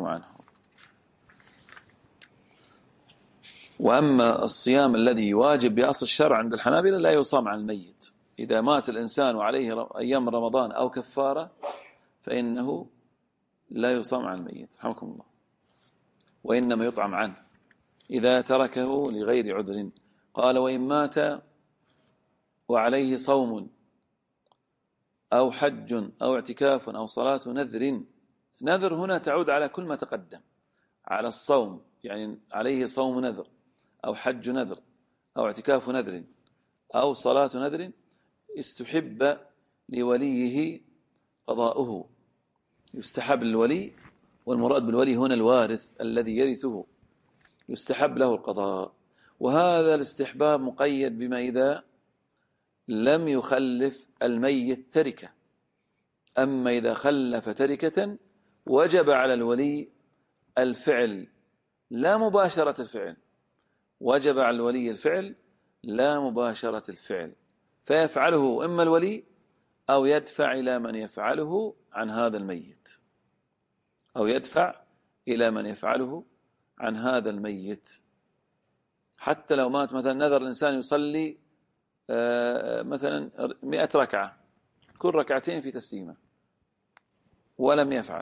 S2: وأما الصيام الذي واجب بأصل الشرع عند الحنابلة لا يصام عن الميت. إذا مات الإنسان وعليه أيام رمضان أو كفارة فإنه لا يصام عن الميت رحمكم الله، وإنما يطعم عنه إذا تركه لغير عذر. قال وإن مات وعليه صوم أو حج أو اعتكاف أو صلاة نذر هنا تعود على كل ما تقدم، على الصوم يعني عليه صوم نذر أو حج نذر أو اعتكاف نذر أو صلاة نذر استحب لوليه قضاؤه. يستحب للولي، والمراد بالولي هنا الوارث الذي يرثه، يستحب له القضاء. وهذا الاستحباب مقيد بما إذا لم يخلف الميت تركة. أما إذا خلف تركة وجب على الولي الفعل لا مباشرة الفعل، وجب على الولي الفعل لا مباشرة الفعل، فيفعله إما الولي أو يدفع إلى من يفعله عن هذا الميت، أو يدفع إلى من يفعله عن هذا الميت. حتى لو مات مثلا نذر الإنسان يصلي مثلا 100 ركعة كل ركعتين في تسليمة ولم يفعل،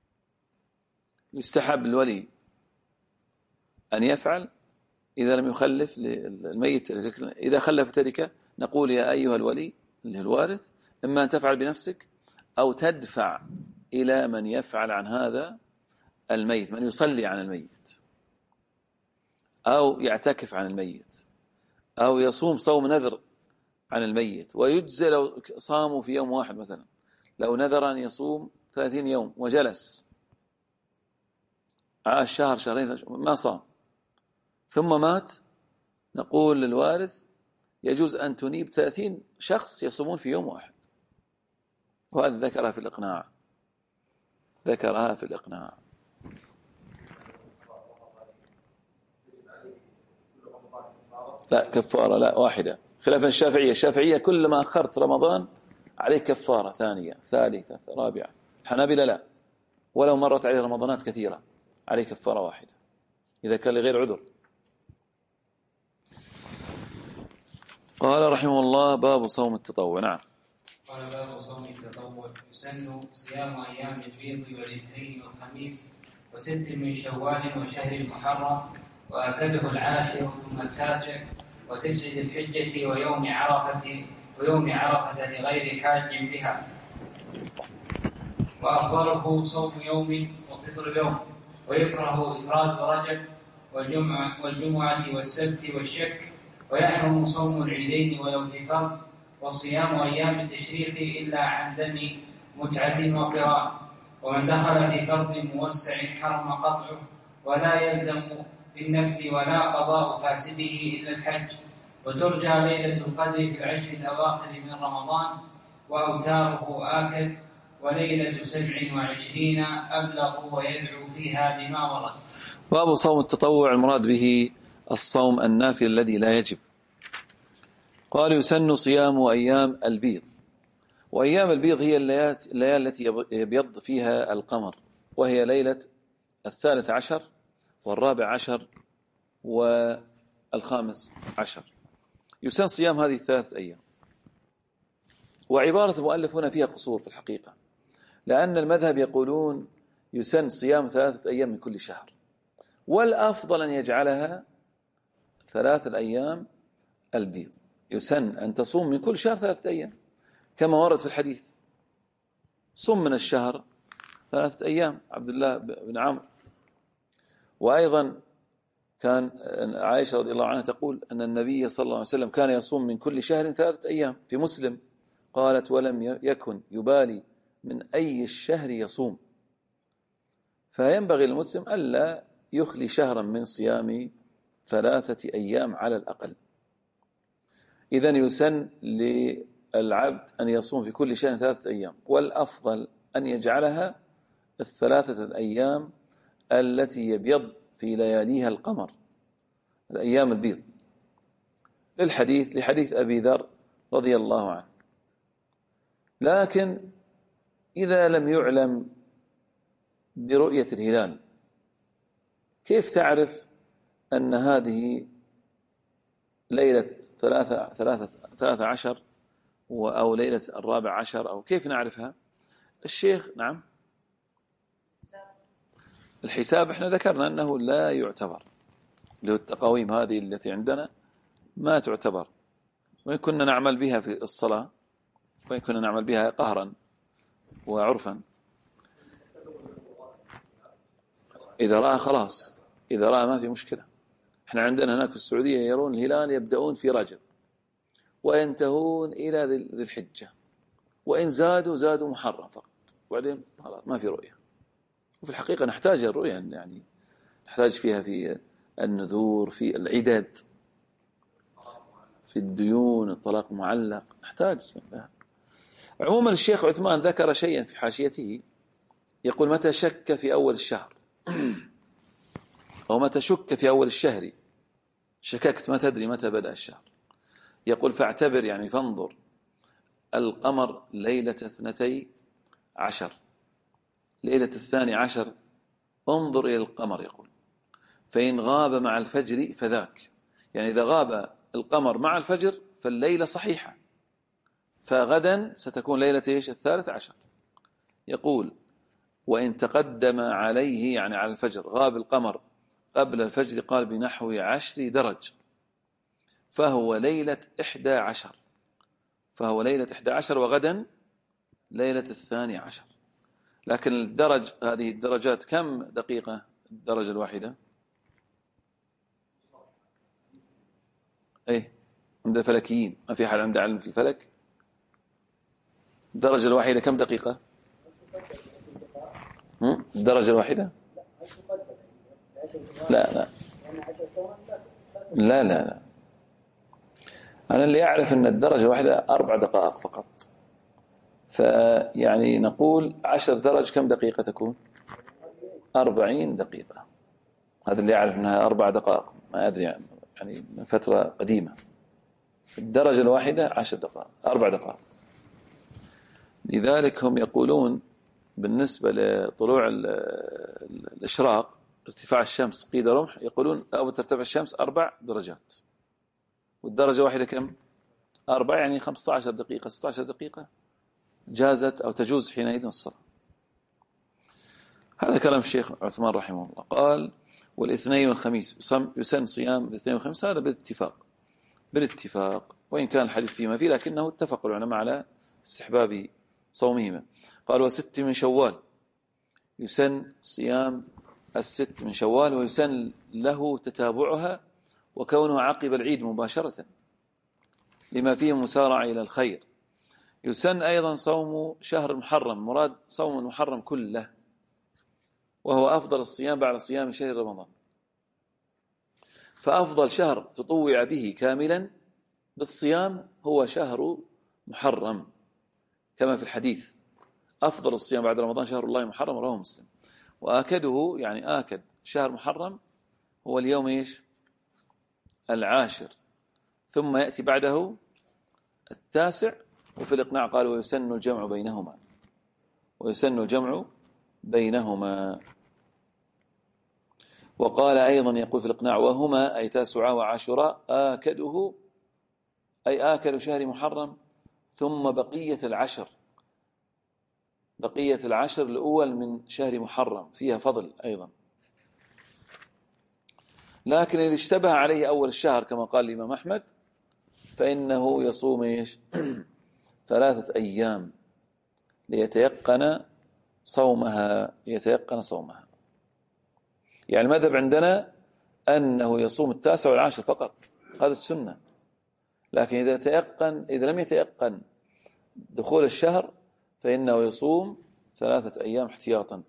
S2: يستحب الولي أن يفعل إذا لم يخلف الميت. إذا خلف تركة نقول يا أيها الولي اللي هو الوارث إما أن تفعل بنفسك أو تدفع إلى من يفعل عن هذا الميت، من يصلي عن الميت أو يعتكف عن الميت أو يصوم صوم نذر عن الميت. ويجزي لو صاموا في يوم واحد، مثلا لو نذر أن يصوم 30 يوم وجلس عاش شهر شهرين ما صام ثم مات، نقول للوارث يجوز أن تنيب 30 شخص يصومون في يوم واحد. وهذا ذكرها في الإقناع. لا كفارة لا واحدة، خلافا الشافعية كل ما أخرت رمضان عليك كفارة ثانية ثالثة رابعة. الحنابلة لا، ولو مرت عليه رمضانات كثيرة عليك كفارة واحدة إذا كان لغير عذر. قال رحمه الله باب صوم التطوع. نعم.
S1: قال باب صوم التطوع. يسن صيام أيام البيض والاثنين والخميس وست من شوال وشهر المحرم وأكده العاشر ثم التاسع وتسع ذي الحجة ويوم عرفة لغير حاج بها. وأفضله صوم يوم وفطر يوم، ويكره إفراد رجب والجمعة والسبت والشك، ويحرم صوم العيدين ويوم الفرد وصيام أيام التشريق إلا عن دم متعة وقراء. ومن دخل في فرض موسع حرم قطعه، ولا يلزم بالنفل ولا قضاء فاسده إلا الحج. وترجى ليلة القدر في العشر الأواخر من رمضان، وأوتاره آكد، وليلة 27 أبلغ ويدعو فيها بما ورد.
S2: باب صوم التطوع المراد به الصوم النافل الذي لا يجب. قال يسن صيام أيام البيض، وأيام البيض هي الليالي التي يبيض فيها القمر، وهي ليلة 13 و14 و15. يسن صيام هذه 3 أيام. وعبارة المؤلف هنا فيها قصور في الحقيقة، لأن المذهب يقولون يسن صيام 3 أيام من كل شهر، والأفضل أن يجعلها 3 أيام البيض. يسن أن تصوم من كل شهر 3 أيام كما ورد في الحديث: صم من الشهر 3 أيام، عبد الله بن عمرو. وأيضا كان عائشة رضي الله عنها تقول أن النبي صلى الله عليه وسلم كان يصوم من كل شهر 3 أيام. في مسلم قالت: ولم يكن يبالي من أي الشهر يصوم. فينبغي للمسلم ألا يخلي شهرا من صيام 3 أيام على الأقل. إذن يسن للعبد أن يصوم في كل شهر 3 أيام، والأفضل أن يجعلها 3 أيام التي يبيض في لياليها القمر، الأيام البيض، لحديث أبي ذر رضي الله عنه. لكن إذا لم يعلم برؤية الهلال، كيف تعرف أن هذه ليلة 13 أو ليلة 14، أو كيف نعرفها؟ الشيخ نعم، الحساب احنا ذكرنا أنه لا يعتبر، له التقاويم هذه التي عندنا ما تعتبر، وإن كنا نعمل بها في الصلاة، وإن كنا نعمل بها قهرا وعرفا. إذا رأى خلاص، إذا رأى ما في مشكلة. احنا عندنا هناك في السعودية يرون الهلال يبدأون في رجب وينتهون إلى ذي الحجة، وإن زادوا محرم فقط، وبعدين ما في رؤية. وفي الحقيقة نحتاج الرؤية، يعني نحتاج فيها في النذور، في العدد، في الديون، الطلاق معلق، نحتاج. عموما الشيخ عثمان ذكر شيئا في حاشيته، يقول: متى شك في أول الشهر أو متى شك في أول الشهر، شككت ما تدري متى بدأ الشهر، يقول: فاعتبر، يعني فانظر القمر ليلة 12، ليلة 12 انظر إلى القمر، يقول: فإن غاب مع الفجر فذاك، يعني إذا غاب القمر مع الفجر فالليلة صحيحة، فغدا ستكون ليلة 13. يقول: وإن تقدم عليه، يعني على الفجر، غاب القمر قبل الفجر، قال بنحو 10 درج، فهو ليلة 11، فهو ليلة 11، وغدا ليلة 12. لكن الدرج، هذه الدرجات كم دقيقة الدرجة الواحدة؟ ايه، عند الفلكيين، ما في أحد عنده علم في الفلك؟ الدرجة الواحدة كم دقيقة؟ الدرجة الواحدة؟ لا لا لا لا، أنا اللي أعرف أن الدرجة الواحدة 4 دقائق فقط. فيعني نقول 10 درج كم دقيقة تكون؟ 40 دقيقة. هذا اللي أعرف أنها 4 دقائق، ما أدري، يعني من فترة قديمة. الدرجة الواحدة 10 دقائق، 4 دقائق. لذلك هم يقولون بالنسبة لطلوع الإشراق، ارتفاع الشمس قيد رمح، يقولون أو ترتفع الشمس 4 درجات، والدرجة واحدة كم؟ 4، يعني 15 دقيقة 16 دقيقة جازت أو تجوز حينئذ الصلاة. هذا كلام الشيخ عثمان رحمه الله. قال: والاثنين والخميس يسن صيام الاثنين والخميس، هذا بالاتفاق، وإن كان الحديث فيما فيه، لكنه اتفق العلماء على استحباب صومهما. قال: و6 من شوال، يسن صيام 6 من شوال، ويسن له تتابعها وكونها عقب العيد مباشرة لما فيه مسارعة إلى الخير. يسن أيضا صوم شهر المحرم، مراد صوم المحرم كله، وهو أفضل الصيام بعد صيام شهر رمضان. فأفضل شهر تطوع به كاملا بالصيام هو شهر محرم، كما في الحديث: أفضل الصيام بعد رمضان شهر الله محرم، رواه مسلم. وآكده يعني آكد شهر محرم هو اليوم إيش؟ 10، ثم يأتي بعده 9. وفي الإقناع قال: ويسن الجمع بينهما، ويسن الجمع بينهما. وقال أيضا يقول في الإقناع: وهما أي 9 وعاشوراء آكده أي آكد شهر محرم، ثم بقية العشر الأول من شهر محرم فيها فضل أيضا. لكن إذا اشتبه عليه أول الشهر كما قال الإمام أحمد فإنه يصوم إيش؟ 3 أيام ليتيقن صومها. يعني المذهب عندنا أنه يصوم 9 والعاشر فقط، هذا السنة. لكن إذا لم يتيقن دخول الشهر فإنه يصوم 3 أيام احتياطا.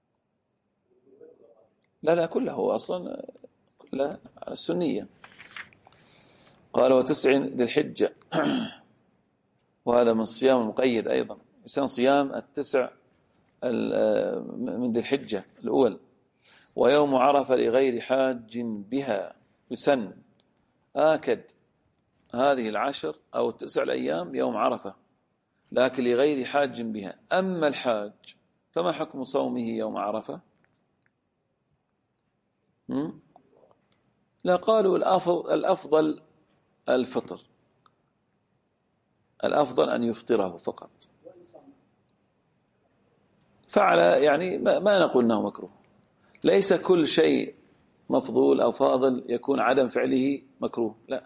S2: لا كله أصلا كلها على السنية. قال: و9 ذي الحجة وهذا من الصيام المقيد أيضا، يسن صيام 9 من ذي الحجة الأول. ويوم عرفة لغير حاج بها، يسن آكد هذه 10 أو 9 الأيام يوم عرفة، لكن لغير حاج بها. أما الحاج فما حكم صومه يوم عرفة؟ لا، قالوا الأفضل الفطر، الأفضل أن يفطره فقط. فعل يعني ما نقول أنه مكروه. ليس كل شيء مفضول أو فاضل يكون عدم فعله مكروه، لا.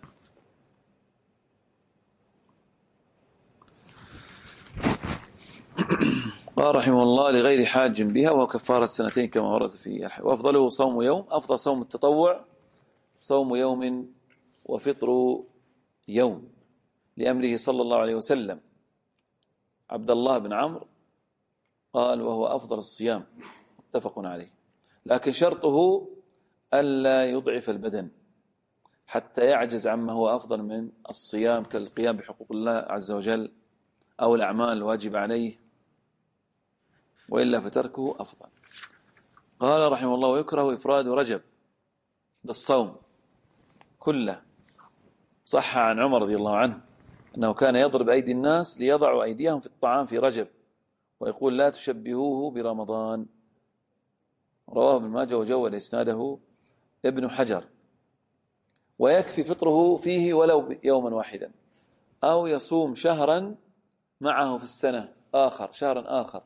S2: قال رحمه الله: لغير حاج بها، وهو كفارة 2 كما ورد في وأفضله صوم يوم. أفضل صوم التطوع صوم يوم وفطر يوم، لأمره صلى الله عليه وسلم. عبد الله بن عمرو قال: وهو أفضل الصيام، متفق عليه. لكن شرطه ألا يضعف البدن حتى يعجز عما هو أفضل من الصيام، كالقيام بحقوق الله عز وجل أو الأعمال الواجب عليه، وإلا فتركه أفضل. قال رحمه الله: ويكره إفراد رجب بالصوم كله. صح عن عمر رضي الله عنه أنه كان يضرب أيدي الناس ليضعوا أيديهم في الطعام في رجب، ويقول: لا تشبهوه برمضان. رواه ابن ماجه وجود إسناده ابن حجر. ويكفي فطره فيه ولو يوما واحدا، أو يصوم شهرا معه في السنة شهرا آخر،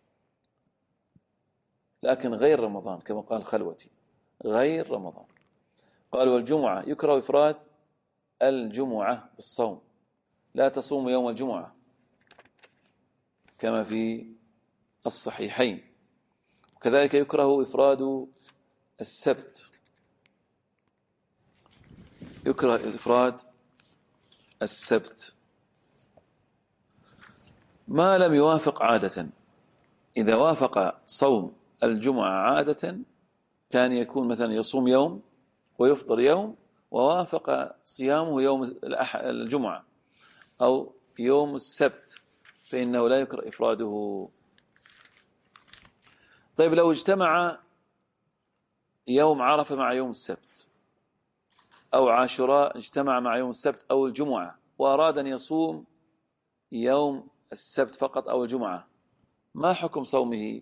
S2: لكن غير رمضان، كما قال خلوتي غير رمضان. قال: والجمعة يكره إفراد الجمعة بالصوم، لا تصوم يوم الجمعة كما في الصحيحين. وكذلك يكره إفراد السبت، يكره إفراد السبت ما لم يوافق عادة. إذا وافق صوم الجمعة عادة كان يكون مثلا يصوم يوم ويفطر يوم، ووافق صيامه يوم الجمعة أو يوم السبت، فإنه لا يكره إفراده. طيب، لو اجتمع يوم عرفة مع يوم السبت، أو عاشوراء اجتمع مع يوم السبت أو الجمعة، وأراد أن يصوم يوم السبت فقط أو الجمعة، ما حكم صومه؟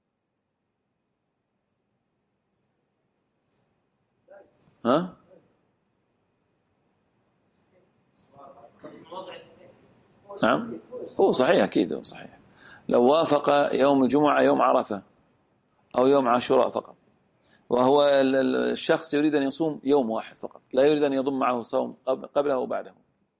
S2: ها؟ نعم، هو صحيح، أكيد هو صحيح. لو وافق يوم الجمعة يوم عرفة أو يوم عاشوراء فقط، وهو الشخص يريد أن يصوم يوم واحد فقط، لا يريد أن يضم معه صوم قبله وبعده،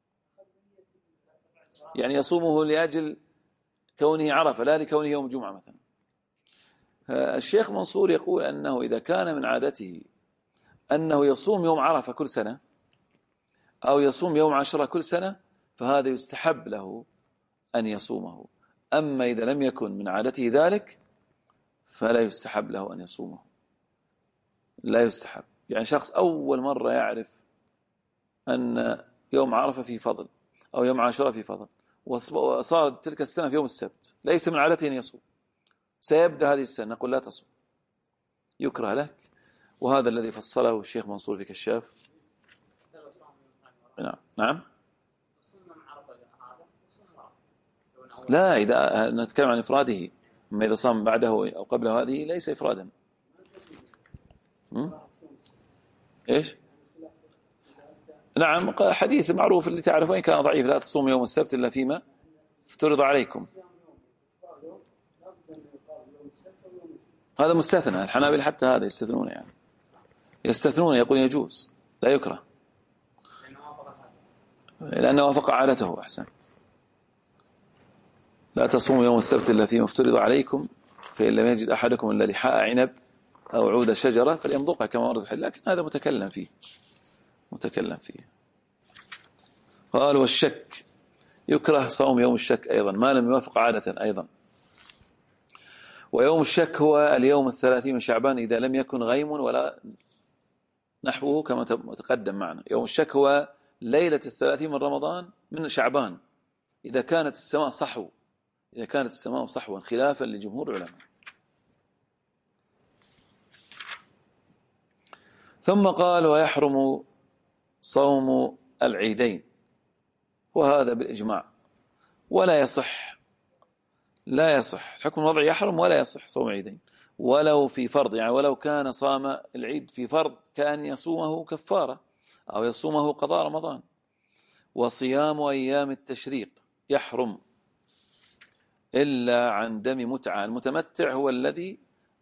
S2: يعني يصومه لأجل كونه عرفة لا لكونه يوم الجمعة مثلا. الشيخ منصور يقول أنه إذا كان من عادته أنه يصوم يوم عرفة كل سنة أو يصوم يوم عاشوراء كل سنة، فهذا يستحب له أن يصومه. أما إذا لم يكن من عادته ذلك فلا يستحب له أن يصومه، لا يستحب. يعني شخص أول مرة يعرف أن يوم عرفة في فضل أو يوم عاشوراء في فضل، وصارت تلك السنة في يوم السبت، ليس من عادته أن يصوم، سيبدأ هذه السنة، نقول لا تصوم، يكره لك. وهذا الذي فصله الشيخ منصور في كشاف. نعم. لا، إذا نتكلم عن إفراده، أما إذا صام بعده أو قبله هذه ليس إفرادا. إيش؟ نعم، حديث معروف اللي تعرفه، وإن كان ضعيف: لا تصوم يوم السبت إلا فيما افترض عليكم. هذا مستثنى، الحنابلة حتى هذا يستثنون، يعني يستثنون، يقول يجوز لا يكره لأنه وافق عادته. أحسنت. لا تصوموا يوم السبت إلا فيما افترض عليكم، فإن لم يجد أحدكم إلا لحاء عنب أو عود شجرة فليمضغها كما ورد الحديث، لكن هذا متكلم فيه. قال: والشك يكره صوم يوم الشك أيضا ما لم يوافق عادة أيضا. ويوم الشك هو اليوم 30 من شعبان إذا لم يكن غيم ولا نحوه كما تقدم معنا. يوم الشك هو ليلة 30 من رمضان من شعبان إذا كانت السماء صحوا، خلافا لجمهور العلماء. ثم قال: ويحرم صوم العيدين، وهذا بالإجماع، ولا يصح الحكم الوضعي يحرم ولا يصح صوم العيدين ولو في فرض، يعني ولو كان صام العيد في فرض كأن يصومه كفارة أو يصومه قضاء رمضان. وصيام أيام التشريق يحرم إلا عن دم متعة. المتمتع هو الذي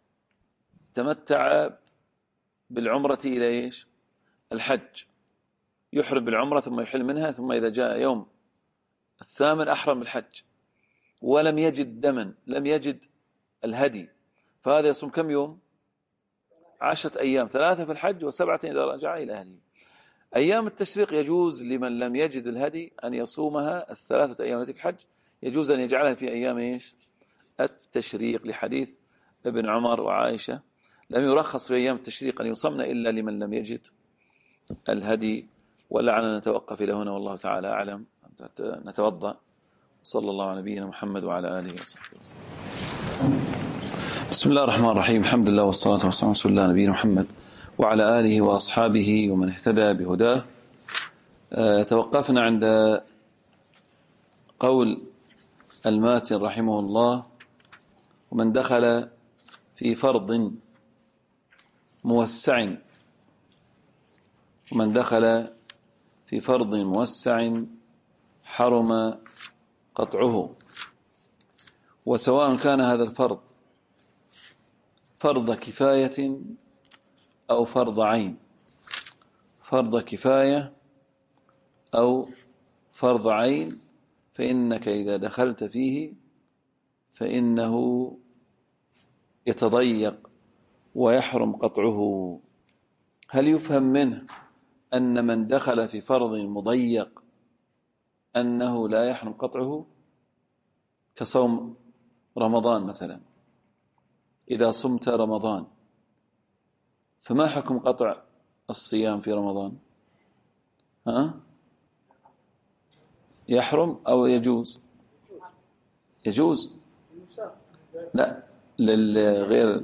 S2: تمتع بالعمرة إلى إيش؟ الحج، يحرم بالعمرة ثم يحل منها، ثم إذا جاء يوم 8 أحرم بالحج ولم يجد دما، لم يجد الهدي، فهذا يصوم كم يوم؟ 10 أيام، 3 في الحج و7 إذا رجع إلى أهله. أيام التشريق يجوز لمن لم يجد الهدي أن يصومها 3 أيام التي في الحج، يجوز أن يجعلها في أيام إيش؟ التشريق، لحديث ابن عمر وعائشة: لم يرخص في أيام التشريق أن يصمن إلا لمن لم يجد الهدي. ولعلنا نتوقف إلى هنا، والله تعالى أعلم. نتوضأ. صلى الله على نبينا محمد وعلى آله وصحبه وسلم. بسم الله الرحمن الرحيم. الحمد لله والصلاة والسلام على رسول الله نبينا محمد وعلى آله وأصحابه ومن اهتدى بهداه. توقفنا عند قول الماتن رحمه الله: ومن دخل في فرض موسع حرم قطعه، وسواء كان هذا الفرض فرض كفاية أو فرض عين. فرض كفاية أو فرض عين، فإنك إذا دخلت فيه فإنه يتضيق ويحرم قطعه. هل يفهم منه أن من دخل في فرض مضيق أنه لا يحرم قطعه؟ كصوم رمضان مثلا، إذا صمت رمضان فما حكم قطع الصيام في رمضان؟ يحرم أو يجوز؟ يجوز. لا، للغير،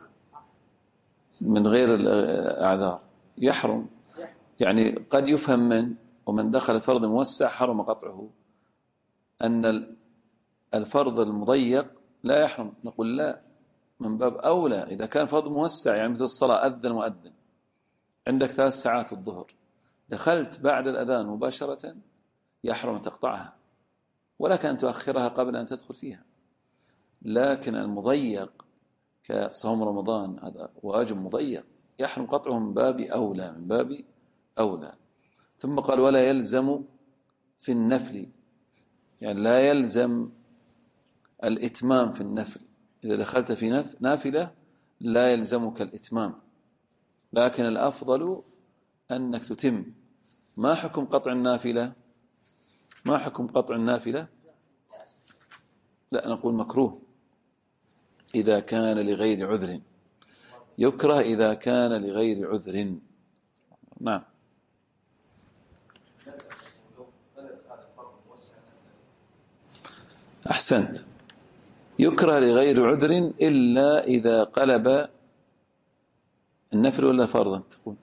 S2: من غير الأعذار يحرم. يعني قد يفهم من ومن دخل فرض موسع حرم قطعه أن الفرض المضيق لا يحرم. نقول لا، من باب أولى إذا كان فرض موسع، يعني مثل الصلاة، أذن مؤذن، عندك 3 ساعات الظهر، دخلت بعد الأذان مباشرة، يحرم أن تقطعها، ولك أن تؤخرها قبل أن تدخل فيها. لكن المضيق كصوم رمضان هذا واجب مضيق، يحرم قطعه من باب أولى. ثم قال: ولا يلزم في النفل، يعني لا يلزم الإتمام في النفل. إذا دخلت في نافلة لا يلزمك الإتمام، لكن الأفضل أنك تتم. ما حكم قطع النافلة؟ لا، نقول مكروه إذا كان لغير عذر، يكره إذا كان لغير عذر. نعم. أحسنت. يكره لغير عذر إلا إذا قلب النفل ولا فرضا تقول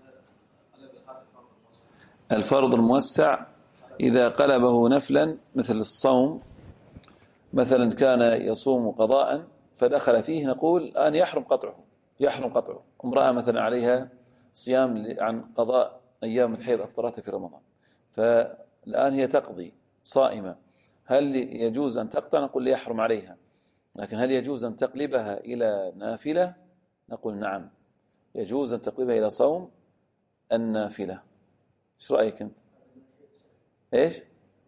S2: الفرض الموسع إذا قلبه نفلا مثل الصوم مثلا كان يصوم قضاء فدخل فيه نقول الآن يحرم قطعه امرأة مثلا عليها صيام عن قضاء أيام الحيض أفطرتها في رمضان فالآن هي تقضي صائمة هل يجوز أن تقطع نقول يحرم عليها لكن هل يجوز أن تقلبها إلى نافلة نقول نعم يجوز أن تقلبها إلى صوم النافلة. ايش رأيك أنت؟ ايش؟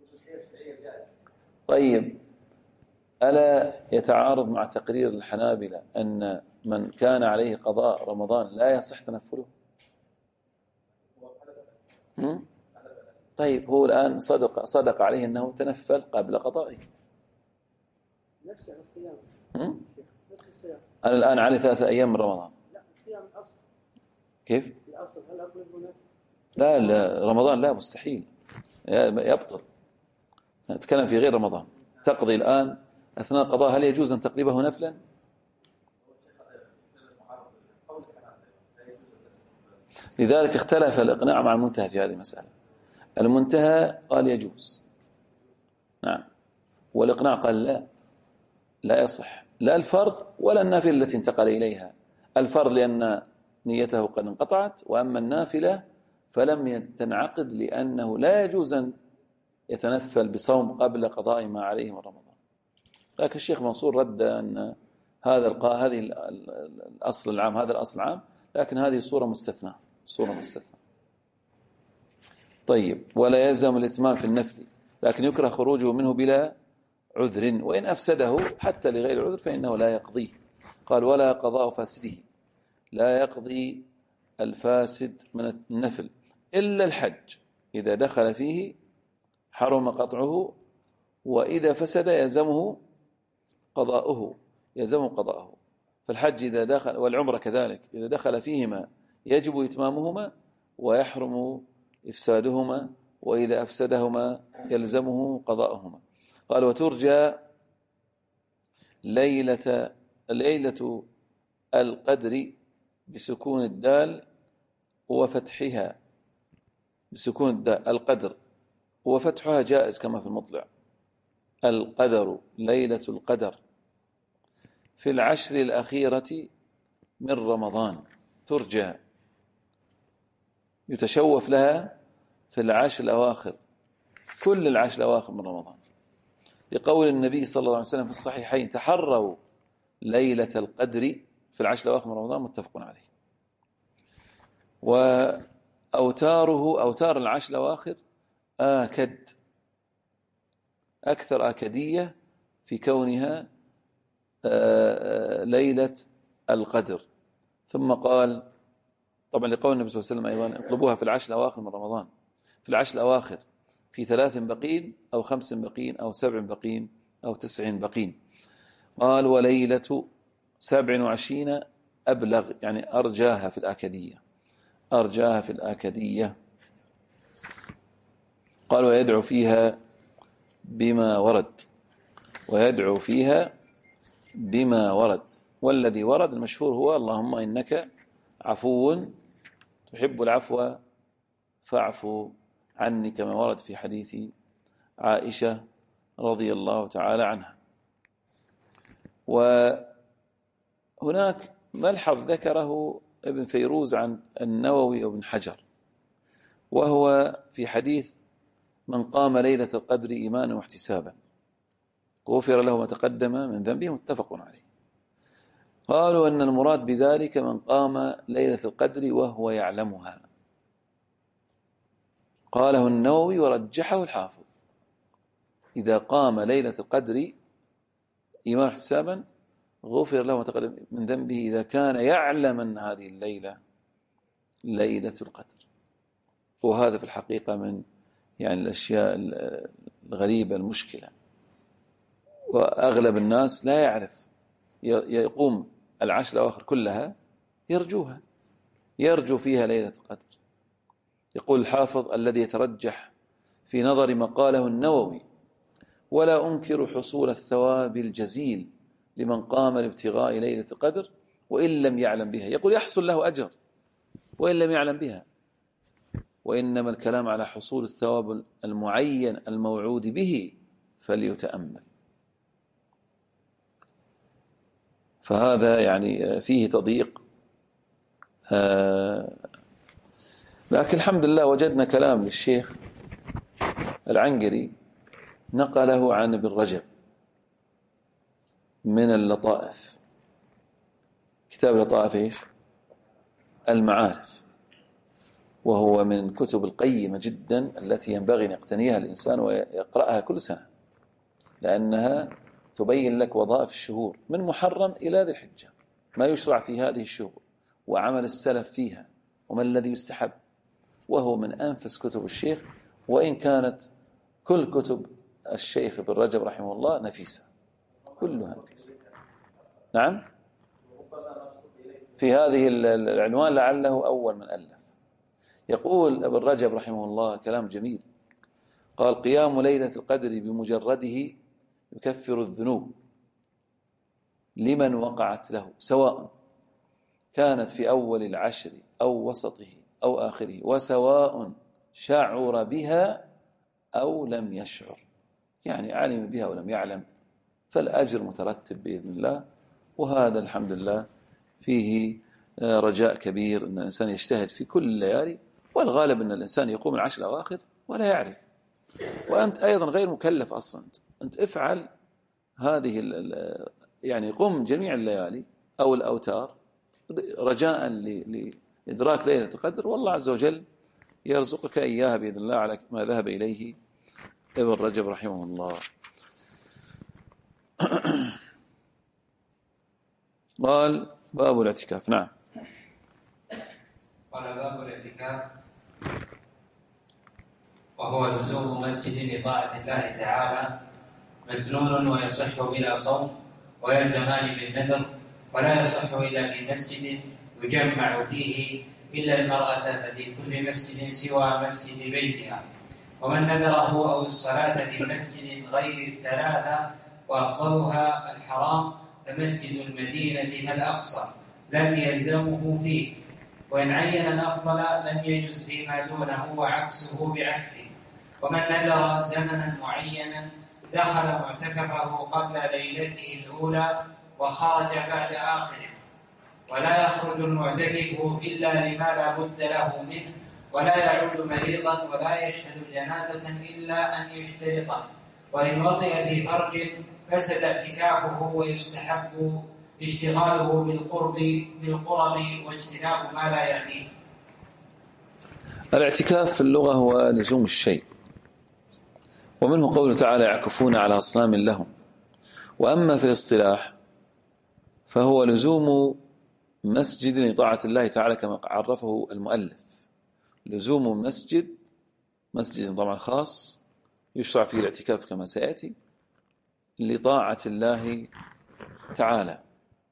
S2: طيب ألا يتعارض مع تقرير الحنابلة أن من كان عليه قضاء رمضان لا يصح تنفله؟ طيب هو الآن صدق عليه أنه تنفل قبل قضائه.
S3: نفس الصيام.
S2: أنا الآن علي 3 أيام من رمضان.
S3: لا الصيام الأصل.
S2: كيف؟
S3: الأصل هل أفضل هناك؟
S2: لا رمضان لا مستحيل يبطل. نتكلم في غير رمضان. تقضي الآن أثناء القضاء هل يجوز أن تقلبه نفلا؟ لذلك اختلف الإقناع مع المنتهى في هذه المسألة. المنتهى قال يجوز نعم والإقناع قال لا يصح لا الفرض ولا النافلة التي انتقل إليها. الفرض لأن نيته قد انقطعت وأما النافلة فلم تنعقد لأنه لا يجوز أن يتنفل بصوم قبل قضاء ما عليه من رمضان. لكن الشيخ منصور رد أن هذه الأصل العام هذا الأصل العام لكن هذه صورة مستثنى. طيب ولا يلزم الإتمام في النفل لكن يكره خروجه منه بلا عذر وإن أفسده حتى لغير عذر فإنه لا يقضيه. قال ولا قضاء فاسده لا يقضي الفاسد من النفل إلا الحج إذا دخل فيه حرم قطعه وإذا فسد يلزمه قضاؤه فالحج إذا دخل والعمرة كذلك إذا دخل فيهما يجب إتمامهما ويحرم إفسادهما وإذا أفسدهما يلزمه قضاؤهما. قال وترجى ليلة القدر بسكون الدال وفتحها بسكون الدال القدر وفتحها جائز كما في المطلع القدر ليلة القدر في العشر الأخيرة من رمضان ترجى يتشوف لها في العشر الأواخر كل العشر الأواخر من رمضان لقول النبي صلى الله عليه وسلم في الصحيحين تحروا ليلة القدر في العشر الأواخر من رمضان متفق عليه. وأوتار العشر الأواخر أكثر آكدية في كونها ليلة القدر. ثم قال طبعا لقول النبي صلى الله عليه وسلم أيضا اطلبوها في العشر الأواخر من رمضان في العشر الأواخر في 3 بقين أو 5 بقين أو 7 بقين أو 9 بقين. قال وليلة 27 أبلغ يعني أرجاها في الآكدية. قال ويدعو فيها بما ورد والذي ورد المشهور هو اللهم إنك عفو تحب العفو فاعف عني كما ورد في حديث عائشة رضي الله تعالى عنها. وهناك ملحظ ذكره ابن فيروز عن النووي وابن حجر وهو في حديث من قام ليلة القدر إيمانا واحتسابا غفر له ما تقدم من ذنبه متفق عليه. قالوا أن المراد بذلك من قام ليلة القدر وهو يعلمها. قاله النووي ورجحه الحافظ إذا قام ليلة القدر إيمانا واحتسابا غفر له ما تقدم من ذنبه إذا كان يعلم أن هذه الليلة ليلة القدر. وهذا في الحقيقة من يعني الأشياء الغريبة المشكلة وأغلب الناس لا يعرف يقوم العشر الأواخر كلها يرجو فيها ليلة القدر. يقول الحافظ الذي يترجح في نظر ما قاله النووي، ولا أنكر حصول الثواب الجزيل لمن قام لابتغاء ليلة القدر وإن لم يعلم بها. يقول يحصل له أجر وإن لم يعلم بها، وإنما الكلام على حصول الثواب المعين الموعود به فليتأمل. فهذا يعني فيه تضييق، لكن الحمد لله وجدنا كلام للشيخ العنقري نقله عن ابن رجب من اللطائف، كتاب لطائف إيش؟ المعارف، وهو من كتب القيمة جدا التي ينبغي أن يقتنيها الإنسان ويقرأها كل سنة، لأنها تبين لك وظائف الشهور من محرم إلى ذي الحجة، ما يشرع في هذه الشهور وعمل السلف فيها وما الذي يستحب، وهو من أنفس كتب الشيخ، وإن كانت كل كتب الشيخ ابن رجب رحمه الله نفيسة، كلها نفيسة. نعم، في هذه العنوان لعله أول من ألف. يقول ابن رجب رحمه الله كلام جميل، قال: قيام ليلة القدر بمجرده يكفر الذنوب لمن وقعت له، سواء كانت في أول العشر أو وسطه أو آخره، وسواء شعر بها أو لم يشعر، يعني علم بها ولم يعلم، فالأجر مترتب بإذن الله. وهذا الحمد لله فيه رجاء كبير أن الإنسان يجتهد في كل الليالي، والغالب أن الإنسان يقوم العشر الأواخر ولا يعرف، وأنت أيضا غير مكلف أصلا، أنت افعل هذه يعني قم جميع الليالي أو الأوتار رجاء لإدراك ليلة القدر، والله عز وجل يرزقك إياها بإذن الله على ما ذهب إليه ابن رجب رحمه الله. قال: باب الاعتكاف. نعم.
S1: قال: باب الاعتكاف، وهو لزوم مسجد لطاعة الله تعالى، مسنون ويصح بلا صوم، ويلزمان بالنذر، ولا يصح إلا في مسجد يجمع فيه إلا المرأة، ففي كل مسجد سوى مسجد بيتها. ومن نذره أو الصلاة في مسجد غير الثلاثة وأفضلها الحرام فمسجد المدينة فالأقصى لم يلزمه فيه، وإن عين الأفضل لم يجز فيما دونه وعكسه بعكسه. ومن نذر زمنا معينا دخل معتكفه قبل ليلته الأولى وخرج بعد آخره، ولا يخرج المعتكف إلا لما لا بد له منه، ولا يعود مريضا، ولا يشهد جنازة إلا أن يشترطه، وإن وطئ في فرج فسد اعتكافه، ويستحب اشتغاله بالقرب واجتناب ما لا يعنيه.
S2: الاعتكاف في اللغة هو لزوم الشيء، ومنه قوله تعالى: يعكفون على أصنام لهم. وأما في الاصطلاح فهو لزوم مسجد لطاعة الله تعالى كما عرفه المؤلف، لزوم مسجد طبعا خاص يشرع فيه الاعتكاف كما سيأتي لطاعة الله تعالى.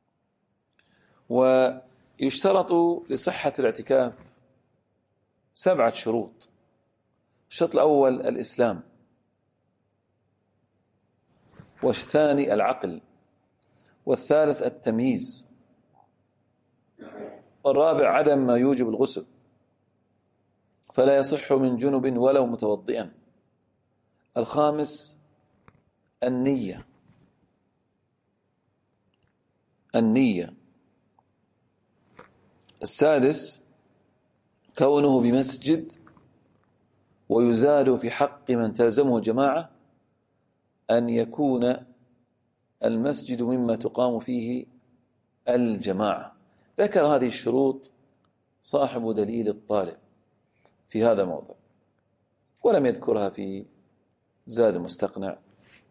S2: ويشترط لصحة الاعتكاف 7 شروط. الشرط الأول الإسلام، والثاني العقل، والثالث التمييز، والرابع عدم ما يوجب الغسل فلا يصح من جنب ولو متوضئا، الخامس النية، السادس كونه بمسجد، ويزاد في حق من تلزمه جماعة أن يكون المسجد مما تقام فيه الجماعة. ذكر هذه الشروط صاحب دليل الطالب في هذا الموضع، ولم يذكرها في زاد المستقنع،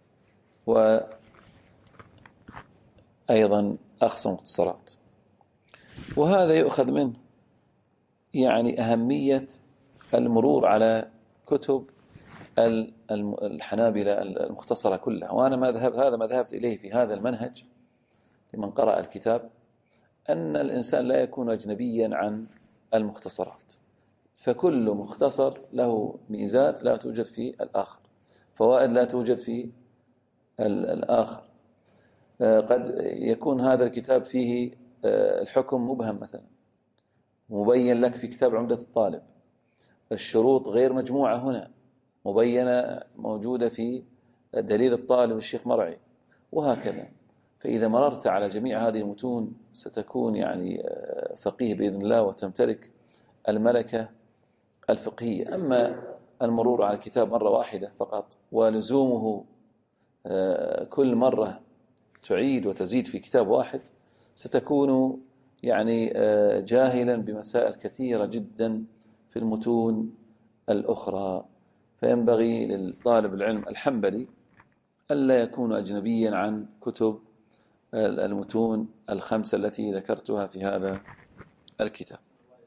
S2: وأيضا أخص مختصرات. وهذا يؤخذ منه يعني أهمية المرور على كتب الحنابلة المختصرة كلها. وأنا هذا ما ذهبت إليه في هذا المنهج لمن قرأ الكتاب، أن الإنسان لا يكون أجنبيا عن المختصرات، فكل مختصر له ميزات لا توجد في الآخر، فوائد لا توجد في الآخر. قد يكون هذا الكتاب فيه الحكم مبهم مثلا، مبين لك في كتاب عمدة الطالب، الشروط غير مجموعة هنا، مبينة موجودة في دليل الطالب الشيخ مرعي، وهكذا. فإذا مررت على جميع هذه المتون ستكون يعني فقيه بإذن الله، وتمتلك الملكة الفقهية. أما المرور على الكتاب مرة واحدة فقط ولزومه كل مرة تعيد وتزيد في كتاب واحد، ستكون يعني جاهلا بمسائل كثيرة جدا في المتون الأخرى. فينبغي للطالب العلم الحنبلي ألا يكون أجنبيا عن كتب المتون الخمسة التي ذكرتها في هذا الكتاب.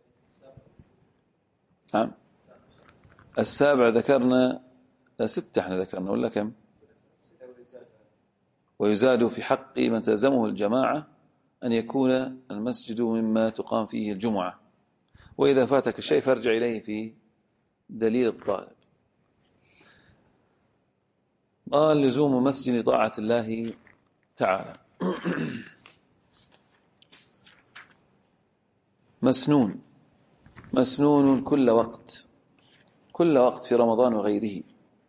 S2: نعم، السابع ذكرنا 6، احنا ذكرنا ولا كم؟ ويزاد في حق من تلزمه الجماعة أن يكون المسجد مما تقام فيه الجمعة، وإذا فاتك شيء فارجع إليه في دليل الطالب. قال لزوم مسجد طاعة الله تعالى. مسنون كل وقت في رمضان وغيره،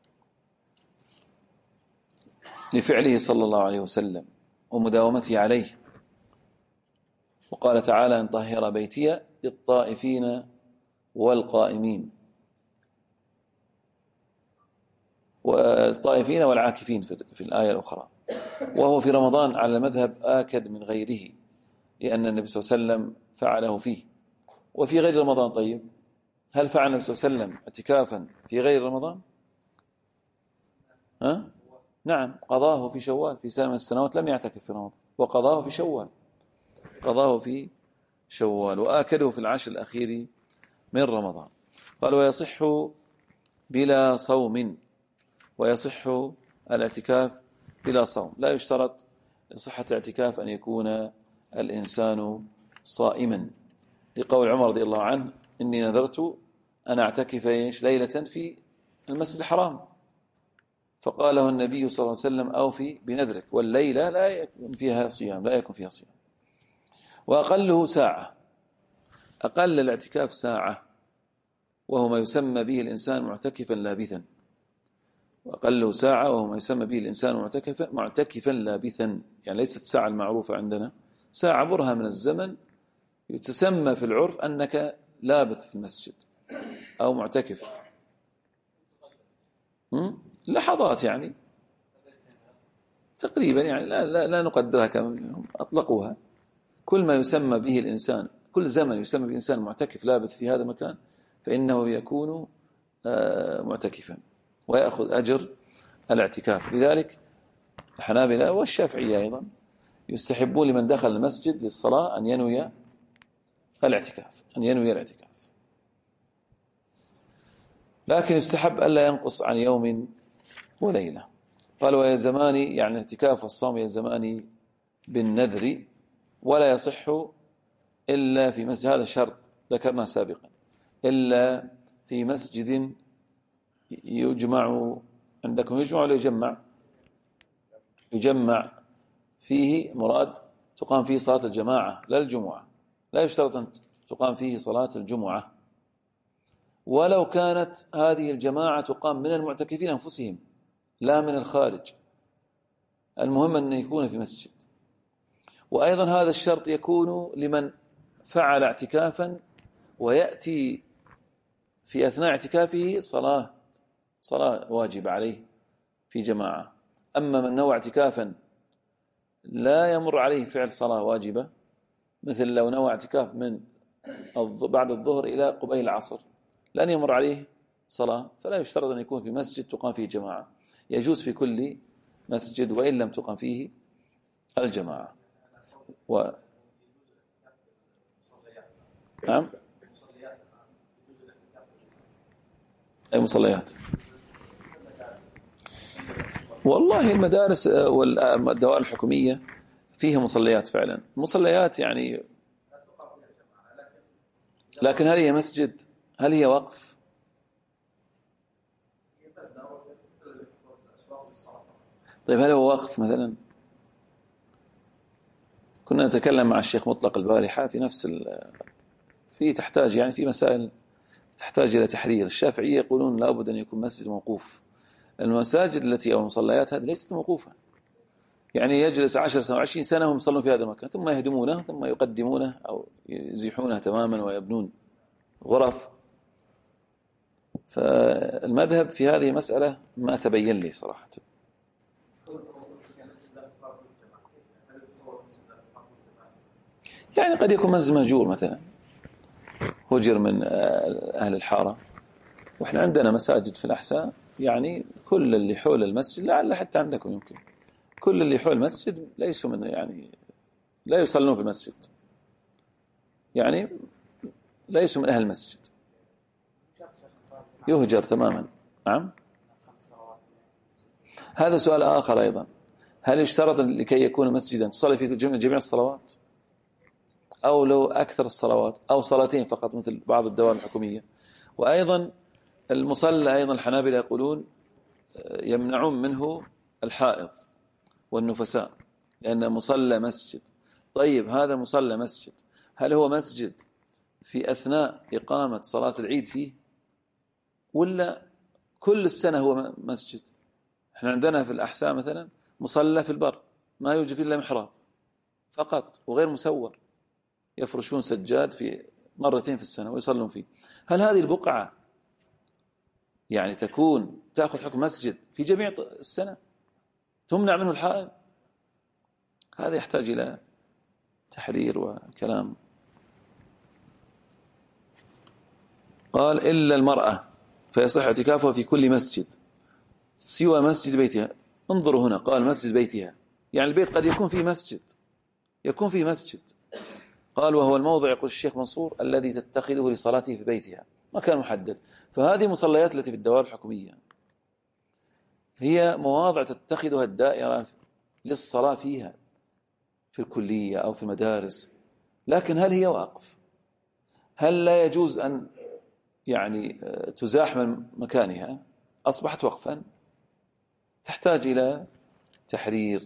S2: لفعله صلى الله عليه وسلم ومداومته عليه. وقال تعالى: أن طهر بيتي للطائفين والقائمين والطائفين والعاكفين في الآية الأخرى. وهو في رمضان على مذهب آكد من غيره، لأن النبي صلى الله عليه وسلم فعله فيه. وفي غير رمضان، طيب هل فعل النبي صلى الله عليه وسلم اعتكافا في غير رمضان؟ نعم، قضاه في شوال، في سنة من السنوات لم يعتكف في رمضان، وقضاه في شوال، وآكده في العشر الأخير من رمضان. قال: ويصح بلا صوم، ويصح الاعتكاف بلا صوم. لا يشترط لصحة الاعتكاف أن يكون الإنسان صائما، لقول عمر رضي الله عنه: إني نذرت أن أعتكف ليلة في المسجد الحرام، فقال له النبي صلى الله عليه وسلم: أوفي بنذرك، والليلة لا يكون فيها صيام. وأقله ساعة، أقل الاعتكاف ساعة، وهو ما يسمى به الإنسان معتكفا لابثا. وأقله ساعة وهو ما يسمى به الإنسان معتكفا لابثا، يعني ليست ساعة المعروفة عندنا، ساعة برهة من الزمن يتسمى في العرف أنك لابث في المسجد أو معتكف. لحظات يعني تقريبا، يعني لا نقدرها كما أطلقوها. كل ما يسمى به الإنسان، كل زمن يسمى به الإنسان معتكف لابث في هذا المكان، فإنه يكون معتكفا ويأخذ أجر الاعتكاف. لذلك الحنابلة والشافعية أيضا يستحبون لمن دخل المسجد للصلاة أن ينوي الاعتكاف، لكن يستحب ألا ينقص عن يوم وليلة. قال: ويلزمان، يعني الاعتكاف والصوم يلزمان بالنذر، ولا يصح إلا في مسجد، هذا الشرط ذكرنا سابقا، إلا في مسجد يجمع. عندكم يجمع ولا يجمع فيه، مراد تقام فيه صلاة الجماعة لا الجمعة، لا يشترط أن تقام فيه صلاة الجمعة، ولو كانت هذه الجماعة تقام من المعتكفين أنفسهم لا من الخارج، المهم أن يكون في مسجد. وأيضا هذا الشرط يكون لمن فعل اعتكافا ويأتي في أثناء اعتكافه صلاة واجبة عليه في جماعة. أما من نوى اعتكافا لا يمر عليه فعل صلاة واجبة، مثل لو نوى اعتكاف من بعد الظهر إلى قبيل العصر لن يمر عليه صلاة، فلا يشترط أن يكون في مسجد تقام فيه جماعة، يجوز في كل مسجد وإن لم تقام فيه الجماعة. نعم، أي مصليات؟ والله المدارس والدوائر الحكومية فيها مصليات فعلا، مصليات يعني، لكن هل هل هي وقف؟ طيب هل هو وقف مثلا؟ كنا نتكلم مع الشيخ مطلق البارحة في نفس في تحتاج يعني في مسائل تحتاج إلى تحرير. الشافعية يقولون لابد أن يكون مسجد موقوف. المساجد التي أو المصليات هذه ليست موقوفة، يعني يجلس 10 سنة و20 سنة هم يصلون في هذا المكان ثم يهدمونه ثم يقدمونه أو يزيحونه تماما ويبنون غرف. فالمذهب في هذه مسألة ما تبين لي صراحة. يعني قد يكون مسجد مهجور مثلا، هجر من أهل الحارة، وإحنا عندنا مساجد في الأحساء يعني كل اللي حول المسجد، لعل حتى عندكم يمكن كل اللي حول المسجد ليسوا من يعني لا يصلون في المسجد، يعني ليسوا من أهل المسجد، يهجر تماما. نعم، هذا سؤال آخر أيضا. هل يشترط لكي يكون مسجدا تصلي في جميع الصلوات، أو لو أكثر الصلوات، أو صلاتين فقط مثل بعض الدوائر الحكومية؟ وأيضا المصلى أيضا الحنابلة يقولون يمنعون منه الحائض والنفساء لأن مصلى مسجد. طيب هذا مصلى مسجد، هل هو مسجد في أثناء إقامة صلاة العيد فيه، ولا كل السنة هو مسجد؟ احنا عندنا في الأحساء مثلا مصلى في البر ما يوجد فيه إلا محراب فقط وغير مسور، يفرشون سجاد في مرتين في السنة ويصلون فيه. هل هذه البقعة يعني تأخذ حكم مسجد في جميع السنة، تمنع منه الحائض؟ هذا يحتاج إلى تحرير وكلام. قال إلا المرأة فيصح اعتكافها في كل مسجد سوى مسجد بيتها. انظروا هنا، قال مسجد بيتها، يعني البيت قد يكون فيه مسجد، قال وهو الموضع، يقول الشيخ منصور، الذي تتخذه لصلاته في بيتها، مكان محدد. فهذه مصليات التي في الدوائر الحكومية هي مواضع تتخذها الدائرة للصلاة فيها في الكلية أو في المدارس، لكن هل هي وقف؟ هل لا يجوز أن يعني تزاح من مكانها؟ أصبحت وقفا، تحتاج إلى تحرير.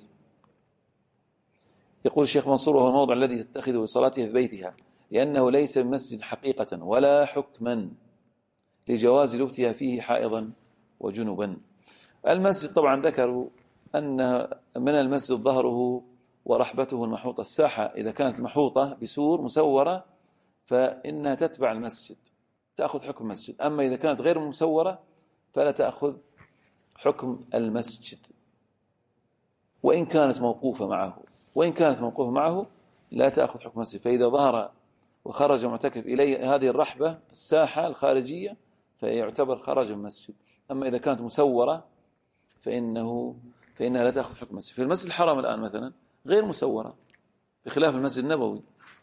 S2: يقول الشيخ منصور وهو الموضع الذي تتخذه لصلاتها في بيتها لأنه ليس بمسجد حقيقة ولا حكما لجواز لبثها فيه حائضا وجنبا. المسجد طبعا ذكروا أن من المسجد ظهره ورحبته المحوطة. الساحة إذا كانت محوطة بسور مسورة فإنها تتبع المسجد، تأخذ حكم المسجد. أما إذا كانت غير مسورة فلا تأخذ حكم المسجد، وإن كانت موقوفة معه لا تأخذ حكم المسجد. فإذا ظهر وخرج معتكف إليه هذه الرحبة الساحة الخارجية فيعتبر خرج من المسجد. أما إذا كانت مسورة فإنها لا تأخذ حكم المسجد. في المسجد الحرام الآن مثلا غير مسورة بخلاف المسجد النبوي،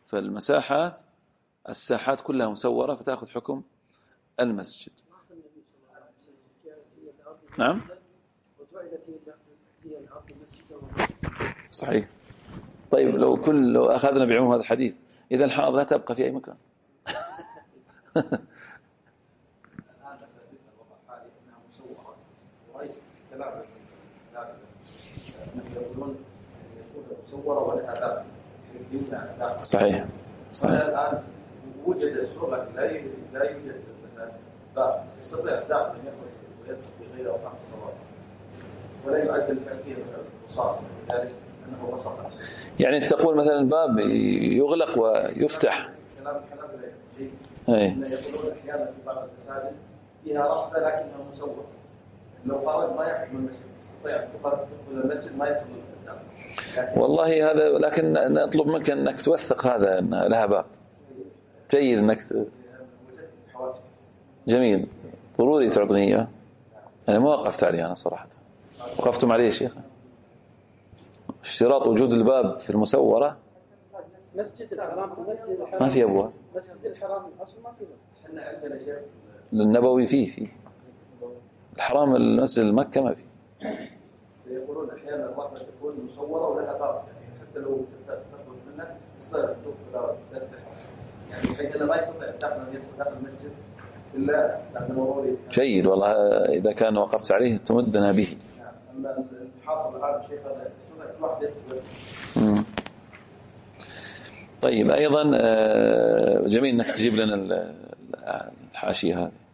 S2: الساحات كلها مسورة فتأخذ حكم المسجد. نعم صحيح. طيب لو أخذنا بعموم هذا الحديث إذا الحائض لا تبقى في أي مكان. صحيح.
S3: الآن وجد السور لكن لا يوجد باب يستطيع الداخل أن يدخل في غير أوقات الصلاة ولا يعد الفعل وصار لذلك أنه وسط.
S2: يعني تقول مثلا الباب يغلق ويفتح.
S3: كلام جيد. يقولون أحيانا في بعض المساجد فيها رحبة لكنها مسورة، لو خرج ما يدخل المسجد، يستطيع أن تدخل المسجد ما يدخل الداخل.
S2: والله هذا، لكن نطلب منك أنك توثق هذا أن لها باب. جيد أنك جميل، ضروري تعطني إياه. أنا ما وقفت عليه أنا صراحة. وقفتم عليه يا شيخ؟ اشتراط وجود الباب في المسورة.
S3: مسجد الحرام
S2: ما في أبواب.
S3: مسجد الحرام أصلا ما في. إحنا عندنا شيخ
S2: النبوي فيه الحرام، المسجد المكة ما فيه.
S3: يقولون أحيانا الرحمة تكون مصورة ولها باب، يعني حتى لو تخرج منها يستطيع الدخول ولا تفتح، يعني حيث ما يستطيع الداخل أن يدخل داخل المسجد إلا بعد مرور.
S2: جيد والله، إذا كان وقفت عليه تمدنا به.
S3: أما الحاصل هذا شيخ هذا يستطيع كل واحد يدخل.
S2: طيب أيضا جميل أنك تجيب لنا الحاشية هذه.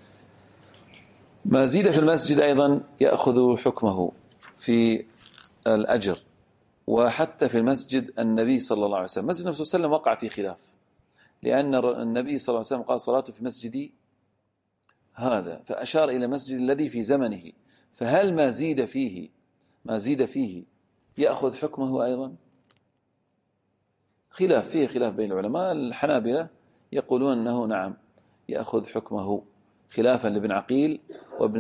S2: ما زيد في المسجد أيضا يأخذ حكمه في الأجر، وحتى في المسجد النبي صلى الله عليه وسلم. مسجد النبي صلى الله عليه وسلم وقع في خلاف، لأن النبي صلى الله عليه وسلم قال صلاته في مسجدي هذا، فأشار إلى المسجد الذي في زمنه، فهل ما زيد فيه يأخذ حكمه أيضا؟ فيه خلاف بين العلماء. الحنابلة يقولون أنه نعم يأخذ حكمه، خلافا لابن عقيل وابن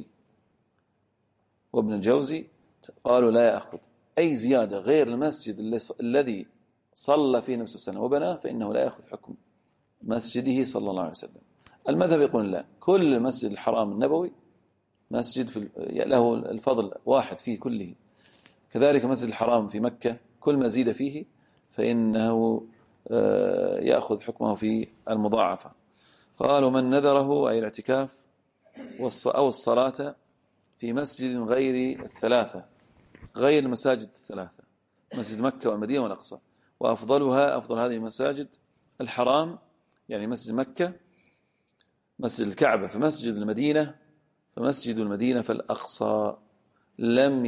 S2: الجوزي قالوا لا يأخذ أي زيادة غير المسجد الذي صلى فيه النبي صلى الله عليه وسلم وبناه، فإنه لا يأخذ حكم مسجده صلى الله عليه وسلم. المذهب يقول لا، كل المسجد الحرام النبوي مسجد له الفضل واحد فيه كله، كذلك مسجد الحرام في مكة كل ما زيد فيه فإنه يأخذ حكمه في المضاعفة. قالوا من نذره أي الاعتكاف أو الصلاة في مسجد غير الثلاثة، غير المساجد الثلاثة، مسجد مكة والمدينة والأقصى، وأفضلها أفضل هذه المساجد الحرام، يعني مسجد مكة، مسجد الكعبة، فمسجد المدينة فالأقصى لم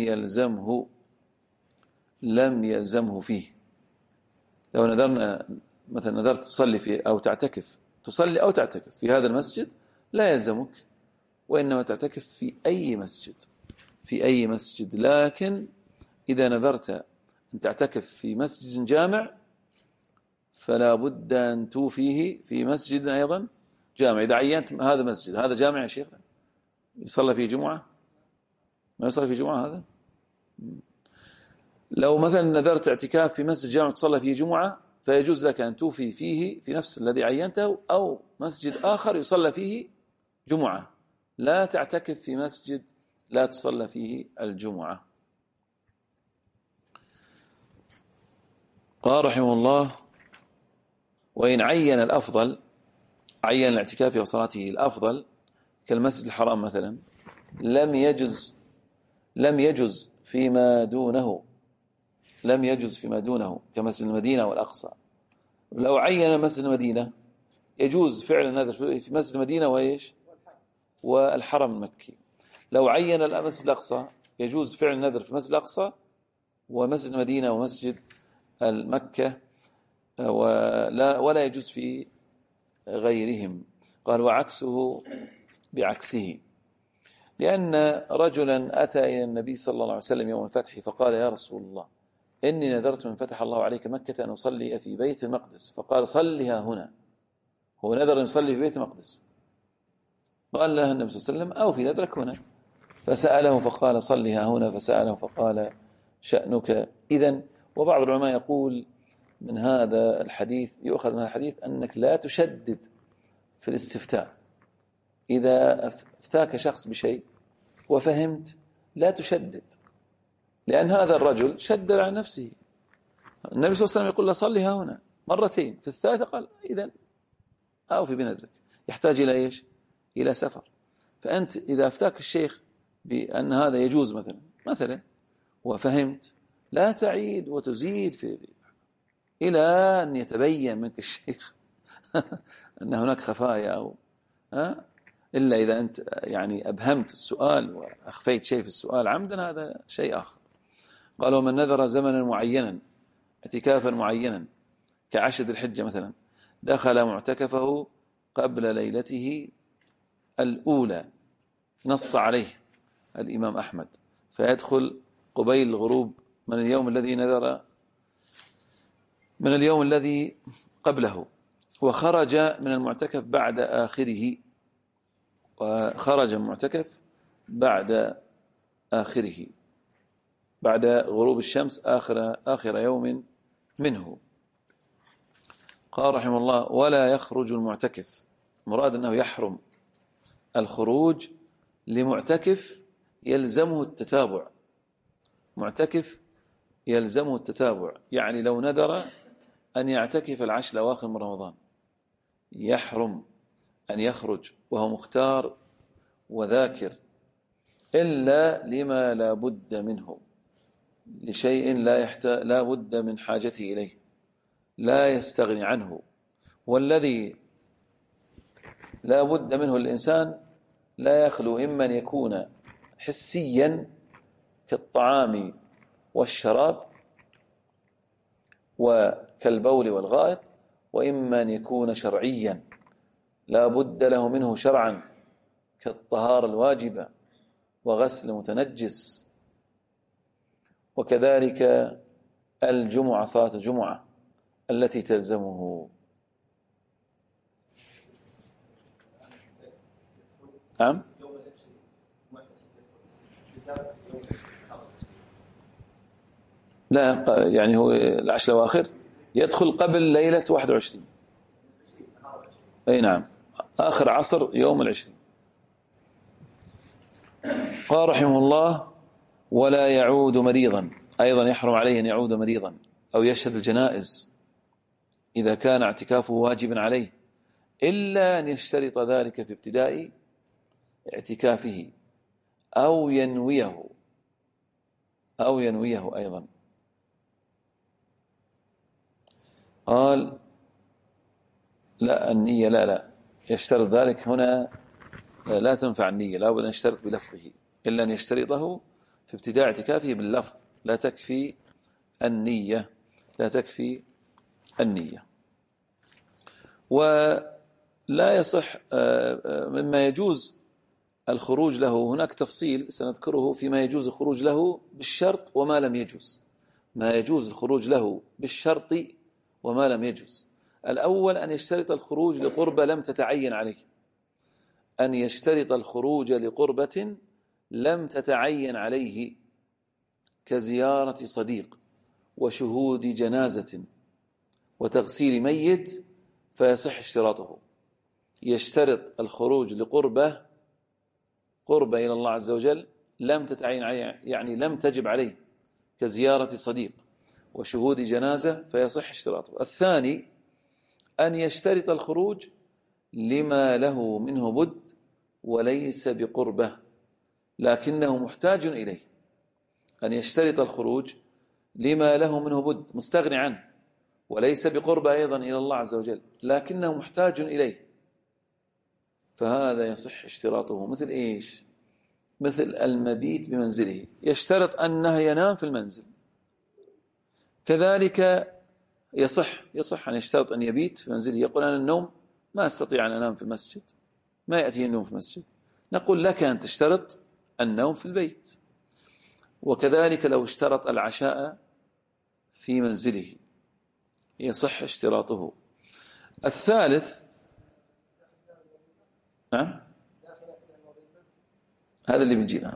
S2: يلزمه فيه. لو نذرنا مثلا نذرت تصلي فيه أو تعتكف، تصلي أو تعتكف في هذا المسجد لا يلزمك، وإنما تعتكف في أي مسجد. لكن إذا نذرت أن تعتكف في مسجد جامع فلا بد أن توفيه في مسجد أيضا جامع. إذا عينت هذا مسجد هذا جامع يا شيخ يصلى فيه جمعة، ما يصلى فيه جمعة هذا. لو مثلا نذرت اعتكاف في مسجد جامع تصلى فيه جمعة فيجوز لك أن توفي فيه في نفس الذي عينته، أو مسجد آخر يصلى فيه جمعة، لا تعتكف في مسجد لا تصلى فيه الجمعة. قال رحمه الله وإن عين الأفضل، عين الاعتكاف وصلاته الأفضل كالمسجد الحرام مثلا، لم يجز فيما دونه كمسجد المدينة والأقصى. لو عين مسجد المدينة يجوز فعل النذر في مسجد المدينة وإيش والحرم المكي. لو عين المسجد الأقصى يجوز فعل النذر في مسجد الأقصى ومسجد المدينة ومسجد المكة، ولا يجوز في غيرهم. قال وعكسه بعكسه، لأن رجلا أتى إلى النبي صلى الله عليه وسلم يوم الفتح فقال يا رسول الله إني نذرت من فتح الله عليك مكة أن أصلي في بيت المقدس، فقال صلها هنا. هو نذر أن يصلي في بيت المقدس، قال له النبي صلى الله عليه وسلم أو في نذرك هنا، فسأله فقال صلها هنا، فسأله فقال شأنك. إذن وبعض العلماء يقول من هذا الحديث يؤخذ من هذا الحديث أنك لا تشدد في الاستفتاء. إذا افتاك شخص بشيء وفهمت لا تشدد، لأن هذا الرجل شدد على نفسه. النبي صلى الله عليه وسلم يقول له صلها هنا مرتين، في الثالثة قال إذن أو في بنذرك. يحتاج إلى إيش؟ إلى سفر. فأنت إذا افتاك الشيخ بأن هذا يجوز مثلا وفهمت، لا تعيد وتزيد إلى أن يتبين منك الشيخ أن هناك خفايا أو إلا إذا أنت يعني أبهمت السؤال وأخفيت شيء في السؤال عمدا، هذا شيء آخر. قالوا من نذر زمنا معينا اعتكافا معينا كعشر الحجة مثلا، دخل معتكفه قبل ليلته الأولى، نص عليه الإمام أحمد، فيدخل قبيل الغروب من اليوم الذي نذر، من اليوم الذي قبله، وخرج من المعتكف بعد آخره، وخرج من المعتكف بعد آخره، بعد غروب الشمس آخر يوم منه. قال رحمه الله ولا يخرج المعتكف، مراد أنه يحرم الخروج لمعتكف يلزمه التتابع. معتكف يلزمه التتابع، يعني لو نذر أن يعتكف العشر الأواخر من رمضان يحرم أن يخرج وهو مختار وذاكر إلا لما لا بد منه، لشيء لا بد من حاجته إليه، لا يستغني عنه. والذي لا بد منه الإنسان لا يخلو إما أن يكون حسيا كالطعام والشراب وكالبول والغائط، وإما أن يكون شرعيا لا بد له منه شرعا كالطهارة الواجبة وغسل المتنجس، وكذلك الجمعة، صلاة الجمعة التي تلزمه. نعم. لا، يعني هو العشر الأواخر يدخل قبل ليلة 21. أي نعم، آخر عصر يوم 20. قال رحمه الله: ولا يعود مريضا، أيضا يحرم عليه أن يعود مريضا أو يشهد الجنائز إذا كان اعتكافه واجبا عليه، إلا أن يشترط ذلك في ابتداء اعتكافه أو ينويه أيضا. قال: لا، النية لا يشترط ذلك هنا، لا تنفع النية، لا بد أن يشترط بلفظه، إلا أن يشترطه في ابتداء اعتكافه باللفظ، لا تكفي النية. ولا يصح مما يجوز الخروج له، هناك تفصيل سنذكره فيما يجوز الخروج له بالشرط وما لم يجوز، ما يجوز الخروج له بالشرط وما لم يجوز. الأول أن يشترط الخروج لقربة لم تتعين عليه، أن يشترط الخروج لقربة لم تتعين عليه كزيارة صديق وشهود جنازة وتغسيل ميت، فيصح اشتراطه. يشترط الخروج لقربة إلى الله عز وجل لم تتعين عليه، يعني لم تجب عليه، كزيارة صديق وشهود جنازة، فيصح اشتراطه. الثاني أن يشترط الخروج لما له منه بد وليس بقربة لكنه محتاج إليه، أن يشترط الخروج لما له منه بد، مستغني عنه، وليس بقربة أيضا إلى الله عز وجل لكنه محتاج إليه، فهذا يصح اشتراطه. مثل إيش؟ مثل المبيت بمنزله، يشترط أنه ينام في المنزل، كذلك يصح أن يشترط أن يبيت في منزله. يقول: أنا النوم ما أستطيع أن أنام في المسجد، ما يأتي النوم في المسجد، نقول لك أن تشترط النوم في البيت. وكذلك لو اشترط العشاء في منزله يصح اشتراطه. الثالث، نعم، هذا اللي بنجي.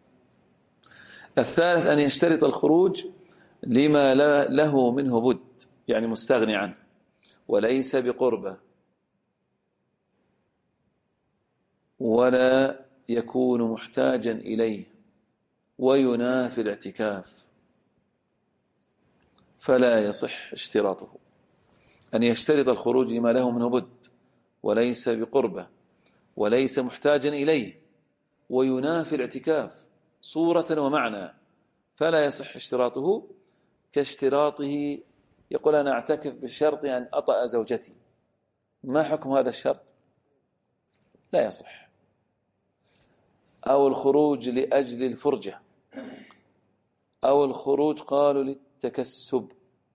S2: الثالث أن يشترط الخروج لما له منه بد، يعني مستغني عنه وليس بقربة ولا يكون محتاجا إليه وينافي الاعتكاف، فلا يصح اشتراطه. أن يشترط الخروج لما له منه بد وليس بقربة وليس محتاجا إليه وينافي الاعتكاف صورة ومعنى، فلا يصح اشتراطه، كاشتراطه يقول: أنا أعتكف بشرط أن أطأ زوجتي. ما حكم هذا الشرط؟ لا يصح. أو الخروج لأجل الفرجة، أو الخروج قالوا للتكسب،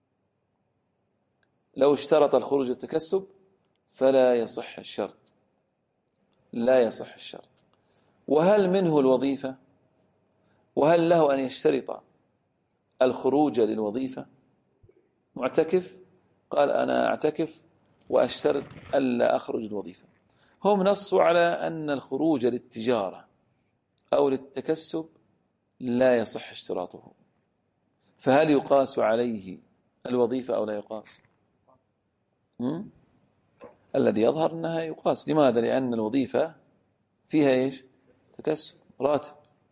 S2: لو اشترط الخروج للتكسب فلا يصح الشرط، لا يصح الشرط. وهل منه الوظيفة؟ وهل له أن يشترط الخروج للوظيفة؟ معتكف قال: أنا أعتكف وأشترط ألا أخرج الوظيفة. هم نصوا على أن الخروج للتجارة أو للتكسب لا يصح اشتراطه، فهل يقاس عليه الوظيفة أو لا يقاس؟ الذي يظهر أنها يقاس. لماذا؟ لأن الوظيفة فيها إيش؟ تكسب، راتب.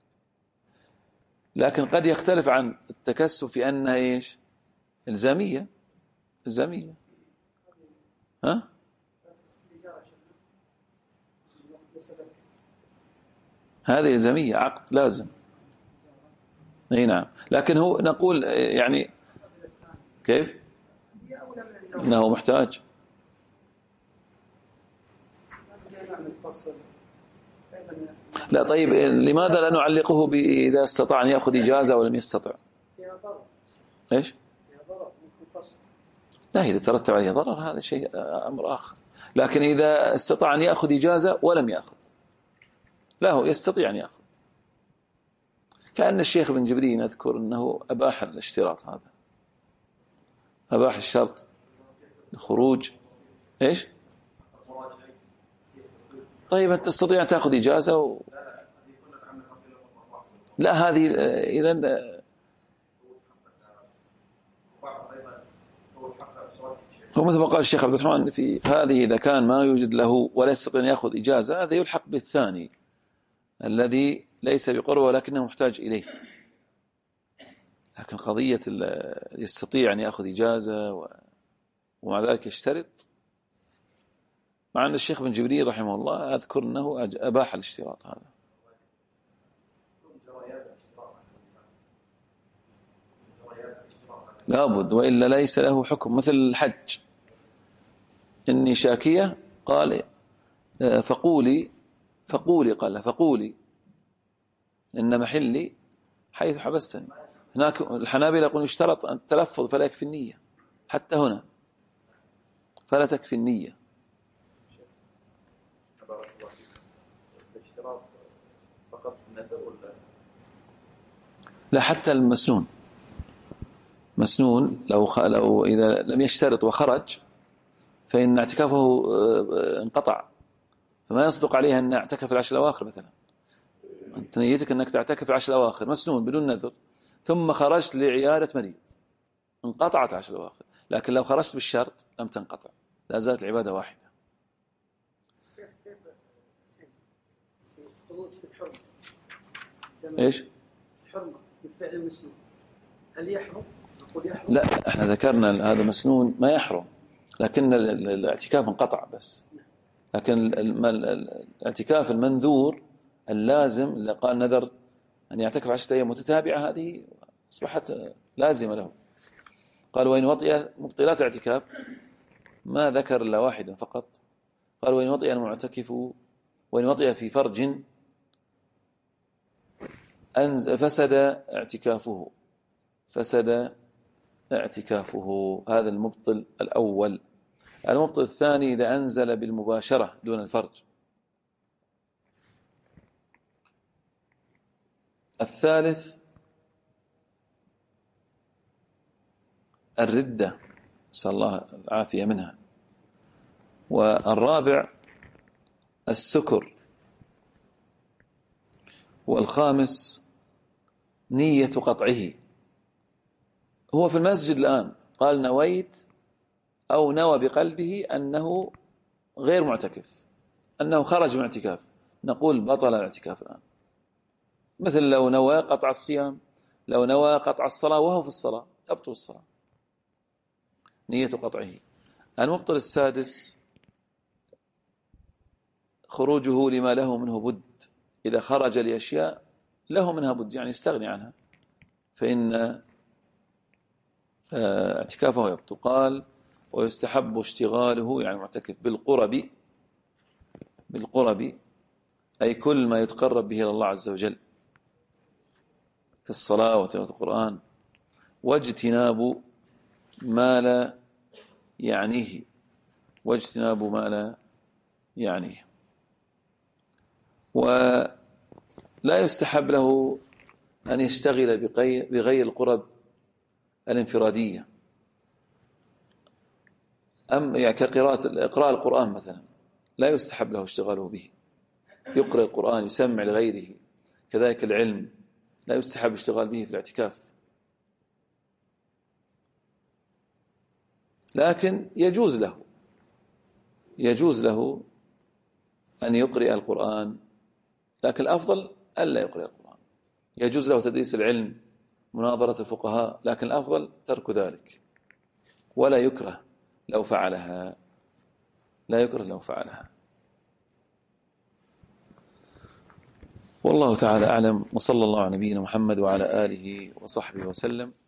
S2: لكن قد يختلف عن التكسب في أنها إيش؟ إلزامية. هذه إلزامية، عقد لازم. أي نعم، لكن هو نقول يعني كيف أنه محتاج. لا طيب، لماذا لا نعلقه بإذا استطاع أن يأخذ إجازة ولم يستطع؟ إيش؟ لا، إذا ترتب عليه ضرر هذا شيء أمر آخر، لكن إذا استطاع أن يأخذ إجازة ولم يأخذ، لا هو يستطيع أن يأخذ. كأن الشيخ ابن جبرين أذكر أنه أباح الاشتراط هذا، أباح الشرط لخروج إيش؟ طيب أنت تستطيع أن تأخذ إجازة لا هذه إذن هو مثل ما قال الشيخ عبد الرحمن في هذه، إذا كان ما يوجد له ولا يستطيع أن يأخذ إجازة هذا يلحق بالثاني الذي ليس بقربه ولكنه محتاج إليه. لكن قضية يستطيع أن يأخذ إجازة ومع ذلك يشترط، مع أن الشيخ بن جبريل رحمه الله أذكر أنه أباح الاشتراط هذا. لابد، وإلا ليس له حكم. مثل الحج، إني شاكية قال فقولي قال فقولي إن محلي حيث حبستني. هناك الحنابلة يقول يشترط التلفظ فلا يكفي النية، حتى هنا فلا تكفي النية. لا، حتى المسنون، مسنون لو إذا لم يشترط وخرج فإن اعتكافه انقطع، فما يصدق عليها أن اعتكف العشر الأواخر. مثلا أنت نيتك أنك تعتكف العشر الأواخر مسنون بدون نذر، ثم خرجت لعيادة مريض، انقطعت العشر الأواخر. لكن لو خرجت بالشرط لم تنقطع، لا زالت العبادة واحدة. إيش؟
S5: حرمة بالفعل المسنون هل يحرم؟ نقول يحرم.
S2: لا، احنا ذكرنا هذا مسنون ما يحرم، لكن الاعتكاف انقطع بس. لكن الاعتكاف المنذور اللازم اللي قال نذر أن يعتكف 10 أيام متتابعة، هذه أصبحت لازمة له. قال وإن وطئ مبطلات الاعتكاف، ما ذكر إلا واحدا فقط. قال وإن وطئ المعتكف، وإن وطئ في فرج فسد اعتكافه، فسد اعتكافه. هذا المبطل الأول. المبطل الثاني إذا أنزل بالمباشرة دون الفرج. الثالث الردة، نسأل الله العافية منها. والرابع السكر. والخامس نية قطعه. هو في المسجد الآن قال نويت أو نوى بقلبه أنه غير معتكف، أنه خرج من اعتكاف، نقول بطل الاعتكاف الآن. مثل لو نوى قطع الصيام، لو نوى قطع الصلاة وهو في الصلاة تبطل الصلاة، نية قطعه. المبطل السادس خروجه لما له منه بد. إذا خرج لأشياء له منها بد، يعني يستغني عنها، فإن اعتكافه يبطل. قال ويستحب اشتغاله، يعني معتكف بالقرب أي كل ما يتقرب به إلى الله عز وجل كالصلاة وتلاوة القرآن، واجتناب ما لا يعنيه، واجتناب ما لا يعنيه. ولا يستحب له أن يشتغل بغير القرب الانفرادية، يعني كقراءة القرآن مثلا، لا يستحب له اشتغاله به. يقرأ القرآن يسمع لغيره، كذلك العلم لا يستحب اشتغال به في الاعتكاف. لكن يجوز له أن يقرأ القرآن، لكن الأفضل ألا يقرأ القرآن. يجوز له تدريس العلم، مناظرة الفقهاء، لكن الأفضل ترك ذلك. ولا يكره لو فعلها، لا يكره لو فعلها. والله تعالى أعلم، وصلى الله على نبينا محمد وعلى آله وصحبه وسلم.